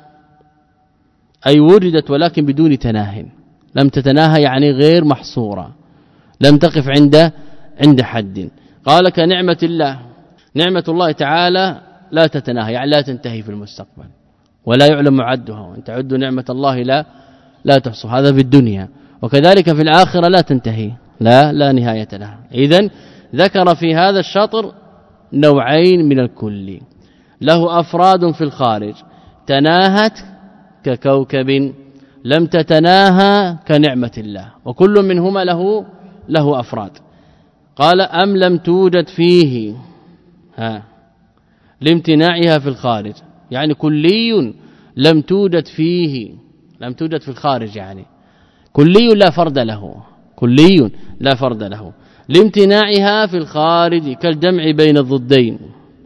أي وجدت ولكن بدون تناه. لم تتناهى يعني غير محصورة، لم تقف عند عند حد. قال كنعمة الله، نعمة الله تعالى لا تتناهى يعني لا تنتهي في المستقبل، ولا يعلم عدها، وان تعدوا نعمة الله لا لا تحصوا، هذا في الدنيا، وكذلك في الآخرة لا تنتهي، لا لا نهاية لها. إذن ذكر في هذا الشطر نوعين من الكل: له أفراد في الخارج تناهت ككوكب، لم تتناهى كنعمة الله، وكل منهما له له أفراد. قال أم لم توجد فيه ها لامتناعها في الخارج، يعني كلي لم توجد فيه، لم توجد في الخارج، يعني كلي لا فرد له، كلي لا فرد له، لامتناعها في الخارج كالجمع بين الضدين،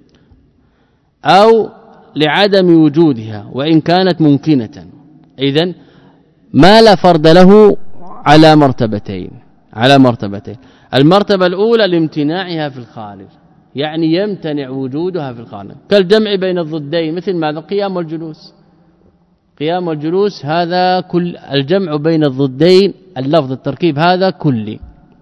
أو لعدم وجودها وإن كانت ممكنة. إذن ما لا فرد له على مرتبتين، على مرتبتين. المرتبة الأولى لامتناعها في الخارج، يعني يمتنع وجودها في الخارج، كالجمع بين الضدين، مثل ماذا؟ قيام والجلوس. قيام والجلوس هذا كل، الجمع بين الضدين اللفظ التركيب هذا كلي،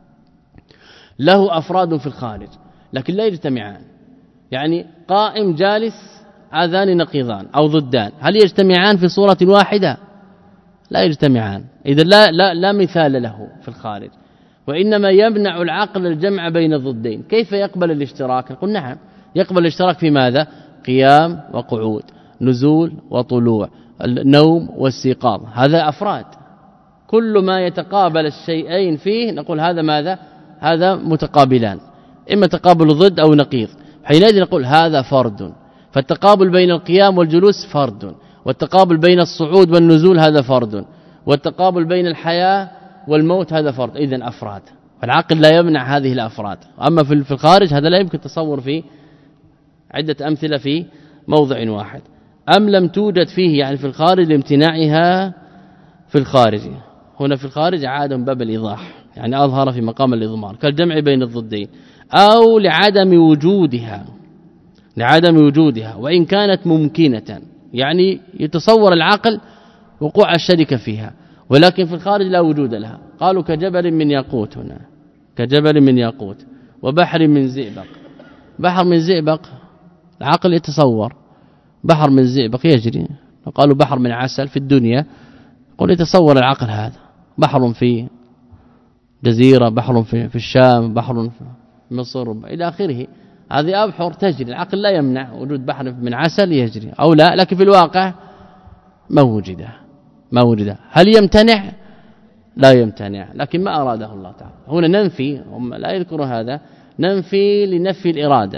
له أفراد في الخارج لكن لا يجتمعان. يعني قائم جالس هذان نقيضان أو ضدان، هل يجتمعان في صورة واحدة؟ لا يجتمعان. إذا لا, لا, لا مثال له في الخارج، وإنما يمنع العقل الجمع بين الضدين. كيف يقبل الاشتراك؟ نقول نعم، يقبل الاشتراك في ماذا؟ قيام وقعود، نزول وطلوع، النوم واستيقاظ، هذا أفراد. كل ما يتقابل الشيئين فيه نقول هذا ماذا؟ هذا متقابلان، إما تقابل ضد أو نقيض، حينئذ نقول هذا فرد. فالتقابل بين القيام والجلوس فرد، والتقابل بين الصعود والنزول هذا فرد، والتقابل بين الحياة والموت هذا فرد. إذن أفراد، فالعقل لا يمنع هذه الأفراد. أما في الخارج هذا لا يمكن تصور فيه. عدة أمثلة في موضع واحد. أم لم توجد فيه يعني في الخارج لامتناعها في الخارج. هنا في الخارج عاد باب الإيضاح، يعني أظهر في مقام الإضمار كالجمع بين الضدين، أو لعدم وجودها لعدم وجودها وإن كانت ممكنة، يعني يتصور العقل وقوع الشركة فيها، ولكن في الخارج لا وجود لها. قالوا كجبل من ياقوت، هنا كجبل من ياقوت وبحر من زئبق. بحر من زئبق العقل يتصور بحر من زئبق يجري، قالوا بحر من عسل في الدنيا، قل يتصور العقل هذا بحر في جزيرة، بحر في, في الشام، بحر في مصر إلى آخره. هذه أبحر تجري، العقل لا يمنع وجود بحر من عسل يجري أو لا، لكن في الواقع ما وجد ما وجد. هل يمتنع؟ لا يمتنع، لكن ما أراده الله تعالى. هنا ننفي، هم لا يذكر هذا، ننفي لنفي الإرادة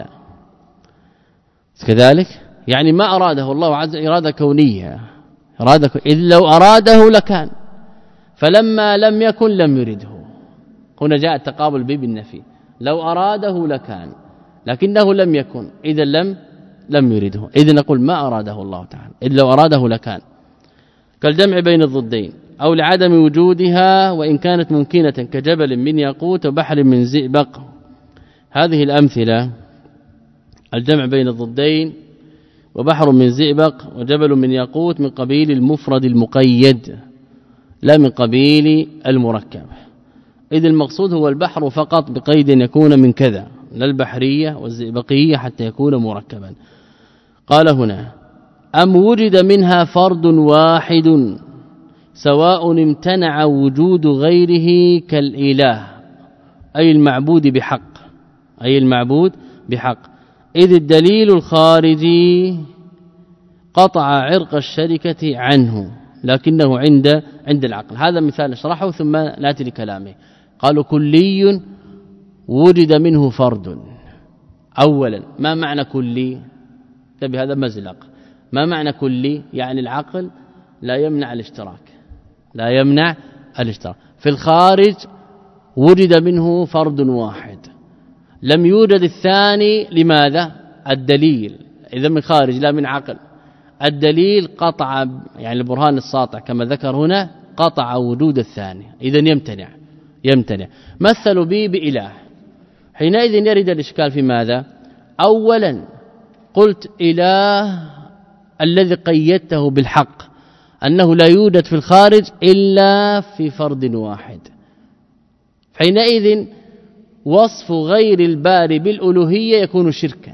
كذلك، يعني ما أراده الله عز وجل إرادة كونية، إرادة إذ لو أراده لكان، فلما لم يكن لم يرده. هنا جاء التقابل به بالنفي، لو أراده لكان لكنه لم يكن، إذا لم لم يرده. إذا نقول ما أراده الله تعالى، إذ لو أراده لكان. كالجمع بين الضدين أو لعدم وجودها وإن كانت ممكنة كجبل من ياقوت وبحر من زئبق. هذه الأمثلة الجمع بين الضدين وبحر من زئبق وجبل من ياقوت من قبيل المفرد المقيد لا من قبيل المركب. إذ المقصود هو البحر فقط بقيد يكون من كذا، لا البحرية والزئبقية حتى يكون مركبا. قال هنا أم وجد منها فرد واحد سواء امتنع وجود غيره كالإله أي المعبود بحق أي المعبود بحق إذ الدليل الخارجي قطع عرق الشركة عنه لكنه عند عند العقل. هذا مثال نشرحه ثم ناتي لكلامه. قالوا كلي وجد منه فرد. أولا ما معنى كلي؟ تبي هذا مزلق. ما معنى كلي؟ يعني العقل لا يمنع الاشتراك لا يمنع الاشتراك. في الخارج وجد منه فرد واحد لم يوجد الثاني. لماذا؟ الدليل. إذا من خارج لا من عقل. الدليل قطع يعني البرهان الساطع كما ذكر هنا قطع وجود الثاني، إذا يمتنع يمتنع. مثلوا به بإله، حينئذ يرد الإشكال في ماذا؟ أولا قلت إله الذي قيدته بالحق أنه لا يوجد في الخارج إلا في فرد واحد، حينئذ وصف غير الباري بالألوهية يكون شركا.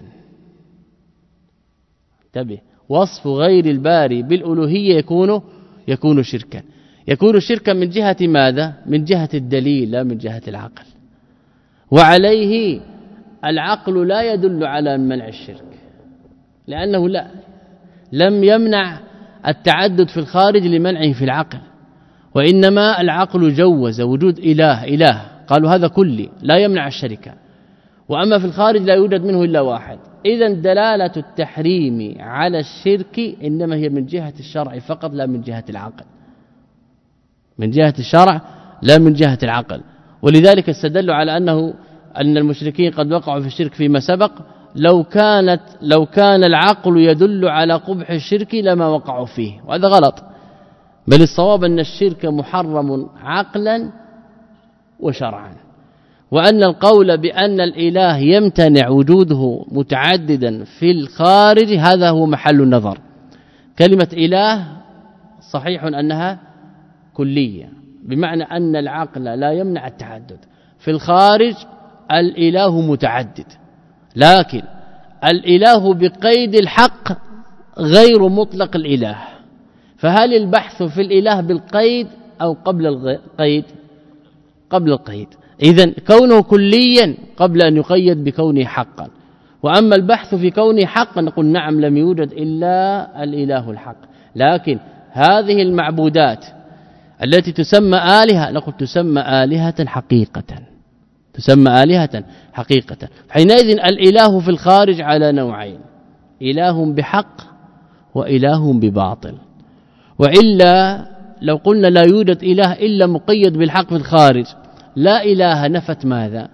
انتبه، وصف غير الباري بالألوهية يكون يكون شركا. يكون شركا من جهة ماذا؟ من جهة الدليل لا من جهة العقل. وعليه العقل لا يدل على منع الشرك، لأنه لا لم يمنع التعدد في الخارج لمنعه في العقل، وإنما العقل جوز وجود إله إله قالوا هذا كلي لا يمنع الشركة، وأما في الخارج لا يوجد منه إلا واحد. إذن دلالة التحريم على الشرك إنما هي من جهة الشرع فقط لا من جهة العقل، من جهة الشرع لا من جهة العقل. ولذلك استدلوا على أنه أن المشركين قد وقعوا في الشرك فيما سبق، لو كانت لو كان العقل يدل على قبح الشرك لما وقعوا فيه، وهذا غلط. بل الصواب أن الشرك محرم عقلا وشرعا، وأن القول بأن الإله يمتنع وجوده متعددا في الخارج هذا هو محل النظر. كلمة إله صحيح أنها كلية بمعنى أن العقل لا يمنع التعدد، في الخارج الإله متعدد، لكن الإله بقيد الحق غير مطلق الإله. فهل البحث في الإله بالقيد أو قبل القيد؟ قبل القيد. إذن كونه كليا قبل أن يقيد بكونه حقا، وأما البحث في كونه حقا نقول نعم لم يوجد إلا الإله الحق، لكن هذه المعبودات التي تسمى آلهة نقول تسمى آلهة حقيقة، تسمى آلهة حقيقة. حينئذ الإله في الخارج على نوعين، إله بحق وإله بباطل. وإلا لو قلنا لا يوجد إله إلا مقيد بالحق في الخارج، لا إله نفت ماذا؟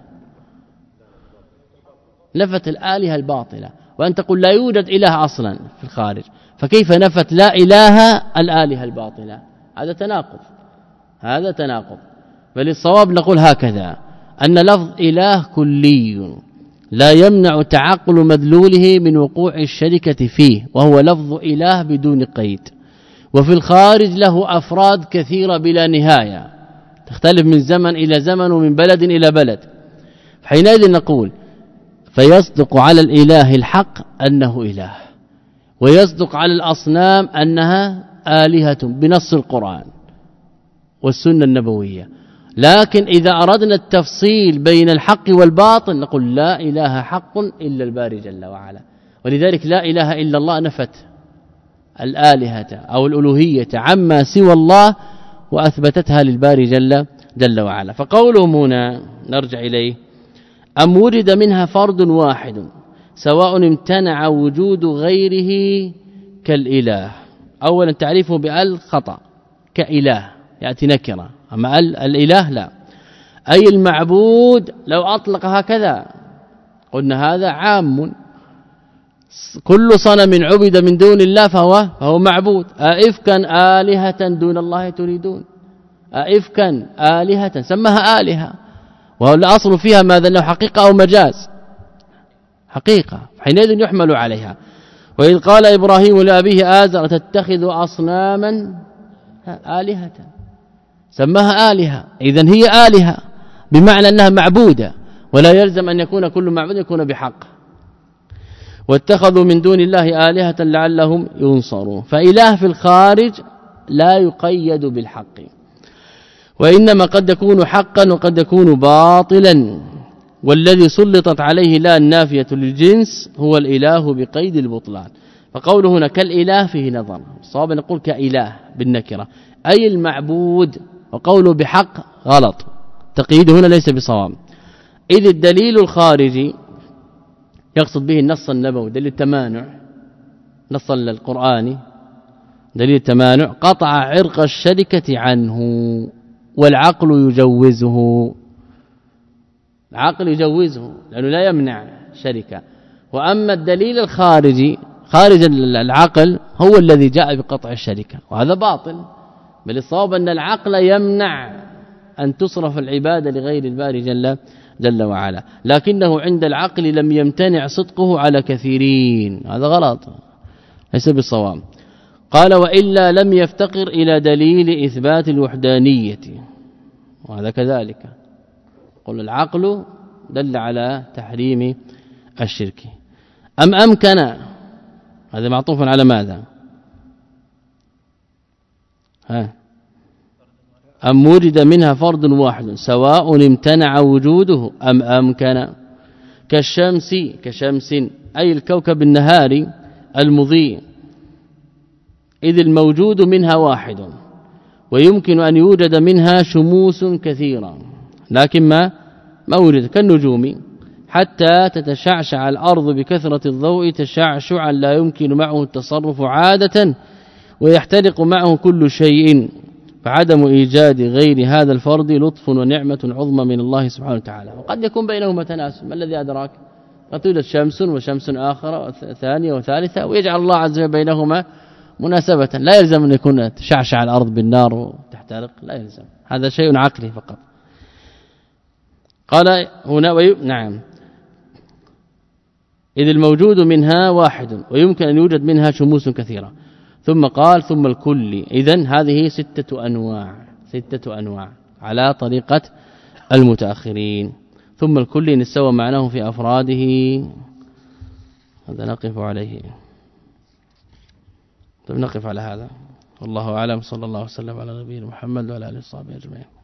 نفت الآلهة الباطلة. وأن تقول لا يوجد إله أصلا في الخارج، فكيف نفت لا إله الآلهة الباطلة؟ هذا تناقض، هذا تناقض. بل الصواب نقول هكذا، أن لفظ إله كلي لا يمنع تعقل مدلوله من وقوع الشركة فيه، وهو لفظ إله بدون قيد. وفي الخارج له أفراد كثيرة بلا نهاية تختلف من زمن إلى زمن ومن بلد إلى بلد. حينئذ نقول فيصدق على الإله الحق أنه إله، ويصدق على الأصنام أنها آلهة بنص القرآن والسنة النبوية. لكن إذا أردنا التفصيل بين الحق والباطل نقول لا إله حق إلا الباري جل وعلا. ولذلك لا إله إلا الله نفت الآلهة أو الألوهية عما سوى الله وأثبتتها للباري جل, جل وعلا. فقولهم هنا نرجع إليه أم وجد منها فرد واحد سواء امتنع وجود غيره كالإله. أولا تعريفه بأل خطأ، كإله يأتي نكرة، أما الإله لا. أي المعبود لو أطلق هكذا قلنا هذا عام، كل صنم عبد من دون الله فهو, فهو معبود. أئفكا آلهة دون الله تريدون، أئفكا آلهة سمها آلهة، وهو الأصل فيها ماذا؟ أنه حقيقة أو مجاز؟ حقيقة، حينئذ يحمل عليها. وإذ قال إبراهيم لأبيه آزر تتخذ أصناما آلهة سماها آلهة، إذن هي آلهة بمعنى أنها معبودة، ولا يلزم أن يكون كل معبود يكون بحق. واتخذوا من دون الله آلهة لعلهم ينصرون. فإله في الخارج لا يقيد بالحق، وإنما قد يكون حقا وقد يكون باطلا، والذي سلطت عليه لا النافية للجنس هو الإله بقيد البطلان. فقوله هنا كالإله فيه نظر، الصواب نقول كإله بالنكرة أي المعبود، وقوله بحق غلط، تقييده هنا ليس بصواب. إذ الدليل الخارجي يقصد به النص النبوي، دليل التمانع، نص القرآني دليل التمانع، قطع عرق الشركة عنه والعقل يجوزه، العقل يجوزه لأنه لا يمنع شركة. وأما الدليل الخارجي خارج العقل هو الذي جاء بقطع الشركة، وهذا باطل. بل الصواب أن العقل يمنع أن تصرف العبادة لغير الباري جل, جل وعلا، لكنه عند العقل لم يمتنع صدقه على كثيرين، هذا غلط ليس بالصواب. قال وإلا لم يفتقر إلى دليل إثبات الوحدانية، وهذا كذلك. قل العقل دل على تحريم الشرك. أم أمكن، هذا معطوف على ماذا؟ ها أم وجد منها فرد واحد سواء امتنع وجوده أم أمكن، كالشمس كشمس أي الكوكب النهاري المضيء، إذ الموجود منها واحد ويمكن أن يوجد منها شموس كثيرة، لكن ما ما وجد كالنجوم، حتى تتشعشع الأرض بكثرة الضوء تشعشعا لا يمكن معه التصرف عادة ويحترق معه كل شيء. فعدم إيجاد غير هذا الفرد لطف ونعمة عظمى من الله سبحانه وتعالى. وقد يكون بينهما تناسب، ما الذي أدراك؟ قد توجد شمس وشمس آخر ثانية وثالثة، ويجعل الله عز وجل بينهما مناسبة. لا يلزم أن يكون تشعشع الأرض بالنار وتحترق، لا يلزم، هذا شيء عقلي فقط. قال هنا وي... نعم إذ الموجود منها واحد ويمكن أن يوجد منها شموس كثيرة. ثم قال ثم الكل، إذن هذه ستة أنواع، ستة أنواع على طريقة المتأخرين. ثم الكل نستوى معناه في أفراده، هذا نقف عليه. طيب نقف على هذا، والله أعلم. صلى الله وسلم على نبينا محمد وعلى آله وصحبه أجمعين.